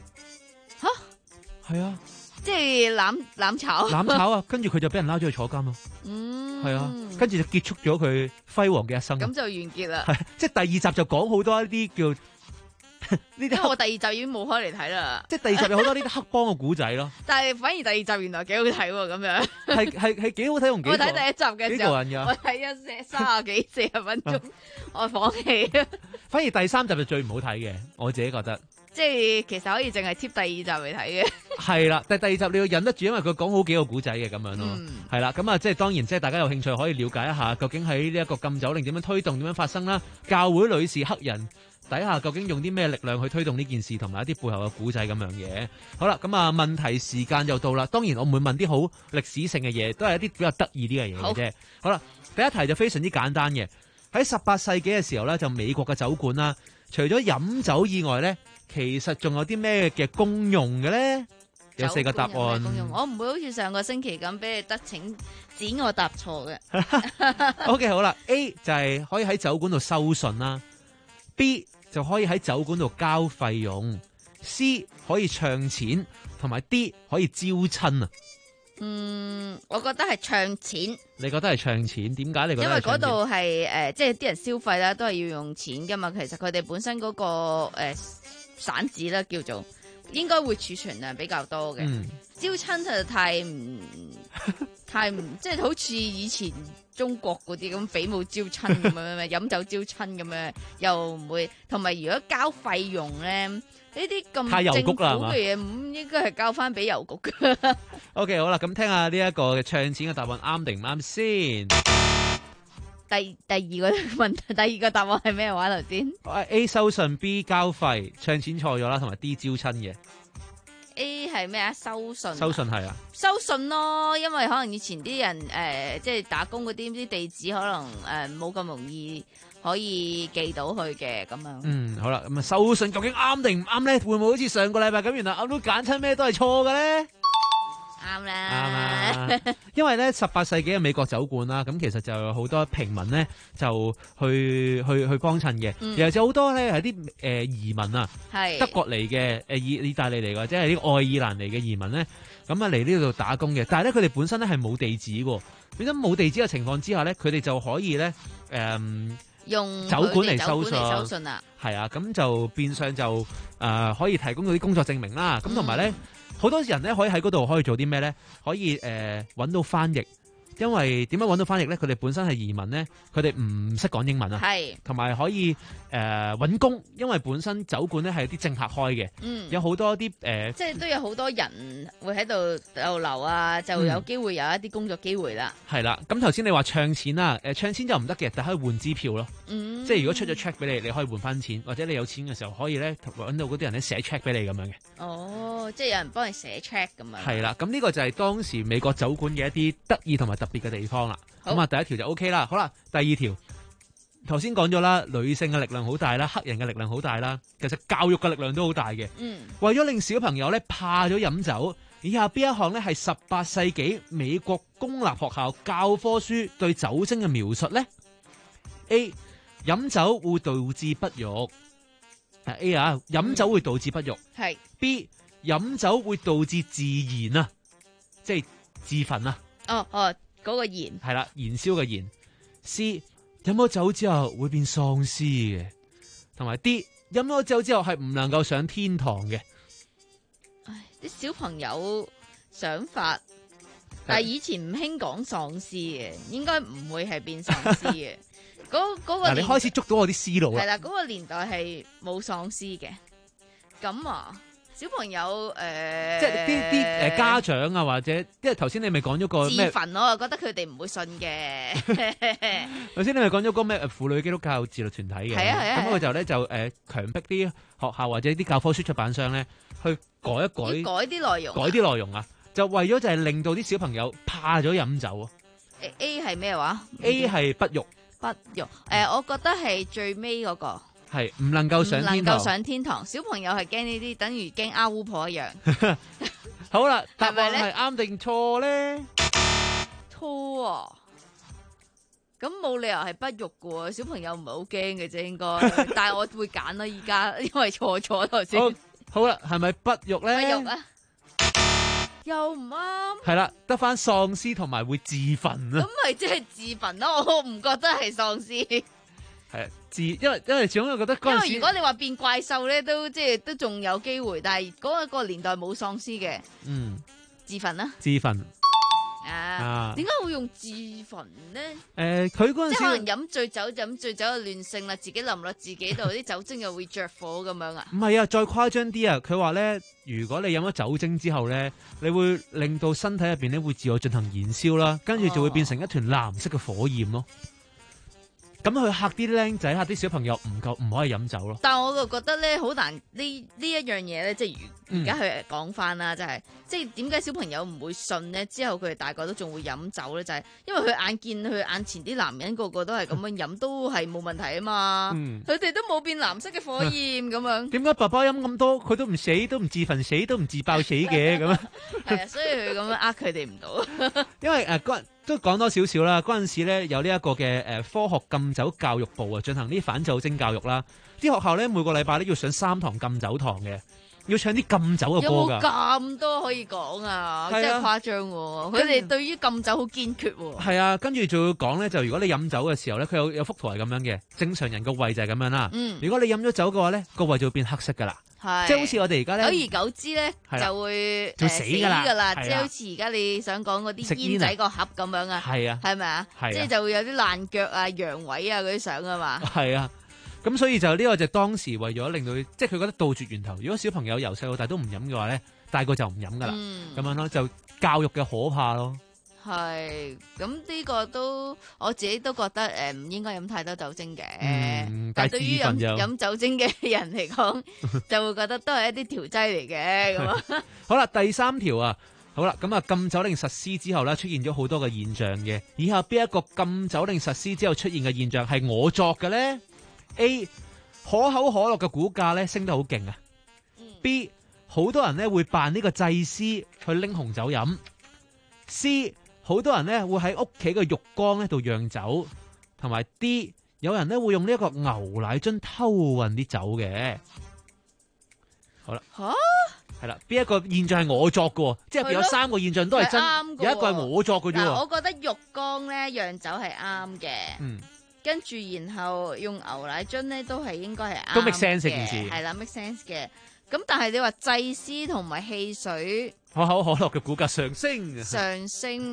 吓，係啊， 即係攬攬炒， 攬炒啊！跟住佢就俾人拉咗去坐監咯。 嗯， 係啊，跟住就結束咗佢輝煌嘅一生。 咁就完結啦。 係，即係第二集就講好多一啲叫。呢啲因為我第二集已經冇開嚟睇啦， 即係第二集有好多呢啲黑幫嘅古仔咯。 但係反而第二集原來幾好睇喎，咁樣係係係幾好睇同幾我睇第一集嘅時候，我睇咗三十幾四十分鐘，我放棄啊。 反而第三集就最唔好睇嘅，我自己覺得。 即係其實可以淨係貼第二集嚟睇嘅。 係啦，但係第二集你要忍得住，因為佢講好幾個古仔嘅咁樣咯。係啦、嗯，咁啊，即係當然，即係大家有興趣可以了解一下，究竟喺呢一個禁酒令點樣推動，點樣發生啦？教會女士黑人底下究竟用啲咩力量去推動呢件事，同埋一啲背後嘅古仔咁樣嘢。好啦，咁啊問題時間又到啦。當然我唔會問啲好歷史性嘅嘢，都係一啲比較得意啲嘅嘢嘅啫。好啦，第一題就非常之簡單嘅。喺十八世紀嘅時候咧，就美國嘅酒館啦，除咗飲酒以外咧，其實仲有啲咩嘅功用嘅咧？有四個答案。 我唔會好似上個星期咁俾你得逞指我答錯嘅。 OK， 好啦 ，A 就係可以喺酒館度收信啦 ，B 就可以喺酒館度交費用 ，C 可以唱錢，同埋 D 可以招親啊。 嗯，我覺得係唱錢。 你覺得係唱錢？點解你覺得？ 因為嗰度係誒，即係啲人消費啦，都係要用錢噶嘛。其實佢哋本身嗰、那個誒、呃、散紙啦，叫做應該會儲存量比較多嘅。嗯、招親就太唔太唔，即係好似以前中國嗰啲咁比武招親咁樣，飲酒招親咁樣，又唔會。同埋如果交費用咧，呢啲咁政府嘅嘢，唔應該係交翻俾郵局嘅。 OK， 好啦，咁聽下呢一個唱錢嘅答案啱定唔啱先？ 第第二個問題，第二個答案係咩話頭先 ？A 收信 ，B 交費，唱錢錯咗啦，同埋 D 招親嘅。 A 係咩啊？收信。 收信係啊。 收信咯，因為可能以前啲人誒、呃，即係打工嗰啲啲地址可能誒冇咁容易可以寄到去嘅咁樣。 嗯，好啦，咁啊收信究竟啱定唔啱咧？會唔會好似上個禮拜咁，原來我都揀親咩都係錯嘅咧？ 啱啦， 啱啦，因為咧十八世紀嘅美國酒館啦，咁其實就有好多平民咧就去去去幫襯嘅，嗯、尤其是好多咧係啲誒移民啊，係德國嚟嘅誒意意大利嚟或者係啲愛爾蘭嚟嘅移民咧，咁啊嚟呢度打工嘅，但係咧佢哋本身咧係冇地址嘅，變咗冇地址嘅情況之下咧，佢哋就可以咧誒、嗯、 用酒館嚟收信， 收信啊， 係啊，咁就變相就誒、呃、可以提供到啲工作證明啦，咁同埋咧。好多人咧可以喺嗰度可以做啲咩咧？可以誒揾、呃、到翻譯， 因為點樣揾到翻譯咧？佢哋本身係移民咧，佢哋唔識講英文啊， 係同埋可以誒揾、呃、工，因為本身酒館咧係有啲政客開嘅， 嗯， 有好多啲誒，呃、 即係都有好多人會喺度逗留啊，就有機會有一啲工作機會啦。 係啦、嗯，咁頭先你話唱錢啦，誒唱錢就唔得嘅，但可以換支票咯， 嗯， 即係如果出咗 check 俾你，你可以換翻錢，或者你有錢嘅時候可以咧揾到嗰啲人咧寫 check 俾你咁樣嘅。 哦，即係有人幫你寫 check 咁樣。 係啦，咁呢個就係當時美國酒館嘅一啲得意同埋特別嘅地方啦。咁啊，第一條就 O K 啦。好啦，第二條頭先講咗啦，女性嘅力量好大啦，黑人嘅力量好大啦，其實教育嘅力量都好大嘅。 嗯， 為咗令小朋友咧怕咗飲酒，以下邊一項咧係十八世紀美國公立學校教科書對酒精嘅描述咧 ？A. 飲酒會導致不育。A 啊，飲酒會導致不育。 係、嗯。 B. 飲酒會導致自燃啊，即係自焚啊。 哦哦，嗰、那個燃係啦，燃燒嘅燃。C. 飲咗酒之後會變喪屍嘅，同埋 D. 飲咗酒之後係唔能夠上天堂嘅。 唉，啲小朋友想法，但係以前唔興講喪屍嘅，應該唔會係變喪屍嘅。嗰嗰個， 你開始捉到我啲思路啦。 係啦，嗰、那個年代係冇喪屍嘅。咁啊。小朋友誒，呃、 即係啲啲誒家長啊，或者因為頭先你咪講咗個咩？ 自焚，我又覺得佢哋唔會信嘅。 頭先你咪講咗個咩婦女基督教自律團體嘅， 係啊係啊， 咁佢就咧就誒強迫啲學校或者啲教科書出版商咧去改一改， 改啲內容， 改啲內容啊，就為咗就係令到啲小朋友怕咗飲酒啊。 A 係咩話 ？A 係不育， 不育誒、呃，我覺得係最尾嗰、那個。 係唔能夠上天堂， 唔能夠上天堂。小朋友係驚呢啲，等於驚阿巫婆一樣。 好啦，答案係啱定錯咧？ 錯啊！咁冇理由係不育嘅，小朋友唔係好驚嘅啫，應該。但係我會揀啦，依家因為錯咗頭先。 好啦，係咪不育咧？ 不育啊！又唔啱。 係啦，得翻喪屍同埋會自焚啊！ 咁咪即係自焚咯？我唔覺得係喪屍。 係自，因為因為始終我覺得嗰陣時， 因為如果你話變怪獸咧，都即係都仲有機會，但係嗰個年代冇喪屍嘅， 嗯， 自焚啦， 自焚啊，點解會用自焚咧？ 誒、呃，佢嗰陣時即係可能飲醉酒，飲醉酒就亂性啦，自己淋落自己度，啲酒精又會着火咁樣啊？ 唔係啊，再誇張啲啊，佢話咧，如果你飲咗酒精之後咧，你會令到身體入邊咧會自我進行燃燒啦，跟住就會變成一團藍色嘅火焰咯。咁佢嚇啲僆仔，嚇啲小朋友唔夠唔可以飲酒咯。 但係我就覺得咧，好難呢呢一樣嘢咧，即係而家佢講翻啦，就係即係點解小朋友唔會信咧？之後佢哋大個都仲會飲酒咧，就係、是、因為佢眼見佢眼前啲男人個個都係咁樣飲，都係冇問題啊嘛。佢哋、嗯、都冇變藍色嘅火焰咁樣。點解爸爸飲咁多，佢都唔死，都唔自焚死，都唔自爆死嘅咁樣？ 係啊，所以佢咁樣呃佢哋唔到。 因為誒嗰、呃、都講多少少啦，嗰陣時咧有呢一個嘅誒科學禁酒教育部啊，進行呢啲反酒精教育啦。啲學校咧每個禮拜都要上三堂禁酒堂嘅，要唱啲禁酒嘅歌㗎。 有冇咁多可以講啊？真係誇張喎！佢哋對於禁酒好堅決喎。 係啊，跟住仲要講咧，就如果你飲酒嘅時候咧，佢有有幅圖係咁樣嘅，正常人個胃就係咁樣啦。嗯。如果你飲咗酒嘅話咧，個胃就會變黑色㗎啦。係。即係好似我哋而家咧。久而久之咧，就會就死㗎啦。 即係好似而家你想講嗰啲煙仔個盒咁樣啊。係啊。係咪啊？係。即係就會有啲爛腳啊、陽痿啊嗰啲相啊嘛。 係啊。咁所以就呢個就當時為咗令到，即係佢覺得杜絕源頭。如果小朋友由細到大都唔飲嘅話咧，大個就唔飲噶啦。咁、嗯、樣咯，就教育嘅可怕咯。係，咁呢個都我自己都覺得誒，唔、呃、應該飲太多酒精嘅。嗯、但係對於飲飲酒精嘅人嚟講，就會覺得都係一啲調劑嚟嘅。咁啊，好啦，第三條啊，好啦，咁啊禁酒令實施之後咧，出現咗好多嘅現象嘅。以下邊一個禁酒令實施之後出現嘅現象係我作嘅咧？ A 可口可樂嘅股價咧升得好勁啊。B 好多人咧會扮呢個祭司去拎紅酒飲。C 好多人咧會喺屋企嘅浴缸咧度釀酒，同埋 D 有人咧會用呢一個牛奶樽偷運啲酒嘅。好啦，吓係啦，邊一個現象係我作嘅？即係有三個現象都係真，有一個係我作嘅啫。 我覺得浴缸咧釀酒係啱嘅。嗯。跟住，然後用牛奶樽咧，都係應該係啱嘅。 都 make sense 件事， 係啦 make sense 嘅。咁但係你話祭司同埋汽水， 可口可樂嘅股價上升， 上升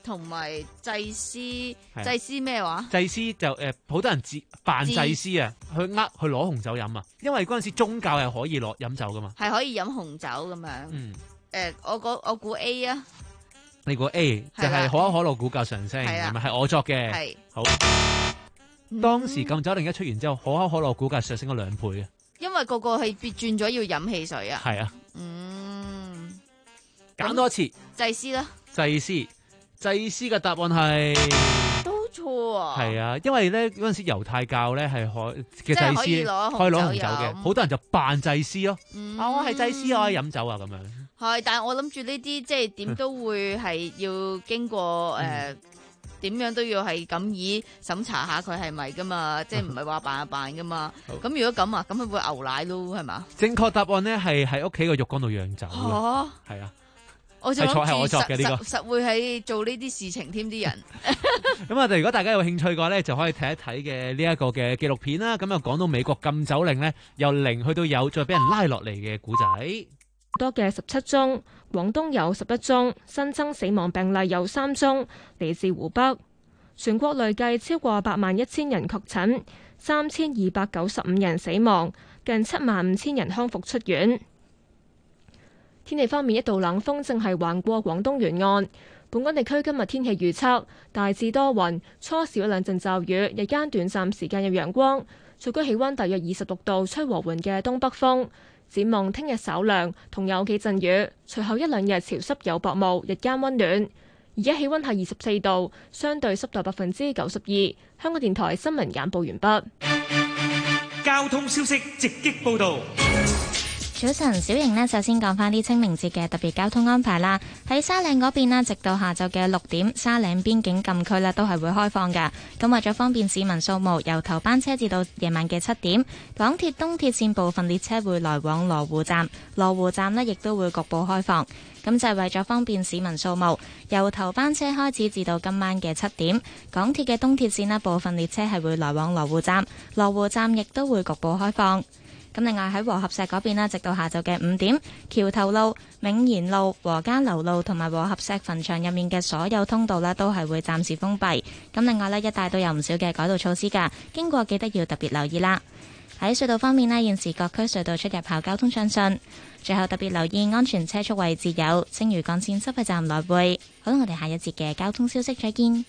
同埋祭司，祭司咩話？ 祭司就誒，好、呃、多人自扮祭司啊，去呃去攞紅酒飲啊，因為嗰陣時宗教係可以攞飲酒噶嘛， 係可以飲紅酒咁樣。 嗯，誒、 呃，我估我估 A 啊， 你估 A 就係可口可樂股價上升，係咪係我作嘅？係好。嗯、當時禁酒令一出完之後，可口可樂股價上升咗兩倍啊！ 因為個個係變轉咗要飲汽水啊。 係啊。 嗯。 揀多次。 祭司啦。 祭司，祭司嘅答案係都錯啊。 係啊，因為咧嗰陣時猶太教咧係可嘅祭司可以攞紅酒嘅，好多人就扮祭司咯。嗯、啊，我係祭司，我可以飲酒啊咁樣。 係，但係我諗住呢啲即係點都會係要經過誒。呃點樣都要係咁以審查下佢係咪噶嘛，即係唔係話扮一扮噶嘛。咁如果咁啊，咁佢會牛奶咯，係嘛？ 正確答案呢係喺屋企個浴缸度釀酒。哦，係啊， 我就諗住我作嘅呢個實實會係做呢啲事情添，啲人。 咁啊，如果大家有興趣嘅話咧，就可以睇一睇嘅呢一個嘅紀錄片啦。咁又講到美國禁酒令咧，由零去到有，再俾人拉落嚟嘅古仔。 多嘅十七宗，廣東有十一宗，新增死亡病例有三宗，嚟自湖北。全國累計超過八萬一千人確診，三千二百九十五人死亡，近七萬五千人康復出院。天氣方面，一道冷鋒正係橫過廣東沿岸。本港地區今日天氣預測大致多雲，初時有兩陣驟雨，日間短暫時間有陽光，最高氣溫大約二十六度，吹和緩嘅東北風。展望聽日稍涼，同有幾陣雨，隨後一兩日潮濕有薄霧，日間溫暖。而家氣溫係二十四度，相對濕度百分之九十二。香港電台新聞簡報完畢。 交通消息直擊報道。 早晨，小瑩呢，首先講翻啲清明節嘅特別交通安排啦。喺沙嶺嗰邊呢，直到下晝嘅六點，沙嶺邊境禁區呢都係會開放㗎。咁為咗方便市民掃墓，由頭班車至到夜晚嘅七點，港鐵東鐵線部分列車會來往羅湖站，羅湖站呢亦都會局部開放。咁就係為咗方便市民掃墓，由頭班車開始至到今晚嘅七點，港鐵嘅東鐵線呢部分列車係會來往羅湖站，羅湖站亦都會局部開放。咁另外喺和合石嗰邊啦，直到下晝嘅五點，橋頭路、銘賢路、和家樓路同埋和合石墳場入面嘅所有通道呢都係會暫時封閉。咁另外呢，一帶都有唔少嘅改道措施㗎，經過記得要特別留意啦。喺隧道方面呢，現時各區隧道出入口交通暢順。最後特別留意安全車速位置有青嶼幹線收費站來回。好啦，我哋下一節嘅交通消息再見。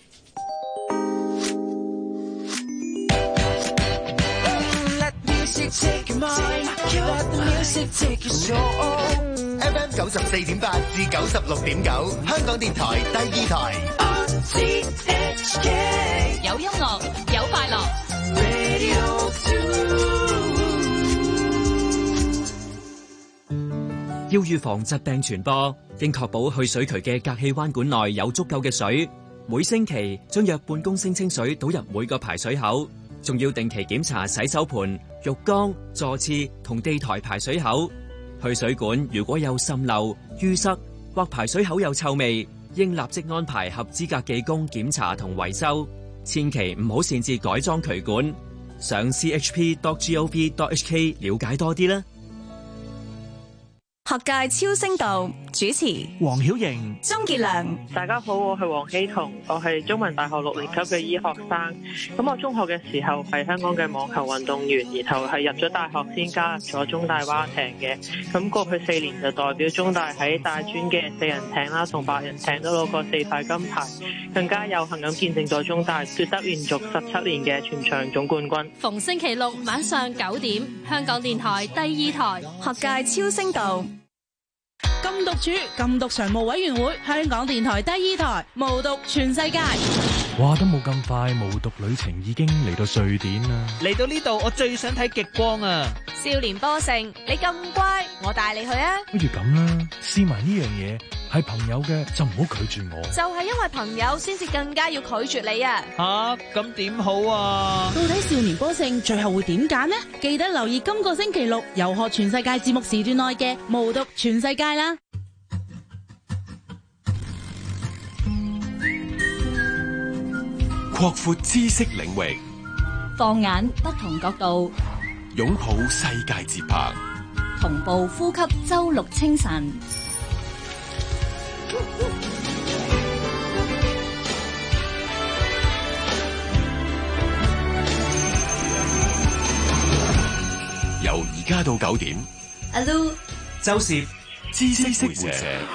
F M 九十四點八至九十六點九，香港電台第二台。 有音樂，有快樂。 要預防疾病傳播，應確保去水渠嘅隔氣彎管內有足夠嘅水。每星期將約半公升清水倒入每個排水口，仲要定期檢查洗手盆、浴缸、座廁同地台排水口。去水管如果有滲漏、淤塞或排水口有臭味，應立即安排合資格技工檢查同維修。千祈唔好擅自改裝渠管。上 c h p dot gov dot h k 了解多啲啦。 學界超聲道主持黃曉瑩、 鍾傑良。 大家好，我係黃希彤，我係中文大學六年級嘅醫學生。咁我中學嘅時候係香港嘅網球運動員，然後係入咗大學先加入咗中大蛙艇嘅。咁過去四年就代表中大喺大專嘅四人艇啦同八人艇都攞過四塊金牌，更加有幸咁見證咗中大奪得連續十七年嘅全場總冠軍。 逢星期六晚上九點，香港電台第二台學界超聲道。 禁毒處禁毒常務委員會，香港電台第二台無毒全世界。 哇，都冇咁快，無毒旅程已經嚟到瑞典啦！ 嚟到呢度，我最想睇極光啊！ 少年波城，你咁乖，我帶你去啊！ 不如咁啦，試埋呢樣嘢，係朋友嘅就唔好拒絕我。 就係因為朋友，先至更加要拒絕你啊！ 吓，咁點好啊？ 到底少年波城最後會點揀呢？記得留意今個星期六遊學全世界節目時段內嘅無毒全世界啦！ 擴闊知識領域， 放眼不同角度， 擁抱世界節拍， 同步呼吸周六清晨。 由而家到九點。 阿 Lu 周攝知識會社，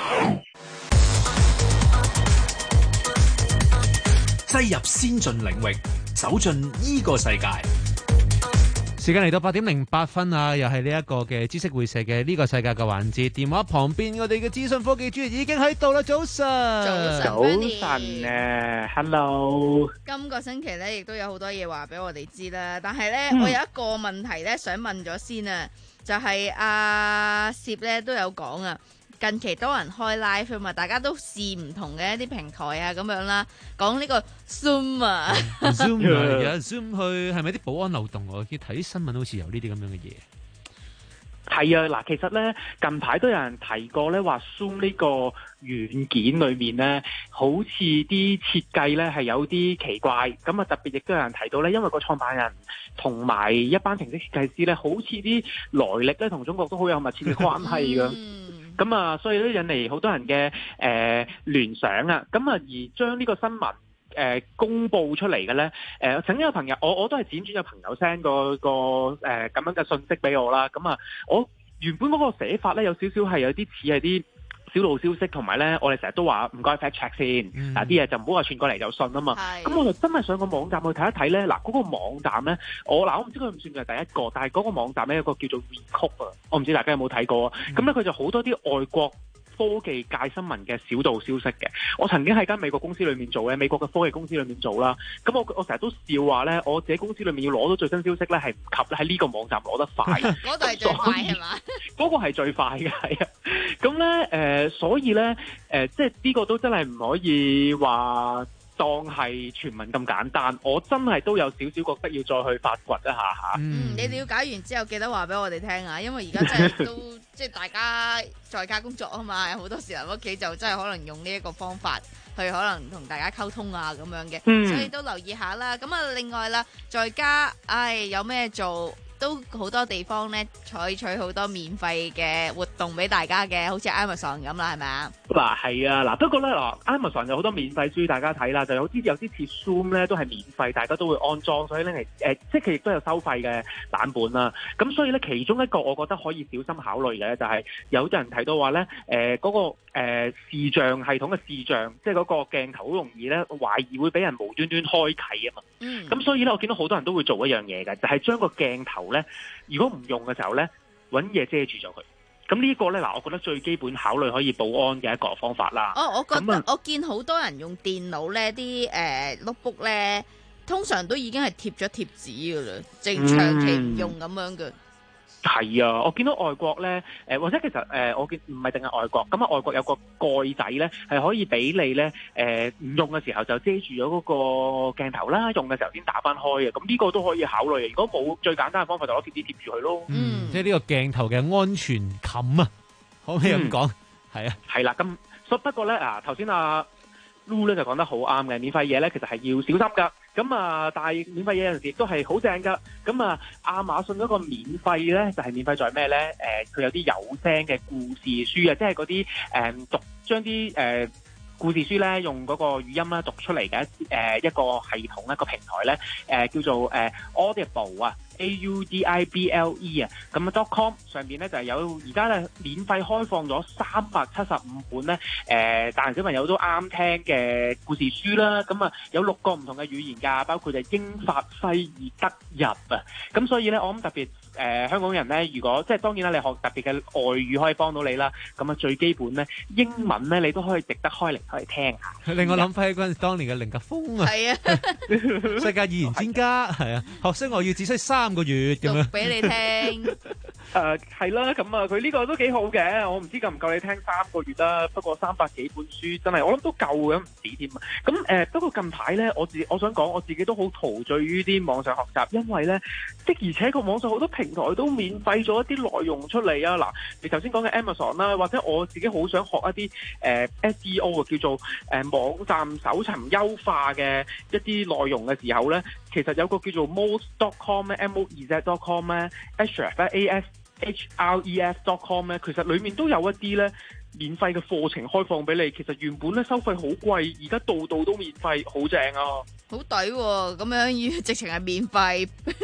擠入先進領域，走進呢個世界。 時間嚟到八點零八分啊，又係呢一個嘅知識會社嘅呢個世界嘅環節。電話旁邊我哋嘅資訊科技專員已經喺度啦，早晨， 早晨啊 ，Hello。 今個星期咧，亦都有好多嘢話俾我哋知啦。但係咧， 嗯、 我有一個問題咧，想問咗先啊，就係阿攝咧都有講啊。近期多人開 live 啊嘛，大家都試唔同嘅一啲平台啊咁樣啦，講呢個 Zoom 啊 ，Zoom 啊，有 Zoom 去係咪啲保安漏洞？我見睇啲新聞好似有呢啲咁樣嘅嘢。 係啊，嗱，其實咧近排都有人提過咧，話 Zoom 呢個軟件裏面咧，好似啲設計咧係有啲奇怪，咁啊特別亦都有人提到咧，因為個創辦人同埋一班程式設計師咧，好似啲來歷咧同中國都好有密切嘅關係㗎。咁啊，所以都引嚟好多人嘅誒、呃、聯想啊，咁啊而將呢個新聞誒、呃、公佈出嚟嘅咧，誒、呃、曾經有朋友，我我都係輾轉有朋友 send 個個誒咁、呃、樣嘅信息俾我啦，咁啊，我原本嗰個寫法咧有少少係有啲似係啲小道消息，同埋咧我哋成日都話唔該 fact check 先，嗱啲嘢就唔好話傳過嚟就信啊嘛。咁我就真係上個網站去睇一睇咧，嗱嗰、那個網站咧，我嗱我唔知佢唔算係第一個，但係嗰個網站咧有個叫做 Recode 啊，我唔知大家有冇睇過啊。咁咧佢就好多啲外國科技界新聞嘅小道消息嘅。我曾經喺間美國公司裏面做嘅，美國嘅科技公司裏面做啦。咁我我成日都笑話咧，我自己公司裏面要攞到最新消息咧，係唔及喺呢個網站攞得快。 嗰個係最快係嘛？ 嗰個係最快嘅，係啊。咁咧誒，所以咧誒、呃，即係呢個都真係唔可以話當係傳聞咁簡單。我真係都有少少覺得要再去發掘一下嚇。 嗯，你了解完之後記得話俾我哋聽啊，因為而家真係都即係大家在家工作啊嘛，好多時候屋企就真係可能用呢一個方法去可能同大家溝通啊咁樣嘅，嗯、所以都留意下啦。咁啊，另外啦，在家唉有咩做？都好多地方咧採取好多免費嘅活動俾大家嘅，好似 Amazon 咁啦，係咪啊？ 嗱係啊，嗱不過咧嗱 Amazon 有好多免費書大家睇啦，就有啲有啲似 Zoom 咧都係免費，大家都會安裝，所以咧係誒即係佢亦都有收費嘅版本啦。咁所以咧其中一個我覺得可以小心考慮嘅就係、是、有人提到話咧誒嗰個誒、呃、視像系統嘅視像，即係嗰個鏡頭好容易咧懷疑會俾人無端端開啟啊嘛。嗯。咁所以咧我見到好多人都會做一樣嘢嘅，就係、是、將個鏡頭咧，如果唔用嘅時候咧，揾嘢遮住咗佢。咁呢個咧嗱，我覺得最基本考慮可以保安嘅一個方法啦。 哦，我覺得我見好多人用電腦咧，啲誒 notebook 咧，通常都已經係貼咗貼紙噶啦，淨長期唔用咁樣嘅。 係啊，我見到外國咧，誒或者其實誒、呃，我見唔係淨係外國，咁啊外國有個蓋仔咧，係可以俾你咧，誒、呃、唔用嘅時候就遮住咗嗰個鏡頭啦，用嘅時候先打翻開嘅，咁呢個都可以考慮。如果冇最簡單嘅方法，就攞貼紙貼住佢咯。 嗯，即係呢個鏡頭嘅安全冚啊，可唔可以咁講？係、嗯、啊， 係啦，咁所不過咧啊，頭先阿 Lu 咧就講得好啱嘅，免費嘢咧其實係要小心噶。咁啊，但係免費嘢有陣時亦都係好正噶。咁啊，亞馬遜嗰個免費咧就係、是、免費在咩咧？誒、呃，佢有啲有聲嘅故事書啊，即係嗰啲誒讀將啲誒。呃故事書咧用嗰個語音咧讀出嚟嘅一誒一個系統一個平台咧誒、呃、叫做誒、呃、Audible 啊 A U D I B L E 啊，咁啊 .com 上邊咧就係有而家咧免費開放咗三百七十五本咧誒大人小朋友都啱聽嘅故事書啦，咁啊有六個唔同嘅語言㗎，包括就英法西意德日啊，咁所以咧我諗特別。誒、呃、香港人咧，如果即係當然啦，你學特別嘅外語可以幫到你啦。咁啊，最基本咧，英文咧，你都可以值得開嚟開嚟聽下。 令我諗翻起嗰陣當年嘅凌格風啊，係啊，世界語言專家係啊，學識我要只需三個月咁樣俾你聽。 誒係啦，咁啊，佢呢個都幾好嘅。我唔知夠唔夠你聽三個月啦。不過三百幾本書真係我諗都夠嘅，唔止添啊。咁誒、呃，不過近排咧，我自我想講，我自己都好陶醉於啲網上學習，因為咧的而且確網上好多平台都免費咗一啲內容出嚟啊！嗱，你頭先講嘅 Amazon 啦，或者我自己好想學一啲誒、呃、S E O 啊，叫做誒、呃、網站搜尋優化嘅一啲內容嘅時候咧，其實有個叫做 moz dot com 咧 ，M O E Z dot com 咧 ，Ahrefs A S H R E S dot com 咧，其實裡面都有一啲咧免費嘅課程開放俾你。其實原本咧收費好貴，而家度度都免費，好正啊！ 好抵喎！咁樣要直情係免費。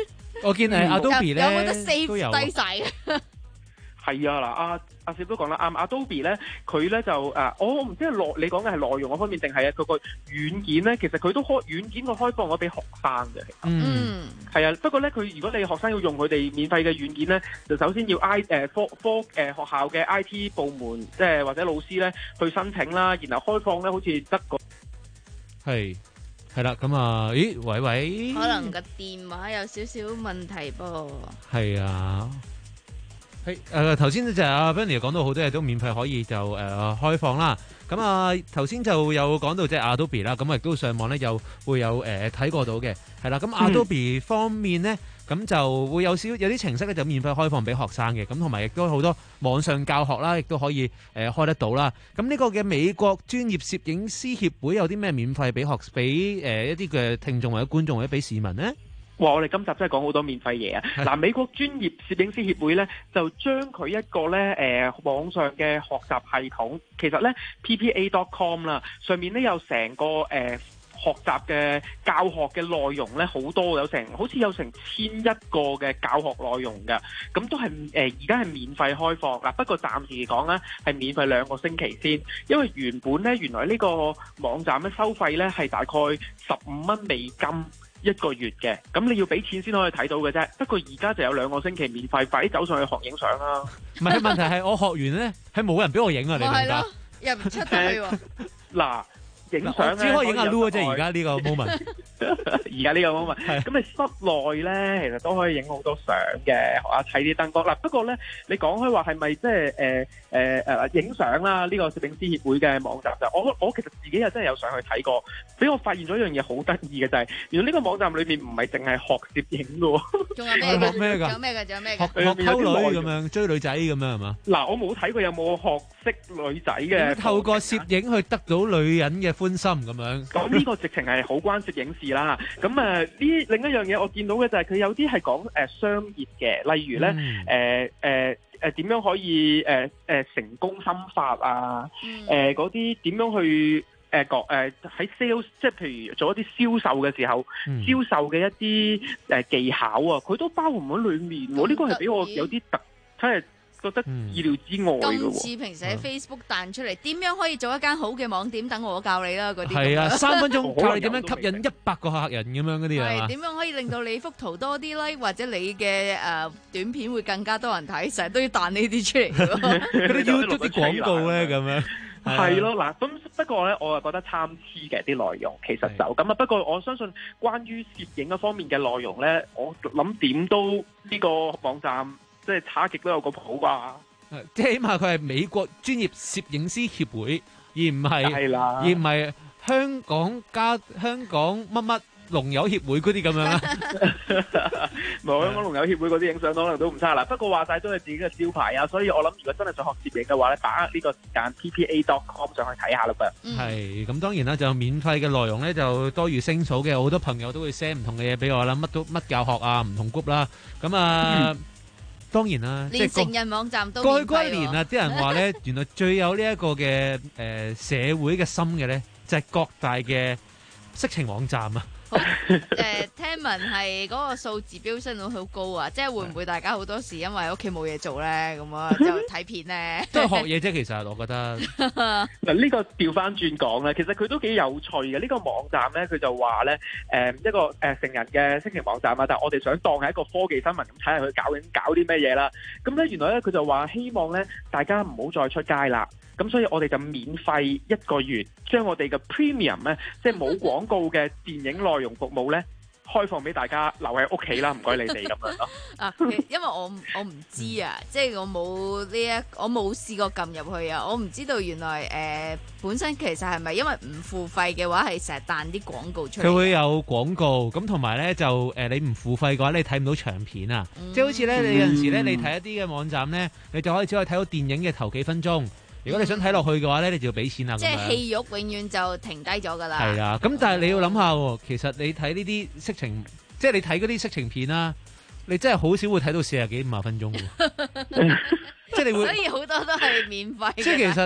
我見誒 Adobe 咧有冇得 save 都有低晒嘅？ 係啊，嗱，阿阿少都講啦，啱 Adobe 咧，佢咧就誒，我唔知係內你講嘅係內容嗰方面定係啊佢個軟件咧，其實佢都開軟件個開放咗俾學生嘅。 嗯， 係啊，不過咧佢如果你學生要用佢哋免費嘅軟件咧，就首先要 I 誒科科誒學校嘅 I T 部門即係或者老師咧去申請啦，然後開放咧好似得個係係啦，咁啊，咦，喂喂， 可能個電話有少少問題噃。 係啊。係誒頭先就係阿 Benny 講到好多嘢都免費可以就誒、呃、開放啦，咁啊頭先就有講到即係 Adobe 啦，咁亦都上網咧又會有誒睇、呃、過到嘅，係啦，咁 Adobe 方面咧，咁就會有少有啲程式咧就免費開放俾學生嘅，咁同埋亦都好多網上教學啦，亦都可以誒、呃、開得到啦。咁呢個嘅美國專業攝影師協會有啲咩免費俾學俾誒、呃、一啲嘅聽眾或者觀眾或者俾市民呢？ 哇！我哋今集真係講好多免費嘢啊！嗱，美國專業攝影師協會咧就將佢一個咧誒、呃、網上嘅學習系統，其實咧 P P A dot com 啦，上面咧有成個誒、呃、學習嘅教學嘅內容咧好多，有成好似有成千一個嘅教學內容㗎，咁都係誒而家係免費開放嗱，不過暫時嚟講咧係免費兩個星期先，因為原本咧原來呢個網站咧收費咧係大概十五蚊美金一個月嘅，咁你要俾錢先可以睇到嘅啫。不過而家就有兩個星期免費，快啲走上去學影相啦。 唔係，問題係我學完咧，係冇人俾我影啊！你明唔明啊？ 入唔出得去喎。 嗱，影相只可以影阿 Lu 啫。而家呢個 moment， 而家呢個 moment，咁你室內咧，其實都可以影好多相嘅，學下睇啲燈光。嗱，不過咧，你講開話係咪即係誒誒誒影相啦？呢個攝影師協會嘅網站就我我其實自己又真係有上去睇過。俾我發現咗一樣嘢好得意嘅就係、是，原來呢個網站裏面唔係淨係學攝影嘅喎， 仲有咩㗎？ 學咩㗎？ 仲有咩㗎？仲有咩㗎？ 學學溝女咁樣，追女仔咁樣係嘛？ 嗱，我冇睇過有冇學識女仔嘅。 透過攝影去得到女人嘅歡心咁樣。 咁呢個直情係好關攝影事啦。咁誒呢另一樣嘢我見到嘅就係佢有啲係講誒商業嘅，例如咧誒誒誒點樣可以誒誒、呃、成功心法啊，誒嗰啲點樣去。誒個誒喺 sales， 即係譬如做一啲銷售嘅時候，嗯、銷售嘅一啲誒、呃、技巧啊，佢都包含喺裡面喎。呢個係俾我有啲特，真係覺得意料之外嘅喎。 今次平時喺 Facebook 彈出嚟，點、嗯、樣可以做一間好嘅網店？等我教你啦，嗰啲係啊，三分鐘教你點樣吸引一百個客人咁樣嗰啲啊。 係點樣可以令到你幅圖多啲 like， 或者你嘅誒、呃、短片會更加多人睇？成日都要彈呢啲出嚟嘅喎。 嗰啲 YouTube 啲廣告咧咁樣。 係咯，嗱，咁不過咧，我又覺得參差嘅啲內容，其實就咁啊。不過我相信關於攝影嗰方面嘅內容咧，我諗點都呢個網站即係差極都有個譜啩。 即係起碼佢係美國專業攝影師協會，而唔係係啦， 而唔係香港加香港乜乜龍友協會嗰啲咁樣啦。 冇香港龍友協會嗰啲影相可能都唔差啦。不過話晒都係自己嘅招牌啊，所以我諗如果真係想學攝影嘅話咧，把握呢個時間 P P A dot com 上去睇下啦噃。 係咁，當然啦，就免費嘅內容咧就多如星數嘅，好多朋友都會 send 唔同嘅嘢俾我啦，乜都乜教學啊，唔同 group 啦，咁啊。嗯當然啦， 連成人網站都過去嗰一年啊，啲人話咧，原來最有呢一個嘅誒社會嘅心嘅咧，就係各大嘅色情網站啊。 好誒，聽聞係嗰個數字飆升到好高啊！即係會唔會大家好多時因為屋企冇嘢做咧，咁啊就睇片咧？ 都係學嘢啫，其實我覺得。 嗱，呢個調翻轉講咧，其實佢都幾有趣嘅。呢個網站咧，佢就話咧，誒一個誒成人嘅色情網站啊，但係我哋想當係一個科技新聞咁睇下佢搞緊搞啲咩嘢啦。咁咧原來咧佢就話希望咧大家唔好再出街啦。咁所以我哋就免費一個月，將我哋嘅 premium 咧，即係冇廣告嘅電影內容服務咧，開放俾大家留喺屋企啦，唔該你哋咁樣咯。 啊，因為我我唔知啊，即係我冇呢一，我冇試過撳入去啊，我唔知道原來誒、呃、本身其實係咪因為唔付費嘅話係成日彈啲廣告出嚟？ 佢會有廣告，咁同埋咧就誒、呃、你唔付費嘅話，你睇唔到長片啊，嗯、即係好似咧你有陣時咧你睇一啲嘅網站咧，你就可以只可以睇到電影嘅頭幾分鐘。如果你想睇落去嘅話咧，你就要俾錢啦。 即係戲肉永遠就停低咗噶啦。 係啊，咁但係你要諗下喎，其實你睇呢啲色情，即係你睇嗰啲色情片啦，你真係好少會睇到四十幾五十分鐘嘅。即係你會， 所以好多都係免費。 即係其實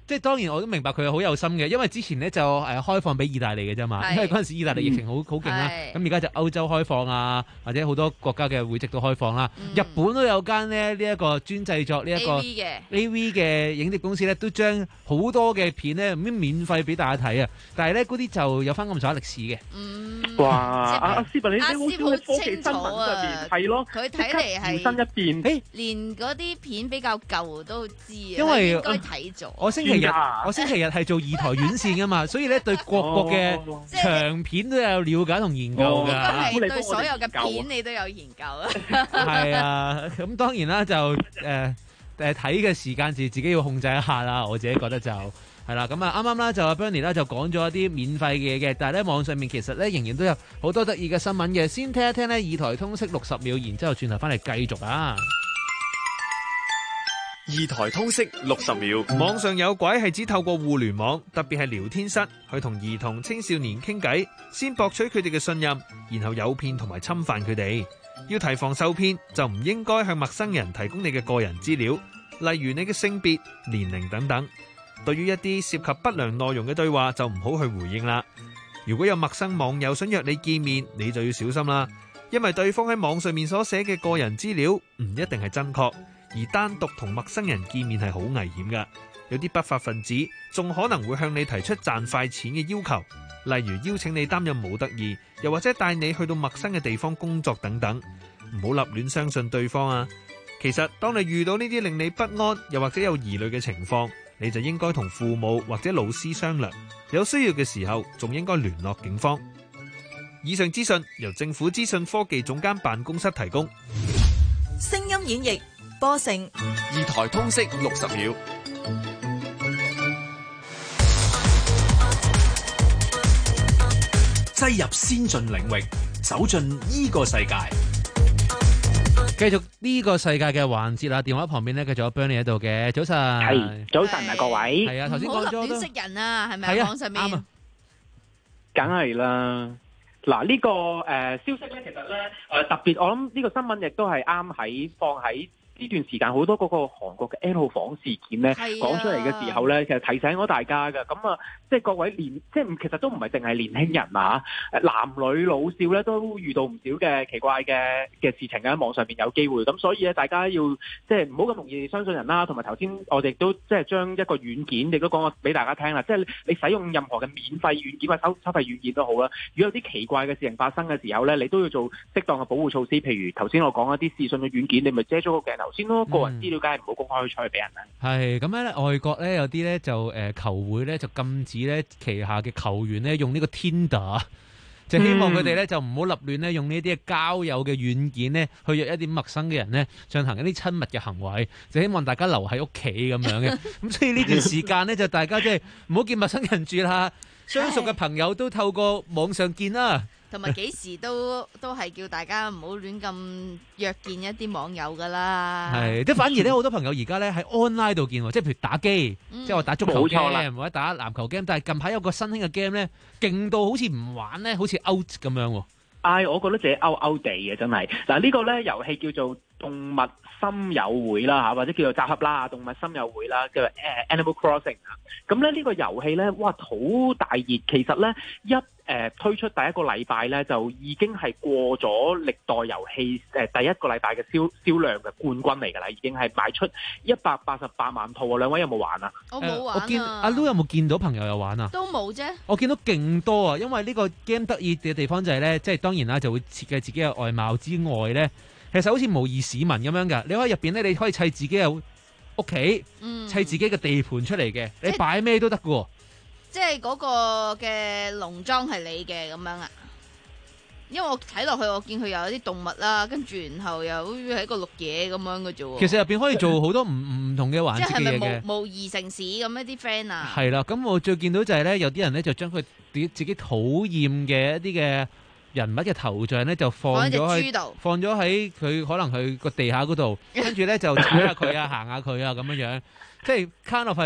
即係當然我都明白佢係好有心嘅，因為之前咧就誒開放俾意大利嘅啫嘛， 係因為嗰陣時意大利疫情好好勁啦， 係咁而家就歐洲開放啊，或者好多國家嘅會籍都開放啦。 嗯日本都有間咧呢一個專製作呢一個 A V 嘅 A V 嘅影碟公司咧，都將好多嘅片咧咁免費俾大家睇啊！但係咧嗰啲就有翻咁上下歷史嘅。 嗯， 哇！阿阿斯文，你你好阿師少喺科技新好清楚聞上面啊， 係咯， 佢睇嚟係搖身一變。 誒， 連嗰啲片比較舊都知啊， 因為應該睇咗。 我星期日我星期日係做二台院線噶嘛，所以咧對各國嘅哦長片都有了解同研究應該㗎。 係對所有嘅片你都有研究啊。 係啊，咁當然啦，就誒誒睇嘅時間自自己要控制一下啦。我自己覺得就係啦。咁啊，啱啱啦就阿 Bernie 啦就講咗一啲免費嘅嘢嘅，但係咧網上面其實咧仍然都有好多得意嘅新聞嘅。先聽一聽咧二台通識六十秒，然之後轉頭翻嚟繼續啊。 二台通識六十秒，網上有鬼係指透過互聯網，特別係聊天室，去同兒童青少年傾偈，先博取佢哋嘅信任，然後誘騙同埋侵犯佢哋。要提防受騙，就唔應該向陌生人提供你嘅個人資料，例如你嘅性別、年齡等等。對於一啲涉及不良內容嘅對話，就唔好去回應啦。如果有陌生網友想約你見面，你就要小心啦，因為對方喺網上面所寫嘅個人資料唔一定係真確。而單獨同陌生人見面係好危險㗎，有啲不法分子仲可能會向你提出賺快錢嘅要求，例如邀請你擔任模特兒，又或者帶你去到陌生嘅地方工作等等。唔好立亂相信對方啊！其實當你遇到呢啲令你不安，又或者有疑慮嘅情況，你就應該同父母或者老師商量，有需要嘅時候仲應該聯絡警方。以上資訊由政府資訊科技總監辦公室提供。 聲音演繹波成二台通識六十秒， 擠入先進領域，走進呢個世界。 繼續呢個世界嘅環節啦，電話旁邊咧繼續有 Bernie 喺度嘅，早晨。 係早晨啊，各位。 係啊，頭先講咗都唔好立亂識人啊，係咪係啊網上面？ 啱啊梗係啦。嗱，呢個誒消息咧，其實咧誒特別，我諗呢個新聞亦都係啱喺放喺呢段時間好多嗰個韓國嘅 N 號房事件咧講出嚟嘅時候咧，其實提醒咗大家㗎。咁啊，即係各位年，即係其實都唔係淨係年輕人啊，誒男女老少咧都遇到唔少嘅奇怪嘅嘅事情喺網上邊有機會。咁所以咧，大家要即係唔好咁容易相信人啦。同埋頭先我哋都即係將一個軟件，亦都講過俾大家聽啦。即係你使用任何嘅免費軟件或者收收費軟件都好啦。如果有啲奇怪嘅事情發生嘅時候咧，你都要做適當嘅保護措施。譬如頭先我講一啲視訊嘅軟件，你咪遮咗個鏡頭先咯，個人資料梗係唔好公開出去俾人啦。 係咁樣咧，外國咧有啲咧就誒、呃、球會咧就禁止咧旗下嘅球員咧用呢個 Tinder，就希望佢哋咧就唔好立亂咧用呢啲交友嘅軟件咧去約一啲陌生嘅人咧進行一啲親密嘅行為，就希望大家留喺屋企咁樣嘅。咁所以呢段時間咧就大家即係唔好見陌生人住啦，相熟嘅朋友都透過網上見啦。 同埋幾時都都係叫大家唔好亂咁約見一啲網友噶啦。 係，即係反而咧好多朋友而家咧喺 online 度見喎，即係譬如打機， 嗯即係我打足球冇錯啦 game 或者打籃球 game，但係近排有個新興嘅 game 咧，勁到好似唔玩咧，好似 out 咁樣喎。 唉，我覺得自己 out out 地嘅真係。嗱，呢個咧遊戲叫做動物森友會啦嚇，或者叫做集合啦，動物森友會啦，叫做誒 Animal Crossing 啊。咁咧呢個遊戲咧，哇好大熱，其實咧一誒、呃、推出第一個禮拜咧，就已經係過咗歷代遊戲誒、呃、第一個禮拜嘅銷銷量嘅冠軍嚟㗎啦，已經係賣出一百八十八萬套啊！兩位有冇玩啊？ 我冇玩啊！ 我見阿 Lu 有冇見到朋友有玩啊？ 都冇啫。 我見到勁多啊，因為呢個 game 得意嘅地方就係咧，即係當然啦，就會設計自己嘅外貌之外咧，其實好似模擬市民咁樣㗎。你可以入邊咧，你可以砌自己嘅屋企， 嗯、 砌自己嘅地盤出嚟嘅，你擺咩都得㗎喎。 即係嗰個嘅農莊係你嘅咁樣啊？因為我睇落去，我見佢有啲動物啦，跟住然後又好似係一個綠野咁樣嘅啫喎。 其實入邊可以做好多唔唔同嘅環節嘅嘢嘅。 即係咪模模擬城市咁一啲 friend 啊？ 係啦，咁我最見到就係咧，有啲人咧就將佢自己討厭嘅一啲嘅人物嘅頭像咧，就放咗喺放咗喺佢可能佢個地下嗰度，跟住咧就踩下佢啊，行下佢啊咁樣樣，即係卡落去。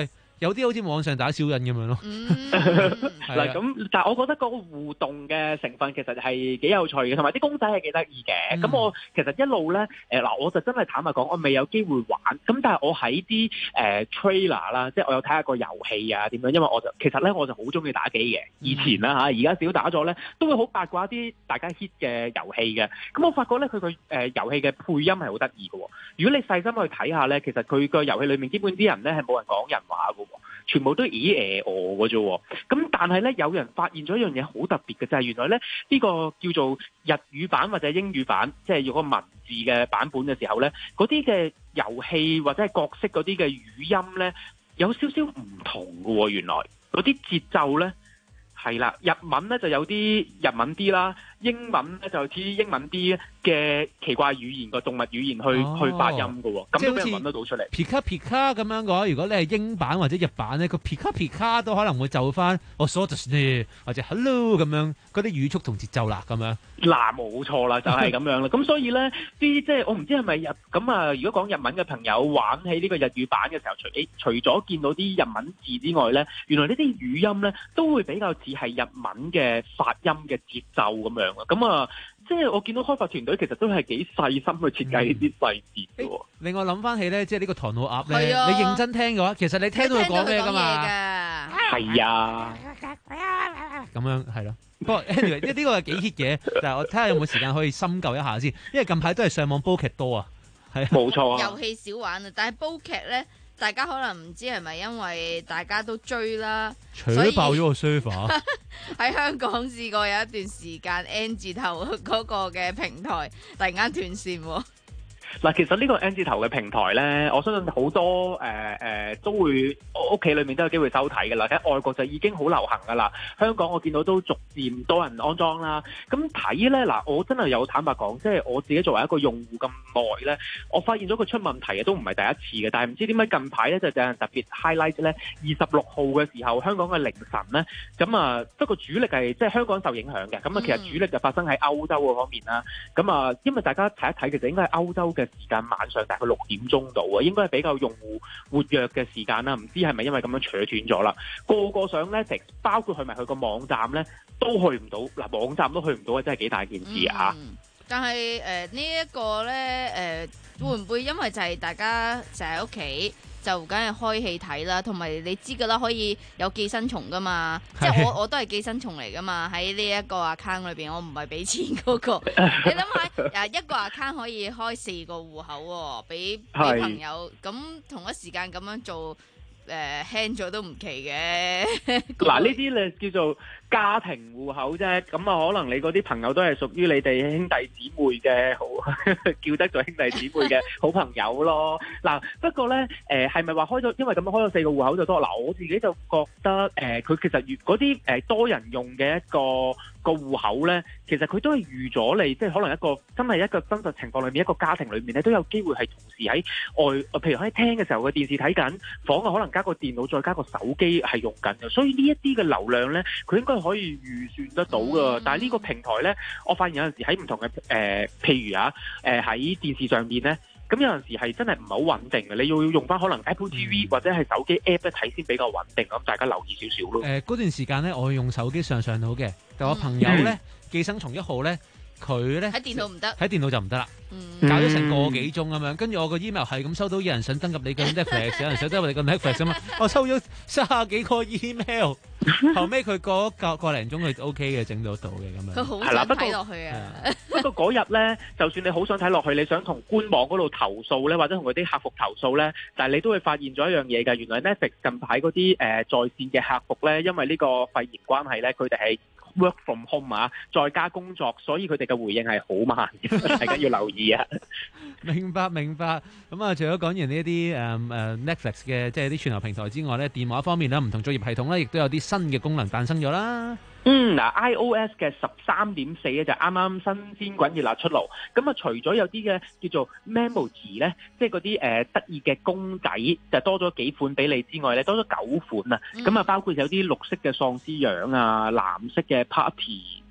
有啲好似網上打小人咁樣咯。 嗱咁，但係我覺得嗰個互動嘅成分其實係幾有趣嘅，同埋啲公仔係幾得意嘅。咁、嗯、我其實一路咧誒嗱，我就真係坦白講，我未有機會玩。咁但係我喺啲誒 trailer 啦，即係我有睇下個遊戲啊點樣，因為我就其實咧我就好中意打機嘅，以前啦嚇，而家少打咗咧，都會好八卦啲大家 hit 嘅遊戲嘅。咁我發覺咧佢個誒遊戲嘅配音係好得意嘅。如果你細心去睇下咧，其實佢個遊戲裏面基本啲人咧係冇人講人話嘅，全部都咦誒哦嘅啫。咁但係咧有人發現咗一樣嘢好特別嘅，就係、是、原來咧呢、這個叫做日語版或者英語版，即係用個文字嘅版本嘅時候咧，嗰啲嘅遊戲或者係角色嗰啲嘅語音咧有少少唔同嘅。原來嗰啲節奏咧係啦，日文咧就有啲日文啲啦，英文咧就似英文啲嘅奇怪語言個動物語言去、哦、去發音嘅喎，咁都俾人揾得到出嚟。皮卡皮卡咁樣嘅話，如果你係英版或者日版咧，個皮卡皮卡都可能會就翻我 sorry 或者 hello 咁樣嗰啲語速同節奏啦咁樣。嗱冇錯啦，就係、是、咁樣啦。咁所以咧啲即係我唔知係咪日咁啊？如果講日文嘅朋友玩起呢個日語版嘅時候，除除咗見到啲日文字之外咧，原來呢啲語音咧都會比較似係日文嘅發音嘅節奏咁樣啊。咁啊〜即係我見到開發團隊其實都係幾細心去設計呢啲細節嘅喎。令我諗翻起咧，即係呢個唐老鴨咧，你認真聽嘅話，其實你聽到佢講咩㗎嘛？係啊，咁樣係咯。不過 anyway， 呢呢個係幾 hit 嘅，但係我睇下有冇時間可以深究一下先，因為近排都係上網煲劇多啊。係冇錯啊。 遊戲少玩啊，但係煲劇咧。大家可能唔知係咪因為大家都追啦，所以爆咗個 server 喺香港試過有一段時間 N 字頭嗰個嘅平台突然間斷線喎。 嗱，其實呢個 N 字頭嘅平台咧，我相信好多誒誒、呃呃、都會屋企裏面都有機會收睇㗎啦。喺外國就已經好流行㗎啦。香港我見到都逐漸多人安裝啦。咁睇咧，嗱，我真係有坦白講，即係我自己作為一個用戶咁耐咧，我發現咗佢出問題嘅都唔係第一次嘅。但係唔知點解近排咧就有人特別 highlight 咧，二十六號嘅時候香港嘅凌晨咧，咁啊不過主力係即係香港受影響嘅。咁啊其實主力就發生喺歐洲嗰方面啦。咁啊因為大家睇一睇，其實應該係歐洲嘅時間晚上大概六點鐘度啊，應該係比較用戶活躍嘅時間啦。唔知係咪因為咁樣扯斷咗啦？個個上 Netflix，包括去埋佢個網站咧，都去唔到。嗱，網站都去唔到啊，真係幾大件事啊！ 嗯、但係誒、呃這個、呢一個咧誒，會唔會因為就係大家成日喺屋企？就梗係開戲睇啦，同埋你知㗎啦，可以有寄生蟲㗎嘛，即係我我都係寄生蟲嚟㗎嘛，喺呢一個 account 裏邊，我唔係俾錢嗰個。你諗下，誒一個 account 可以開四個戶口喎，俾俾朋友，咁同一時間咁樣做。誒 hand 咗都唔奇嘅。嗱呢啲咧叫做家庭戶口啫，咁啊可能你嗰啲朋友都係屬於你哋兄弟姊妹嘅好叫得做兄弟姊妹嘅好朋友咯。嗱不過咧誒係咪話開咗因為咁樣開咗四個戶口就多？嗱我自己就覺得誒佢、呃、其實越嗰啲誒多人用嘅一個個戶口咧，其實佢都係預咗你，即係可能一個真係一個真實情況裏面一個家庭裏面咧都有機會係同時喺外，譬如喺廳嘅時候個電視睇緊，房啊可能加個電腦再加個手機係用緊嘅，所以呢一啲嘅流量咧，佢應該可以預算得到噶。但係呢個平台咧，我發現有陣時喺唔同嘅誒、呃，譬如啊誒喺、呃、電視上邊咧。咁有陣時係真係唔係好穩定嘅，你要用翻可能 Apple T V 或者係手機 App 一睇先比較穩定，咁大家留意少少咯。誒、呃，嗰段時間咧，我用手機上上到嘅，但我朋友咧、嗯、寄生蟲一號咧，佢咧喺電腦唔得，喺電腦就唔得啦。搞咗成個幾鐘咁樣，跟住我個 email 係咁收到有人想登入你個 Netflix， 有人想登入你個 Netflix 咁嘛，我收咗卅幾個 email， 後尾佢過個個零鐘佢 OK 嘅，整到到嘅咁樣。佢好想睇落去啊！不過嗰日咧，就算你好想睇落去，你想同官網嗰度投訴咧，或者同嗰啲客服投訴咧，但係你都會發現咗一樣嘢㗎，原來 Netflix 近排嗰啲誒在線嘅客服咧，因為呢個肺炎關係咧，佢哋係work from home 啊，在家工作，所以佢哋嘅回應係好慢嘅，大家要留意啊！明白明白。咁啊，除咗講完呢一啲誒誒 Netflix 嘅即係啲串流平台之外咧，電話方面咧，唔同作業系統咧，亦都有啲新嘅功能誕生咗啦。嗯，嗱 iOS 嘅十三點四咧就啱啱新鮮滾熱辣出爐。咁啊，除咗有啲嘅叫做 Memoji 咧，即係嗰啲誒得意嘅公仔，就多咗幾款俾你之外咧，多咗九款啊。咁啊，包括有啲綠色嘅喪屍樣啊，藍色嘅 Party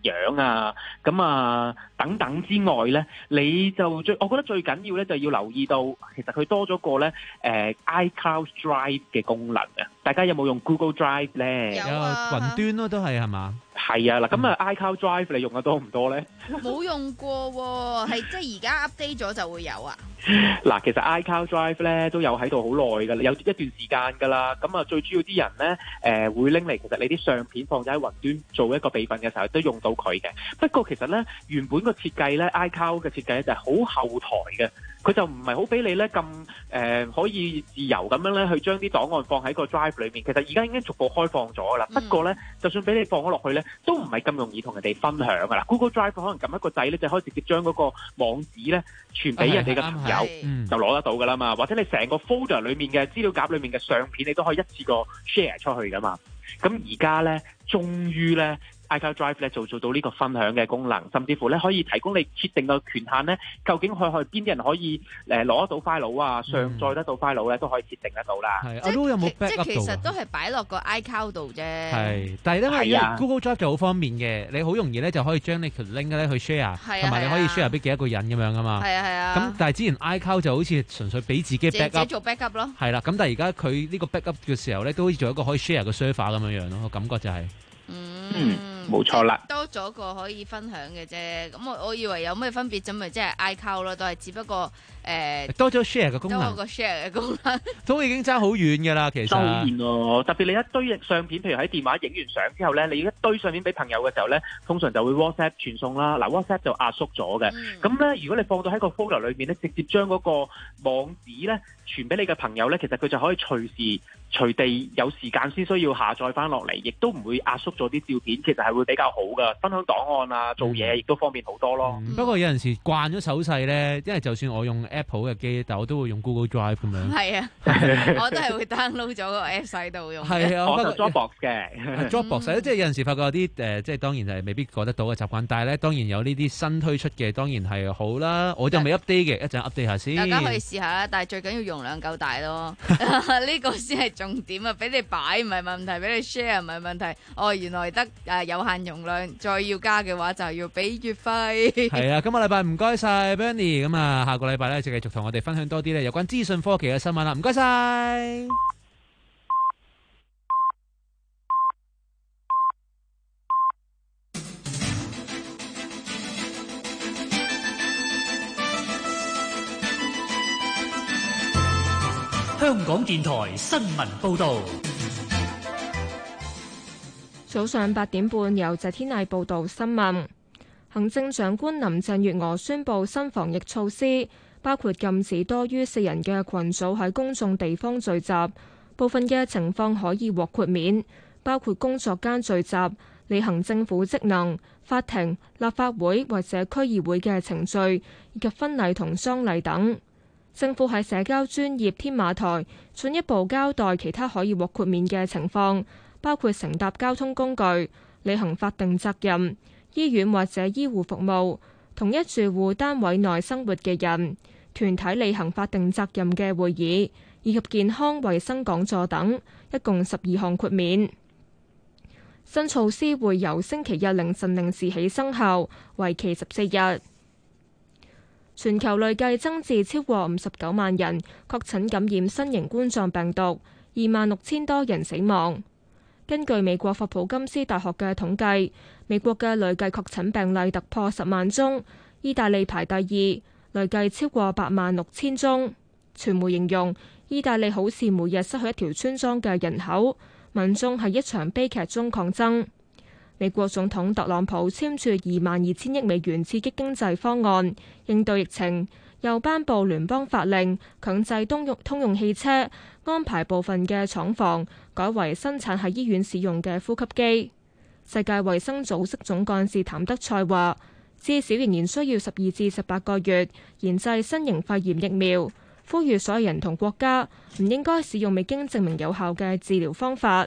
樣啊，咁啊等等之外咧，你就最我覺得最緊要咧就要留意到，其實佢多咗個咧誒 iCloud Drive 嘅功能啊！大家有冇用 Google Drive 咧？ 有雲端咯，都係係嘛？ 係啊，嗱咁啊 iCloud Drive 你用得多唔多咧？ 冇用過喎，係即係而家 update 咗就會有啊。 嗱，其實 iCloud Drive 咧都有喺度好耐㗎啦，有一段時間㗎啦。咁啊，最主要啲人咧，誒、呃、會拎嚟，其實你啲相片放咗喺雲端做一個備份嘅時候，都用到佢嘅。不過其實咧，原本個設計咧 iCloud 嘅設計咧就係好後台嘅，佢就唔係好俾你咧咁誒可以自由咁樣咧去將啲檔案放喺個 Drive 裏面。其實而家已經逐步開放咗㗎啦。不過咧，就算俾你放咗落去咧，都唔係咁容易同人哋分享㗎啦。Google Drive 可能撳一個掣咧，就可以直接將嗰個網址咧傳俾人哋嘅朋友。就攞得到噶啦嘛，或者你成個 folder 裏面嘅資料夾裏面嘅相片，你都可以一次過 share 出去噶嘛。咁而家咧，終於咧 iCloud Drive 咧就做到呢個分享嘅功能，甚至乎咧可以提供你設定嘅權限咧，究竟去去邊啲人可以誒攞得到 file 啊，上載得到 file 咧，都可以設定得到啦。 係，阿 Lu 有冇 backup 到？ 即係其實都係擺落個 iCloud 度啫。 係，但係因為因為 Google Drive 就好方便嘅，你好容易咧就可以將你條 link 咧去 share，同埋你可以 share 俾幾多個人咁樣噶嘛。 係啊係啊。 咁但係之前 iCloud 就好似純粹俾自己 backup， 自己做 backup 咯。 係啦，咁但係而家佢呢個 backup 嘅時候咧，都好似做一個可以 share 嘅 server 咁樣樣咯，我感覺就係。 嗯，冇錯啦。 多咗個可以分享嘅啫，咁我我以為有咩分別啫，咪即係 iCloud 咯，都係只不過誒多咗 share 嘅功能， 多個 share 嘅功能， 都已經爭好遠㗎啦，其實。 爭好遠喎，特別你一堆相片，譬如喺電話影完相之後咧，你一堆相片俾朋友嘅時候咧，通常就會 WhatsApp 傳送啦。嗱 WhatsApp 就壓縮咗嘅，咁咧、嗯、如果你放到喺個 folder 裏面咧，直接將嗰個網址咧傳俾你嘅朋友咧，其實佢就可以隨時隨地有時間先需要下載翻落嚟，亦都唔會壓縮咗啲照片，其實係會比較好噶。分享檔案啊，做嘢亦都方便好多咯。 嗯、不過有陣時慣咗手勢咧，因為就算我用 Apple 嘅機，但我都會用 Google Drive 咁樣。係啊， 我都係會 download 咗個 App 喺度用。 係啊， 我就 Dropbox 嘅 Dropbox 咧，即係有陣時發覺有啲誒，即係當然係未必過得到嘅習慣，但係咧當然有呢啲新推出嘅，當然係好啦。我就未 update 嘅，一陣 update 下先。 大家可以試下啦，但係最緊要容量夠大咯，呢個先係重點啊！俾你擺唔係問題，俾你 share 唔係問題。哦，原來得誒有限容量，再要加嘅話就要俾月費。 係啊，今個禮拜唔該晒 Bernie，咁啊下個禮拜咧就繼續同我哋分享多啲咧有關資訊科技嘅新聞啦，唔該晒。 香港電台新聞報導。 早上八點半，由謝天麗報道新聞。行政長官林鄭月娥宣布新防疫措施，包括禁止多於四人嘅群組喺公眾地方聚集，部分嘅情況可以獲豁免，包括工作間聚集、履行政府職能、法庭、立法會或者區議會嘅程序，以及婚禮同喪禮等。政府喺社交專頁天馬台進一步交代其他可以獲豁免嘅情況，包括乘搭交通工具、履行法定責任、醫院或者醫護服務、同一住戶單位內生活嘅人、團體履行法定責任嘅會議，以及健康衛生講座等，一共十二項豁免。新措施會由星期日凌晨零時起生效，為期十四日。全球累計增至超過五十九萬人確診感染新型冠狀病毒，二萬六千多人死亡。根據美國霍普金斯大學嘅統計，美國嘅累計確診病例突破十萬宗，意大利排第二，累計超過八萬六千宗。傳媒形容意大利好似每日失去一條村莊嘅人口，民眾喺一場悲劇中抗爭。美國總統特朗普簽署二萬二千億美元刺激經濟方案，應對疫情，又頒布聯邦法令，強制通用通用汽車安排部分嘅廠房改為生產喺醫院使用嘅呼吸機。世界衛生組織總幹事譚德塞話，至少仍然需要十二至十八個月研製新型肺炎疫苗，呼籲所有人同國家唔應該使用未經證明有效嘅治療方法。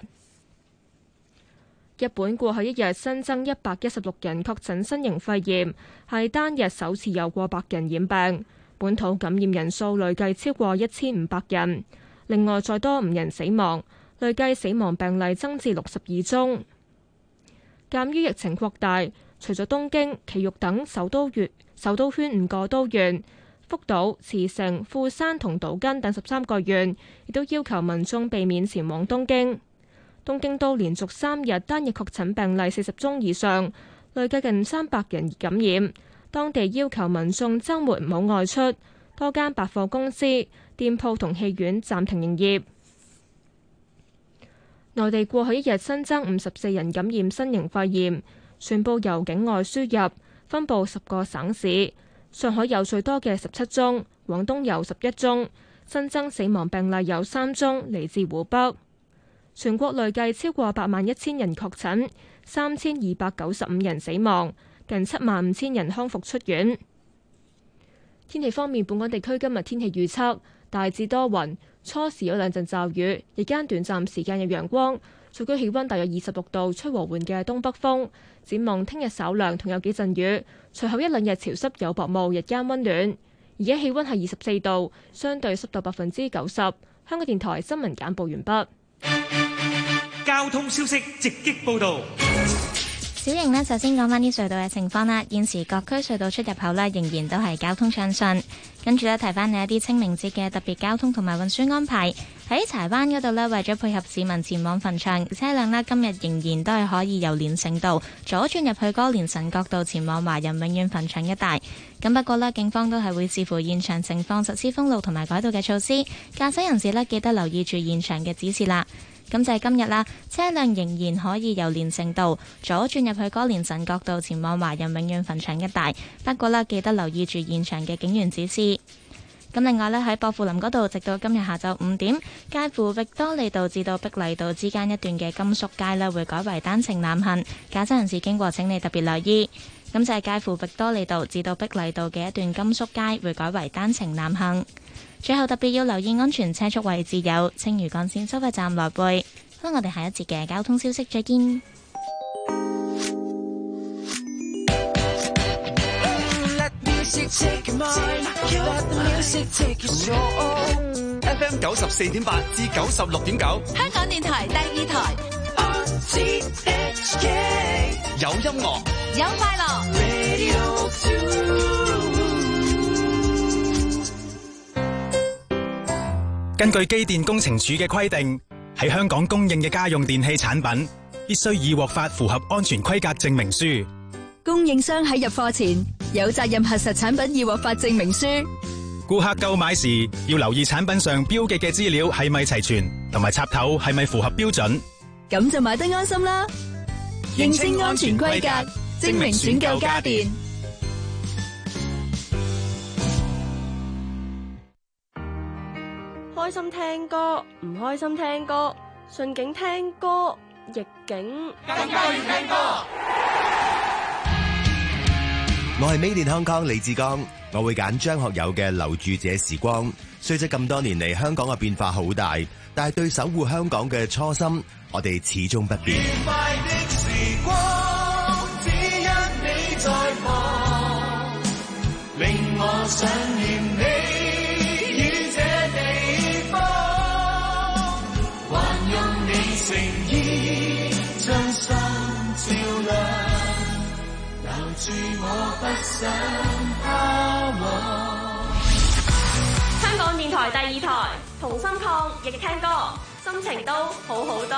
日本過去一日新增一百一十六人確診新型肺炎，係單日首次有過百人染病，本土感染人數累計超過一千五百人。另外再多五人死亡，累計死亡病例增至六十二宗。鑑於疫情擴大， 除咗東京、埼玉等首都縣首都圈五個都縣，福島、茨城、富山同島根等十三個縣，亦都要求民眾避免前往東京。東京都連續三日單日確診病例四十宗以上，累計近三百人感染。當地要求民眾週末唔好外出，多間百貨公司、店鋪同戲院暫停營業。內地過去一日新增五十四人感染新型肺炎，全部由境外輸入，分佈十個省市。上海有最多嘅十七宗，廣東有十一宗，新增死亡病例有三宗，嚟自湖北。全國累計超過八萬一千人確診，三千二百九十五人死亡，近七萬五千人康復出院。天氣方面，本港地區今日天氣預測大致多雲，初時有兩陣驟雨，日間短暫時間有陽光，最高氣溫大約二十六度，吹和緩嘅東北風。展望聽日稍涼，同有幾陣雨，隨後一兩日潮濕有薄霧，日間溫暖。而家氣溫係二十四度，相對濕度百分之九十。香港電台新聞簡報完畢。 交通消息直擊報道。 小瑩呢，首先講返啲隧道嘅情況啦。現時各區隧道出入口呢，仍然都係交通暢順。跟住呢，提翻你一啲清明節嘅特別交通同埋運輸安排。喺柴灣嗰度呢，為咗配合市民前往墳場，車輛呢今日仍然都係可以由連城道左轉入去歌連臣角道前往華人永遠墳場一帶。咁不過呢，警方都係會視乎現場情況實施封路同埋改道嘅措施。駕駛人士呢，記得留意住現場嘅指示啦。咁就係今日啦，車輛仍然可以由連城道左轉入去歌連臣角道前往華人永遠墳場一帶，不過啦，記得留意住現場嘅警員指示。咁另外呢，喺薄扶林嗰度，直到今日下晝五點，介乎域多利道至到碧麗道之間一段嘅甘肅街呢，會改為單程南行，駕駛人士經過請你特別留意。咁就係介乎域多利道至到碧麗道嘅一段甘肅街會改為單程南行。最後特別要留意安全車速位置有青嶼幹線收費站來回。好啦，我哋下一節嘅交通消息再見。 F M 九十四點八至九十六點九， 香港電台第二台。 有音樂， 有快樂。 根據機電工程署嘅規定，喺香港供應嘅家用電器產品必須已獲發符合安全規格證明書。 供應商喺入貨前有責任核實產品已獲發證明書。 顧客購買時要留意產品上標記嘅資料係咪齊全，同埋插頭係咪符合標準。 咁就買得安心啦。認清安全規格，證明選購家電。 開心聽歌，唔開心聽歌，順境聽歌，逆境更加要聽歌。我係 Made in Hong Kong 李志剛，我會揀張學友嘅《留住這時光》。雖則咁多年嚟，香港嘅變化好大，但係對守護香港嘅初心，我哋始終不變。愉快的時光，只因你在旁，令我想念你。誠意將心照亮，留住我不想拋忘。 香港電台第二台，同心抗疫聽歌，心情都好好多。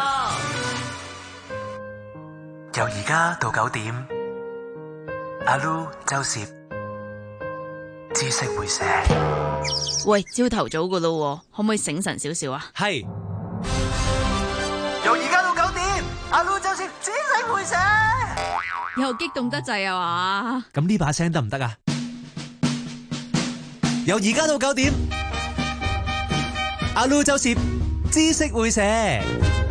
由而家到九點，阿 Lu 周攝知識會寫。 喂，朝頭早噶咯，可唔可以醒神少少啊？ 係。 由而家到九點，阿 Lu 周攝知識會寫。 又激動得滯啊嘛！ 咁呢把聲得唔得啊？由而家到九點，阿 Lu 周攝知識會寫。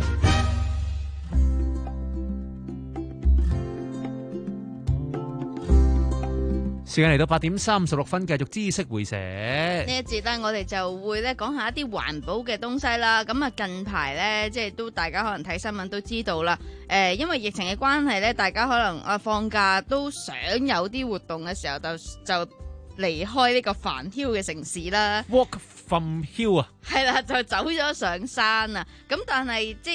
時間嚟到八點三十六分，繼續知識會寫。 呢一節咧，我哋就會咧講下一啲環保嘅東西啦。咁啊，近排咧，即係都大家可能睇新聞都知道啦。誒，因為疫情嘅關係咧，大家可能啊放假都想有啲活動嘅時候，就就離開呢個繁囂嘅城市啦。 Walk from hill 啊， 係啦，就走咗上山啊。咁但係即係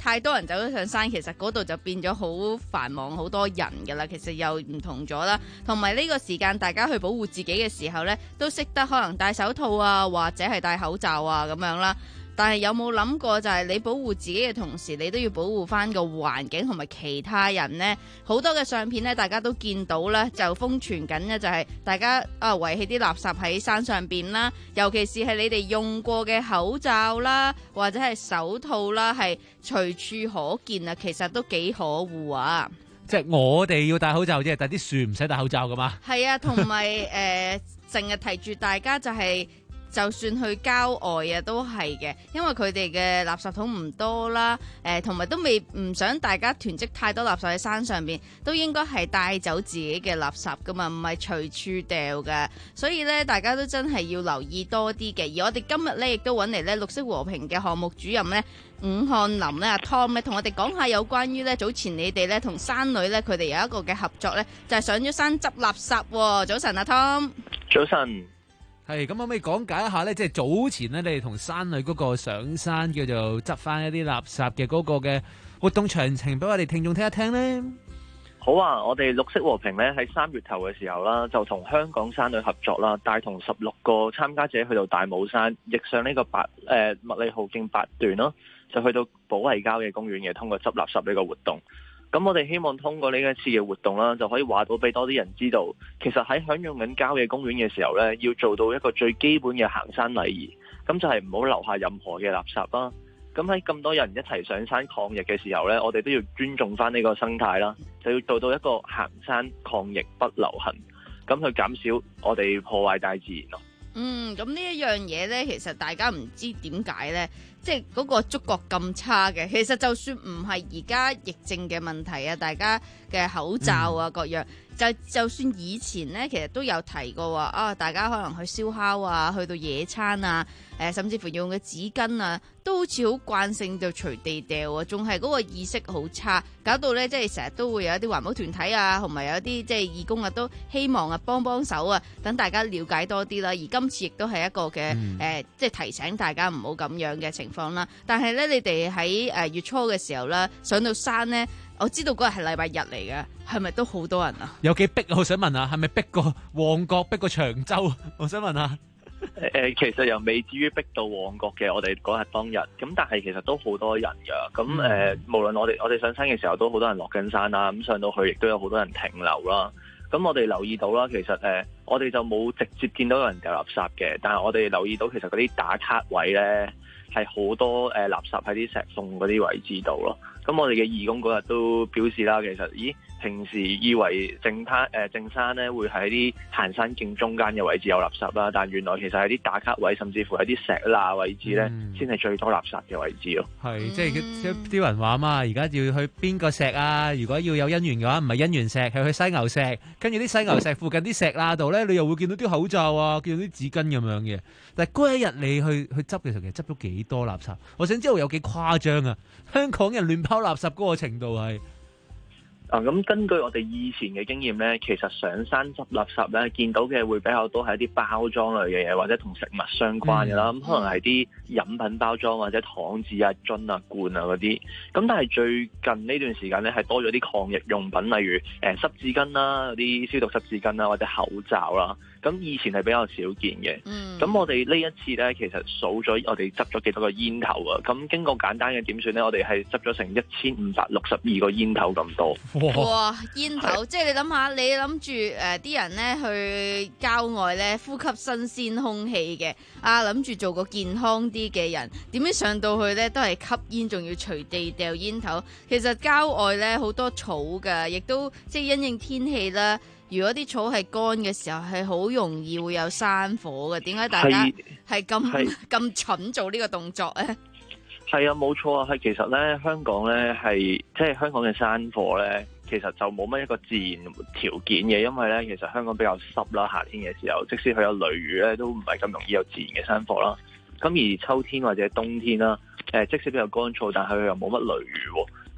太多人走咗上山，其實嗰度就變咗好繁忙，好多人噶啦。其實又唔同咗啦。同埋呢個時間，大家去保護自己嘅時候呢，都識得可能戴手套啊，或者係戴口罩啊咁樣啦。但係有冇諗過就係你保護自己嘅同時，你都要保護翻個環境同埋其他人呢？好多嘅相片呢，大家都見到啦，就瘋傳緊呢，就係大家啊遺棄啲垃圾喺山上邊啦，尤其是係你哋用過嘅口罩啦，或者係手套啦，係隨處可見啊，其實都幾可惡啊！ 即係我哋要戴口罩啫，但係啲樹唔使戴口罩噶嘛？ 係啊，同埋誒成日提住大家就係、是。就算去郊外啊，都係嘅，因為佢哋嘅垃圾桶唔多啦，誒同埋都未唔想大家囤積太多垃圾喺山上邊，都應該係帶走自己嘅垃圾噶嘛，唔係隨處掉嘅。所以咧，大家都真係要留意多啲嘅。而我哋今日咧亦都揾嚟咧綠色和平嘅項目主任咧伍漢林咧阿 Tom 咧，同我哋講下有關於咧早前你哋咧同山女咧佢哋有一個嘅合作咧，就係、是、上咗山執垃圾喎。早晨阿 Tom。 早晨。 係咁，可唔可以講解一下咧？即係早前咧，你哋同山女嗰個上山叫做執翻一啲垃圾嘅嗰個嘅活動詳情，俾我哋聽眾聽一聽咧。 好啊！我哋綠色和平咧喺三月頭嘅時候啦，就同香港山女合作啦，帶同十六個參加者去到大帽山，逆上呢個八誒麥理浩徑八段咯，就去到保衛郊野公園嘅，通過執垃圾呢個活動。咁我哋希望通過呢一次嘅活動啦，就可以話到俾多啲人知道，其實喺享用緊郊野公園嘅時候呢，要做到一個最基本嘅行山禮儀，咁就係唔好留下任何嘅垃圾啦。咁喺咁多人一齊上山抗疫嘅時候呢，我哋都要尊重翻呢個生態啦，就要做到一個行山抗疫不留痕，咁去減少我哋破壞大自然咯。 嗯，咁呢一樣嘢呢，其實大家唔知點解呢，即係嗰個觸覺咁差嘅。其實就算唔係而家疫症嘅問題啊，大家嘅口罩啊各樣，就就算以前呢，其實都有提過話啊，大家可能去燒烤啊，去到野餐啊，誒，甚至乎用嘅紙巾啊，都好似好慣性就隨地掉啊，仲係嗰個意識好差，搞到呢，即係成日都會有一啲環保團體啊，同埋有啲即係義工啊，都希望啊幫幫手啊，等大家了解多啲啦。而今次亦都係一個嘅誒、嗯呃，即係提醒大家唔好咁樣嘅情況啦。但係呢，你哋喺誒月初嘅時候咧，上到山呢，我知道嗰日係禮拜日嚟嘅，係咪都好多人啊？ 有幾逼？我想問下，係咪逼過旺角、逼過長洲？我想問下。 誒、呃，其實又未至於逼到旺角嘅，我哋嗰日當日，咁但係其實都好多人噶。咁誒、呃，無論我哋我哋上山嘅時候，都好多人落緊山啦。咁上到去，亦都有好多人停留啦。咁我哋留意到啦，其實誒、呃，我哋就冇直接見到有人掉垃圾嘅，但係我哋留意到，其實嗰啲打卡位咧係好多誒、呃、垃圾喺啲石縫嗰啲位置度咯。咁我哋嘅義工嗰日都表示啦，其實咦，平時以為正灘誒正山咧會喺啲行山徑中間嘅位置有垃圾啦，但原來其實係啲打卡位，甚至乎係啲石罅位置咧，先係最多垃圾嘅位置咯。 係，即係啲人話嘛，而家要去邊個石啊？如果要有姻緣嘅話，唔係姻緣石，係去犀牛石。跟住啲犀牛石附近啲石罅度咧，你又會見到啲口罩啊，見到啲紙巾咁樣嘅。但係嗰一日你去去執嘅時候，其實執咗幾多垃圾？我想知道有幾誇張啊！香港人亂拋垃圾嗰個程度係。 啊，咁根據我哋以前嘅經驗咧，其實上山執垃圾咧，見到嘅會比較多係一啲包裝類嘅嘢，或者同食物相關嘅啦。咁、嗯、可能係啲飲品包裝或者糖紙啊、樽啊、罐啊嗰啲。咁但係最近呢段時間咧，係多咗啲抗疫用品，例如誒、呃、濕紙巾啦、嗰啲消毒濕紙巾啦，或者口罩啦。咁以前係比較少見嘅。咁、嗯、我哋呢一次咧，其實數咗我哋執咗幾多個煙頭啊。咁經過簡單嘅點算咧，我哋係執咗成一千五百六十二個煙頭咁多。 哇！煙頭，即係你諗下，你諗住誒啲人咧去郊外咧呼吸新鮮空氣嘅，啊諗住做個健康啲嘅人，點知上到去咧都係吸煙，仲要隨地掉煙頭。其實郊外咧好多草㗎，亦都即係因應天氣啦。如果啲草係乾嘅時候，係好容易會有山火嘅。點解大家係咁咁蠢做呢個動作咧？ 係啊，冇錯啊，係其實咧，香港咧係即係香港嘅山火咧，其實就冇乜一個自然條件嘅，因為咧其實香港比較濕啦，夏天嘅時候，即使佢有雷雨咧，都唔係咁容易有自然嘅山火啦。咁而秋天或者冬天啦，誒即使比較乾燥，但係佢又冇乜雷雨喎。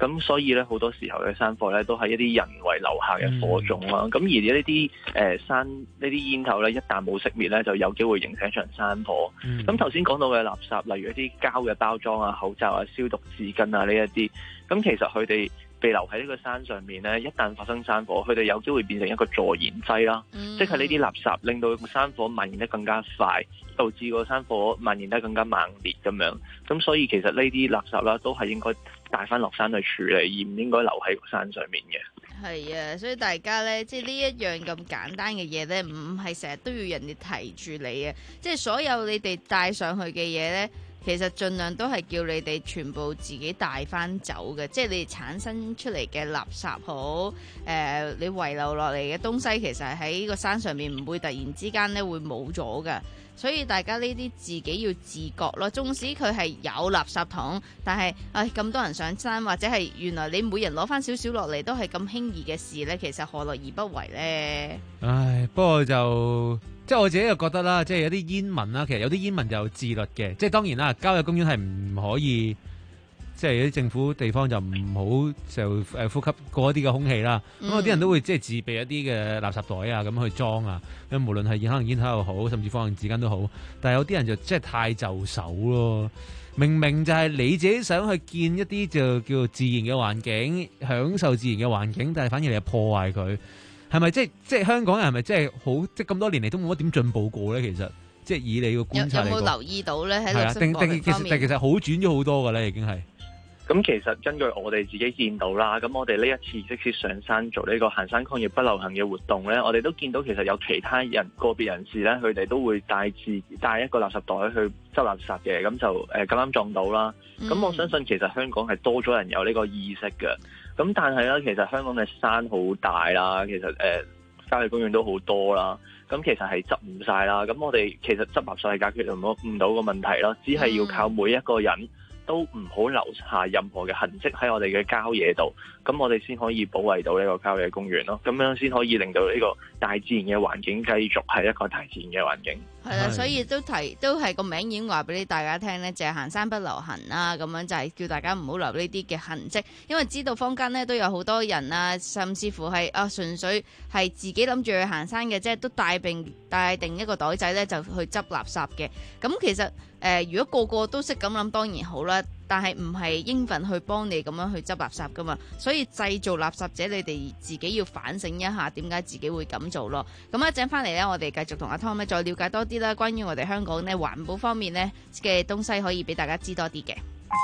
咁所以咧好多時候嘅山火咧都係一啲人為留下嘅火種啦。咁、嗯、而呢啲誒山呢啲煙頭咧，一旦冇熄滅咧，就有機會形成一場山火。咁頭先講到嘅垃圾，例如一啲膠嘅包裝啊、口罩啊、消毒紙巾啊呢一啲，咁其實佢哋被留喺呢個山上面咧，一旦發生山火，佢哋有機會變成一個助燃劑啦，嗯、即係呢啲垃圾令到個山火蔓延得更加快，導致個山火蔓延得更加猛烈咁樣。咁所以其實呢啲垃圾啦，都係應該帶翻落山去處理，而唔應該留喺個山上面嘅。 係啊，所以大家咧，即係呢一樣咁簡單嘅嘢咧，唔係成日都要人哋提住你啊！即係所有你哋帶上去嘅嘢咧，其實盡量都係叫你哋全部自己帶翻走嘅。即係你哋產生出嚟嘅垃圾好，誒、呃，你遺留落嚟嘅東西，其實係喺個山上面唔會突然之間咧會冇咗噶。所以大家呢啲自己要自覺咯，縱使佢係有垃圾桶，但係唉咁多人上山，或者係原來你每人攞翻少少落嚟都係咁輕易嘅事呢，其實何樂而不為呢？ 唉，不過就即係我自己又覺得啦，即係有啲煙民啦，其實有啲煙民就自律嘅，即係當然啦，郊野公園係唔可以。即係有啲政府地方就唔好就誒呼吸過一啲嘅空氣啦。咁、嗯、有啲人都會即係自備一啲嘅垃圾袋啊，咁去裝啊。咁無論係可能煙頭又好，甚至方向紙巾都好。但係有啲人就即係太就手咯。明明就係你自己想去見一啲就叫做自然嘅環境，享受自然嘅環境，但係反而你係破壞佢，係咪即係即係香港人係咪即係好即係咁多年嚟都冇乜點進步過咧？其實即係以你嘅觀察嚟講， 有冇留意到咧？喺綠色定定其實其實好轉咗好多㗎咧，已經係。 咁其實根據我哋自己見到啦，咁我哋呢一次即使上山做呢個行山抗疫不流行嘅活動呢，我哋都見到其實有其他人個別人士呢，佢哋都會帶自帶一個垃圾袋去執垃圾嘅，咁就誒咁啱撞到啦。咁、嗯、我相信其實香港係多咗人有呢個意識嘅。咁但係呢，其實香港嘅山好大啦，其實誒郊野公園都好多啦，咁其實係執唔晒啦。咁我哋其實執垃圾係解決唔到唔到個問題啦，只係要靠每一個人都唔好留下任何嘅痕跡喺我哋嘅郊野度，咁我哋先可以保衛到呢個郊野公園咯，咁樣先可以令到呢個大自然嘅環境繼續係一個大自然嘅環境。 係啦，所以都提都係個名已經話俾大家聽咧，就係行山不留痕啦，咁樣就係叫大家唔好留呢啲嘅痕跡，因為知道坊間咧都有好多人啊，甚至乎係啊純粹係自己諗住去行山嘅啫，都帶定帶定一個袋仔咧就去執垃圾嘅。咁其實誒、呃，如果個個都識咁諗，當然好啦。但係唔係應份去幫你咁樣去執垃圾噶嘛，所以製造垃圾者你哋自己要反省一下點解自己會咁做咯。咁一陣翻嚟呢，我哋繼續同阿 Tom 咧再了解多啲啦，關於我哋香港呢環保方面呢嘅東西可以俾大家知多啲嘅。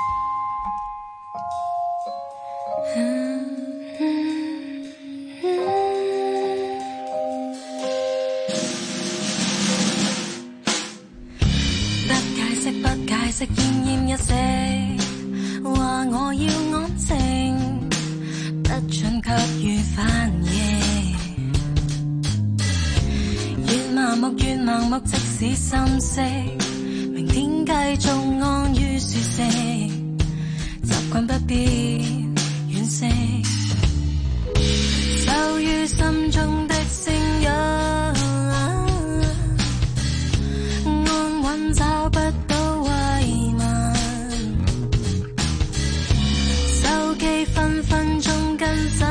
不解釋不解釋奄奄一息，話我要安靜，不准給予反應，越麻木越盲目，即使心息，明天繼續安於舒適，習慣不變惋惜，就於心中的聲音，安穩找不到慰問，手機分分鐘更新，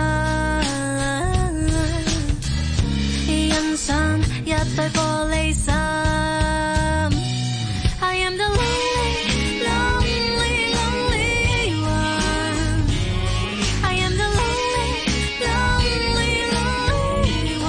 欣賞一對玻璃心。I am the lonely, lonely, lonely one. I am the lonely, lonely, lonely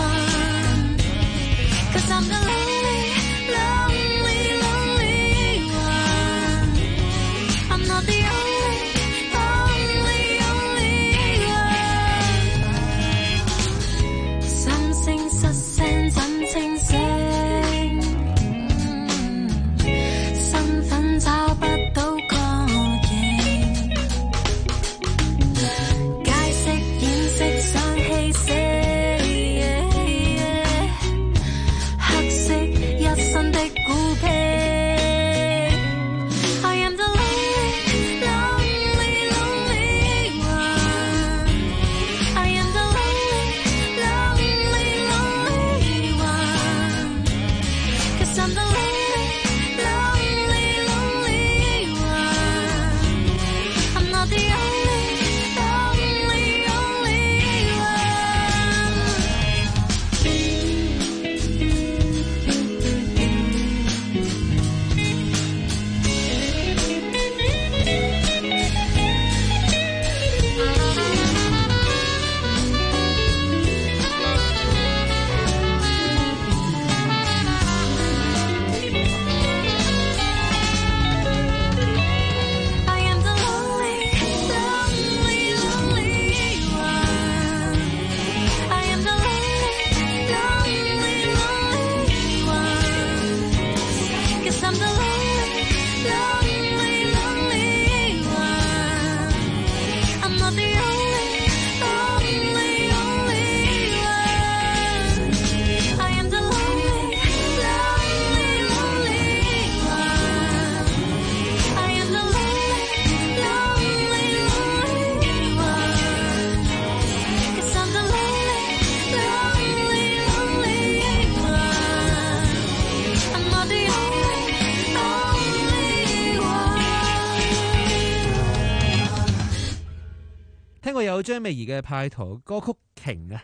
聽過有張美儀嘅派台歌曲《鯨》啊。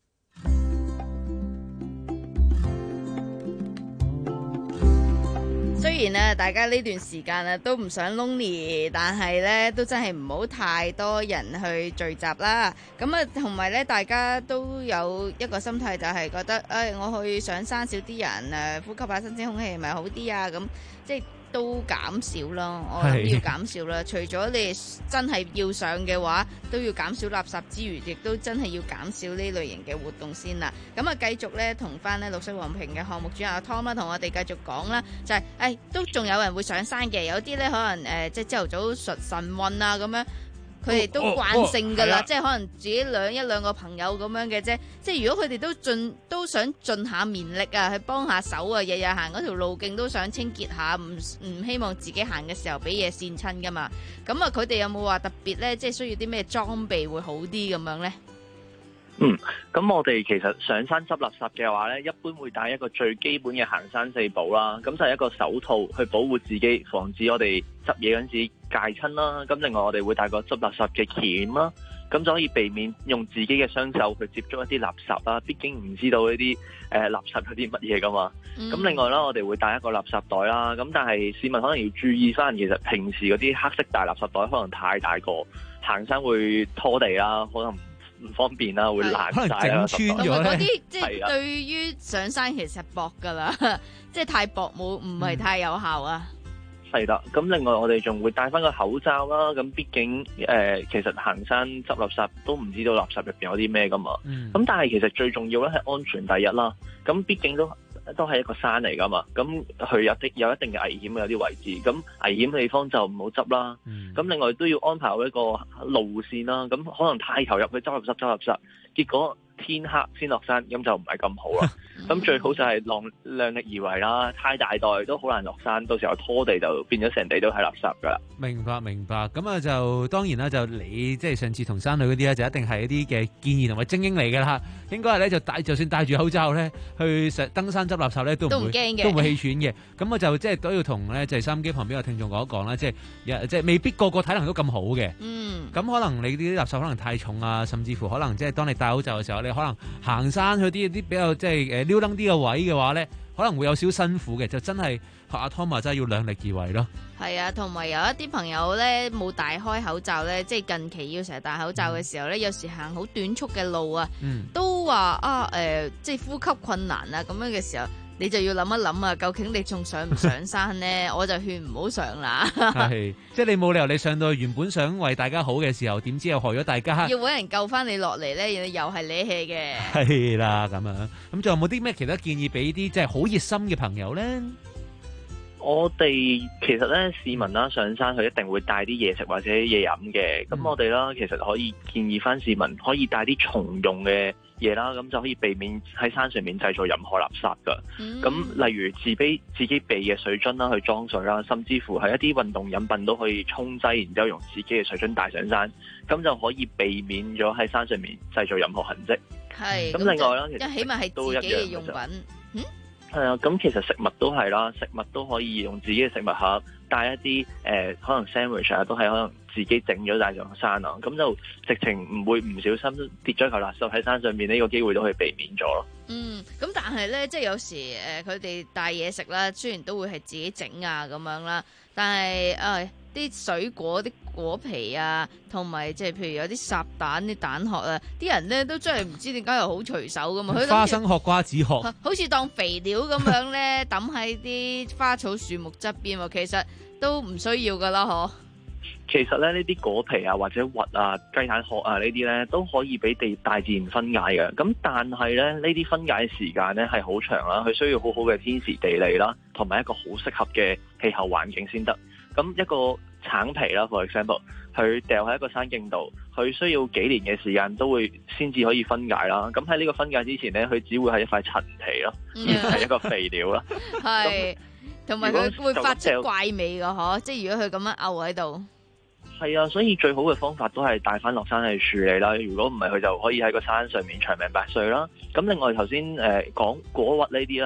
雖然咧，大家呢段時間啊都唔想 lonely， 但係咧都真係唔好太多人去聚集啦。咁啊，同埋咧，大家都有一個心態就係覺得，誒、哎，我去上山少啲人，誒，呼吸下新鮮空氣咪好啲啊。咁即係都減少咯，我諗要減少啦。除咗你真係要上嘅話，都要減少垃圾之餘，亦都真係要減少呢類型嘅活動先啦。咁啊，繼續咧同翻咧綠色和平嘅項目主任阿 Tom 啦，同我哋繼續講啦，就係、是、誒、哎、都仲有人會上山嘅，有啲咧可能誒、呃、即係朝頭早晨運啊咁樣。佢哋都慣性㗎啦，哦哦哦、即係可能自己兩一兩個朋友咁樣嘅啫。即係如果佢哋都盡都想盡下綿力啊，去幫下手啊，日日行嗰條路徑都想清潔下，唔唔希望自己行嘅時候俾嘢跣親㗎嘛。咁啊，佢哋有冇話特別咧，即係需要啲咩裝備會好啲咁樣咧？ 嗯，咁我哋其實上山執垃圾嘅話咧，一般會帶一個最基本嘅行山四寶啦。咁就係一個手套去保護自己，防止我哋執嘢嗰陣時戒親啦。咁另外我哋會帶個執垃圾嘅鉗啦，咁就可以避免用自己嘅雙手去接觸一啲垃圾啦。畢竟唔知道呢啲誒垃圾有啲乜嘢噶嘛。咁、嗯、另外啦，我哋會帶一個垃圾袋啦。咁但係市民可能要注意翻，其實平時嗰啲黑色大垃圾袋可能太大個，行山會拖地啦，可能唔方便啦，會爛晒啦。 整穿咗咧。嗰啲即係對於上山其實薄噶啦，即係太薄冇，唔係太有效啊。 係啦，咁另外我哋仲會戴翻個口罩啦。咁畢竟誒、呃，其實行山執垃圾都唔知道垃圾入邊有啲咩噶嘛。咁、嗯、但係其實最重要咧係安全第一啦。咁畢竟都都係一個山嚟噶嘛。咁佢有啲有一定嘅危險，有啲位置。咁危險嘅地方就唔好執啦。咁、嗯、另外都要安排好一個路線啦。咁可能太投入去執垃圾執垃圾，結果天黑先落山，咁就唔係咁好啦。咁最好就係量量力而為啦，太大袋都好難落山，到時候拖地就變咗成地都係垃圾噶啦。 明白明白，咁啊就當然啦，就你即係上次同山女嗰啲咧，就一定係一啲嘅建議同埋精英嚟噶啦。應該係咧就戴，就算戴住口罩咧去上登山執垃圾咧，都唔會都唔會氣喘嘅。咁我就即係都要同咧就係收音機旁邊嘅聽眾講一講啦，即係即係未必個個體能都咁好嘅。嗯。咁可能你啲垃圾可能太重啊，甚至乎可能即係當你戴口罩嘅時候，你可能行山去啲啲比較即係誒撩登啲嘅位嘅話咧，可能會有少少辛苦嘅，就真係學阿 Tom 話真係要量力而為咯。 係啊，同埋有一啲朋友咧冇戴開口罩咧，即係近期要成日戴口罩嘅時候咧，嗯、有時行好短促嘅路啊，嗯、都話啊誒、呃，即係呼吸困難啊咁樣嘅時候，你就要諗一諗啊，究竟你仲上唔上山咧？我就勸唔好上啦。係，即係你冇理由你上到原本想為大家好嘅時候，點知又害咗大家？要揾人救翻你落嚟咧，又係你氣嘅。係啦，咁樣咁仲有冇啲咩其他建議俾啲即係好熱心嘅朋友咧？ 我哋其實咧，市民啦上山佢一定會帶啲嘢食或者嘢飲嘅。咁、嗯、我哋啦，其實可以建議翻市民可以帶啲重用嘅嘢啦，咁就可以避免喺山上面製造任何垃圾噶。咁、嗯、例如自備自己備嘅水樽啦，去裝水啦，甚至乎係一啲運動飲品都可以沖劑，然之後用自己嘅水樽帶上山，咁就可以避免咗喺山上面製造任何痕跡。係。咁另外啦，其實起碼係自己嘅用品。嗯。係啊，咁其實食物都係啦，食物都可以用自己嘅食物盒帶一啲誒、呃，可能 sandwich 啊，都係可能自己整咗帶上山啊，咁就直情唔會唔小心跌咗嚿垃圾喺山上面，呢、這個機會都可以避免咗咯。嗯，咁但係咧，即係有時誒，佢哋帶嘢食啦，雖然都會係自己整啊咁樣啦，但係誒啲水果啲果皮啊，同埋即係譬如有啲烚蛋啲蛋殼啊，啲人咧都真係唔知點解又好隨手噶嘛，佢花生殼、瓜子殼， 好似當肥料咁樣咧抌喺啲花草樹木側邊，其實都唔需要噶啦，嗬。其實咧，呢啲果皮啊，或者核啊、雞蛋殼啊呢啲咧，都可以俾地大自然分解嘅。咁但係咧，呢啲分解時間咧係好長啦，佢需要好好嘅天時地利啦，同埋一個好適合嘅氣候環境先得。咁一個橙皮啦 ，for example，佢掉喺一個山徑度，佢需要幾年嘅時間都會先至可以分解啦。咁喺呢個分解之前咧，佢只會係一塊陳皮咯，而唔係一個肥料啦。係，同埋佢會發出怪味噶，嗬！即係如果佢咁樣漚喺度。係啊，所以最好嘅方法都係帶翻落山去處理啦。如果唔係，佢就可以喺個山上面長命百歲啦。咁另外頭先誒講果核呢啲啦，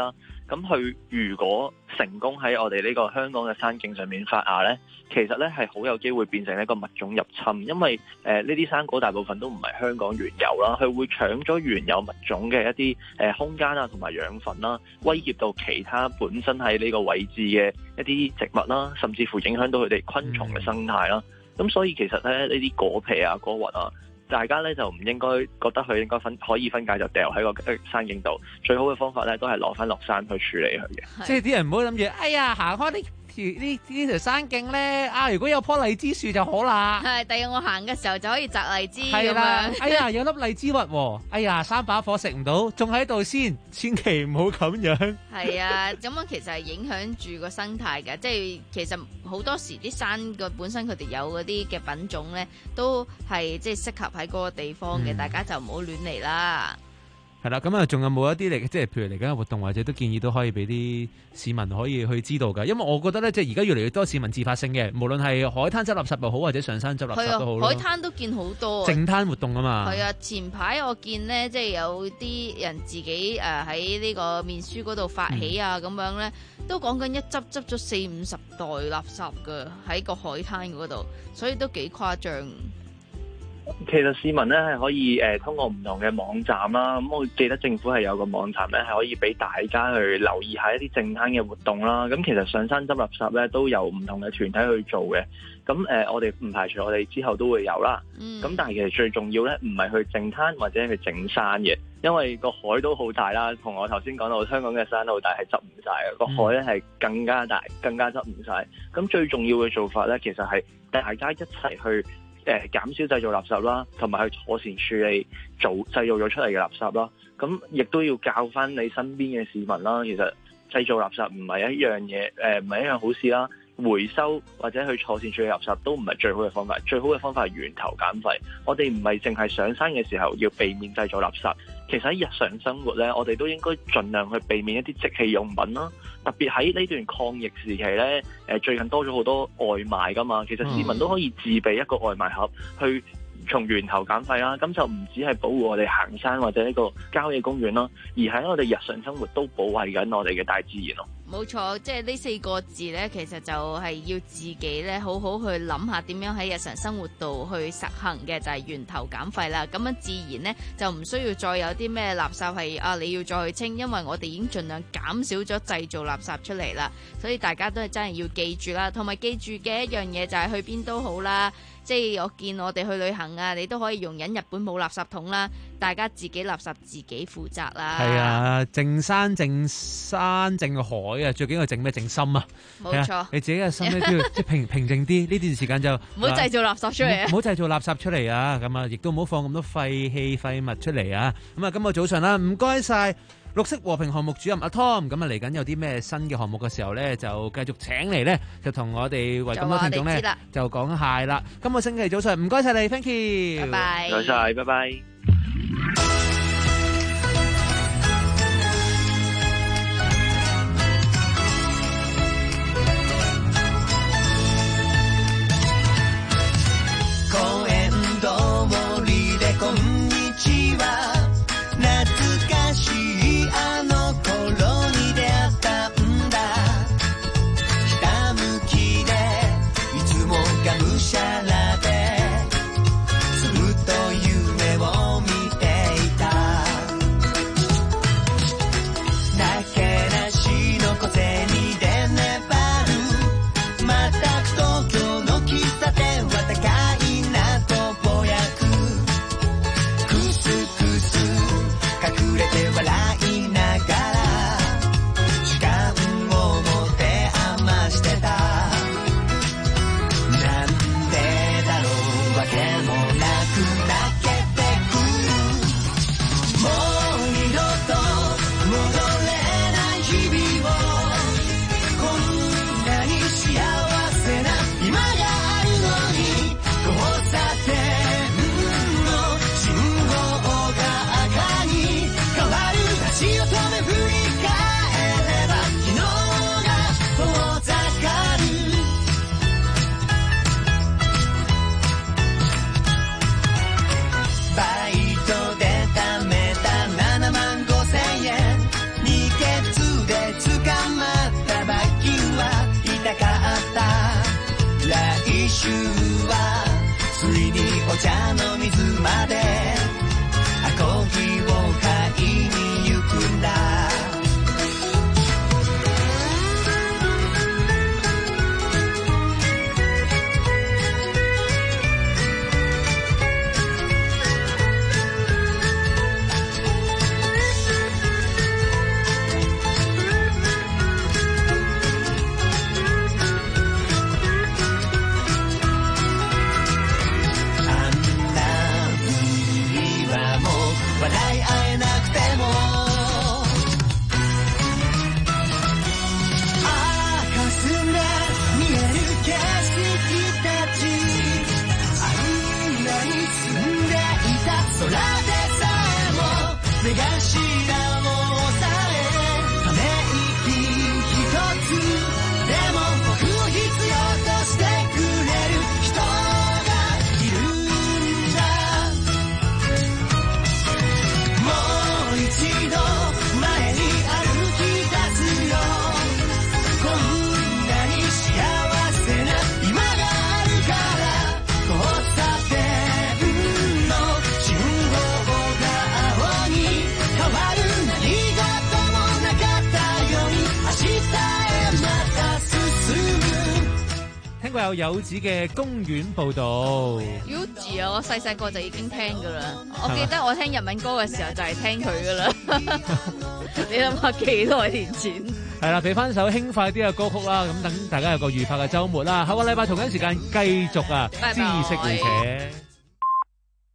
咁佢如果成功喺我哋呢個香港嘅山徑上面發芽呢，其實呢係好有機會變成一個物種入侵，因為誒呢啲生果大部分都唔係香港原有啦，佢會搶咗原有物種嘅一啲誒、呃、空間啊同埋養分啦，威脅到其他本身喺呢個位置嘅一啲植物啦，甚至乎影響到佢哋昆蟲嘅生態啦。咁、嗯、所以其實咧呢啲果皮啊、果核啊，大家咧就唔應該覺得佢應該分可以分解就掉喺個山徑度，最好嘅方法咧都係攞翻落山去處理佢嘅。 即係啲人唔好諗住，哎呀行開呢條呢呢條山徑咧，啊如果有棵荔枝樹就好啦。 係，第日我行嘅時候就可以摘荔枝咁係啦樣。 哎呀有粒荔枝核喎，哎呀三把火食唔到，仲喺度先，千祈唔好咁樣。 係啊，咁樣其實係影響住個生態嘅，即係其實好多時啲山嘅本身佢哋有嗰啲嘅品種咧，都係即係適合喺嗰個地方嘅， 嗯大家就唔好亂嚟啦。 係啦，咁啊，仲有冇一啲嚟，即係譬如嚟緊嘅活動，或者都建議都可以俾啲市民可以去知道㗎。因為我覺得咧，即係而家越嚟越多市民自發性嘅，無論係海灘執垃圾又好，或者上山執垃圾都好係啊， 咯。 海灘都見好多。 淨灘活動啊嘛。 係啊，前排我見咧，即係有啲人自己誒喺呢個面書嗰度發起啊，咁、嗯、樣咧都講緊一執執咗四五十袋垃圾㗎喺個海灘嗰度，所以都幾誇張。 其實市民咧係可以誒、呃、通過唔同嘅網站啦，咁我記得政府係有個網站咧係可以俾大家去留意一下一啲淨灘嘅活動啦。咁其實上山執垃圾咧都有唔同嘅團體去做嘅。咁誒、呃，我哋唔排除我哋之後都會有啦。咁、嗯、但係其實最重要咧唔係去淨灘或者去整山嘅，因為個海都好大啦。同我頭先講到香港嘅山好大係執唔晒嘅，個海咧係更加大，更加執唔晒。咁最重要嘅做法咧，其實係大家一齊去。誒、呃、減少製造垃圾啦，同埋去妥善處理做製造咗出嚟嘅垃圾啦。咁亦都要教翻你身邊嘅市民啦。其實製造垃圾唔係一樣嘢，誒唔係一樣好事啦。回收或者去妥善處理垃圾都唔係最好嘅方法，最好嘅方法係源頭減廢。我哋唔係淨係上山嘅時候要避免製造垃圾，其實喺日常生活咧，我哋都應該盡量去避免一啲即棄用品啦。特別喺呢段抗疫時期咧，誒最近多咗好多外賣噶嘛，其實市民都可以自備一個外賣盒去從源頭減廢啦。咁就唔止係保護我哋行山或者呢個郊野公園啦，而喺我哋日常生活都保衛緊我哋嘅大自然咯。 冇錯，即係呢四個字呢，其實就係要自己呢好好去諗下點樣喺日常生活度去實行嘅，就係源頭減廢啦。咁樣自然呢，就唔需要再有啲咩垃圾係啊你要再去清，因為我哋已經盡量減少咗製造垃圾出嚟啦。所以大家都係真係要記住啦，同埋記住嘅一樣嘢就係去邊都好啦。即係我見我哋去旅行啊，你都可以容忍日本冇垃圾桶啦，大家自己垃圾自己負責啦。係啊，淨山淨山淨海啊，最緊要淨咩？淨心啊。 冇錯， 你自己嘅心咧都要即係平平靜啲。呢段時間就唔好製造垃圾出嚟啊！ 唔好製造垃圾出嚟啊！咁啊，亦都唔好放咁多廢氣廢物出嚟啊！咁啊，今日早上啦，唔該晒。綠色和平項目主任阿 Tom， 咁啊嚟緊有啲咩新嘅項目嘅時候咧，就繼續請嚟咧，就同我哋為咁多聽眾咧就講下啦。今個星期早上唔該晒你 ，thank you， 拜拜， 唔該晒，拜拜。 公園通りでこんにちは。懐かしいあの頃に出会ったんだ。ひたむきでいつもがむしゃらでずっと夢を中はついにお茶の水までコーヒーを買いに行くんだ笑い合えなくても赤すんで見える景色たちあんなに澄んでいた空でさえも目頭を押さえため息一つでも僕を必要としてくれる人がいるんだもう一度前に歩き出すよこんなに幸せな今があるから交差点の信号が青に変わる何事もなかったように明日へまた進む聽過有柚子嘅公園報導。 Yuji 啊，我細細個就已經聽噶啦，我記得我聽日文歌嘅時候就係聽佢噶啦。你諗下幾耐年前？ 係啦，俾翻首輕快啲嘅歌曲啦，咁等大家有個愉快嘅週末啦。下個禮拜同一時間繼續啊， 拜拜知識會扯。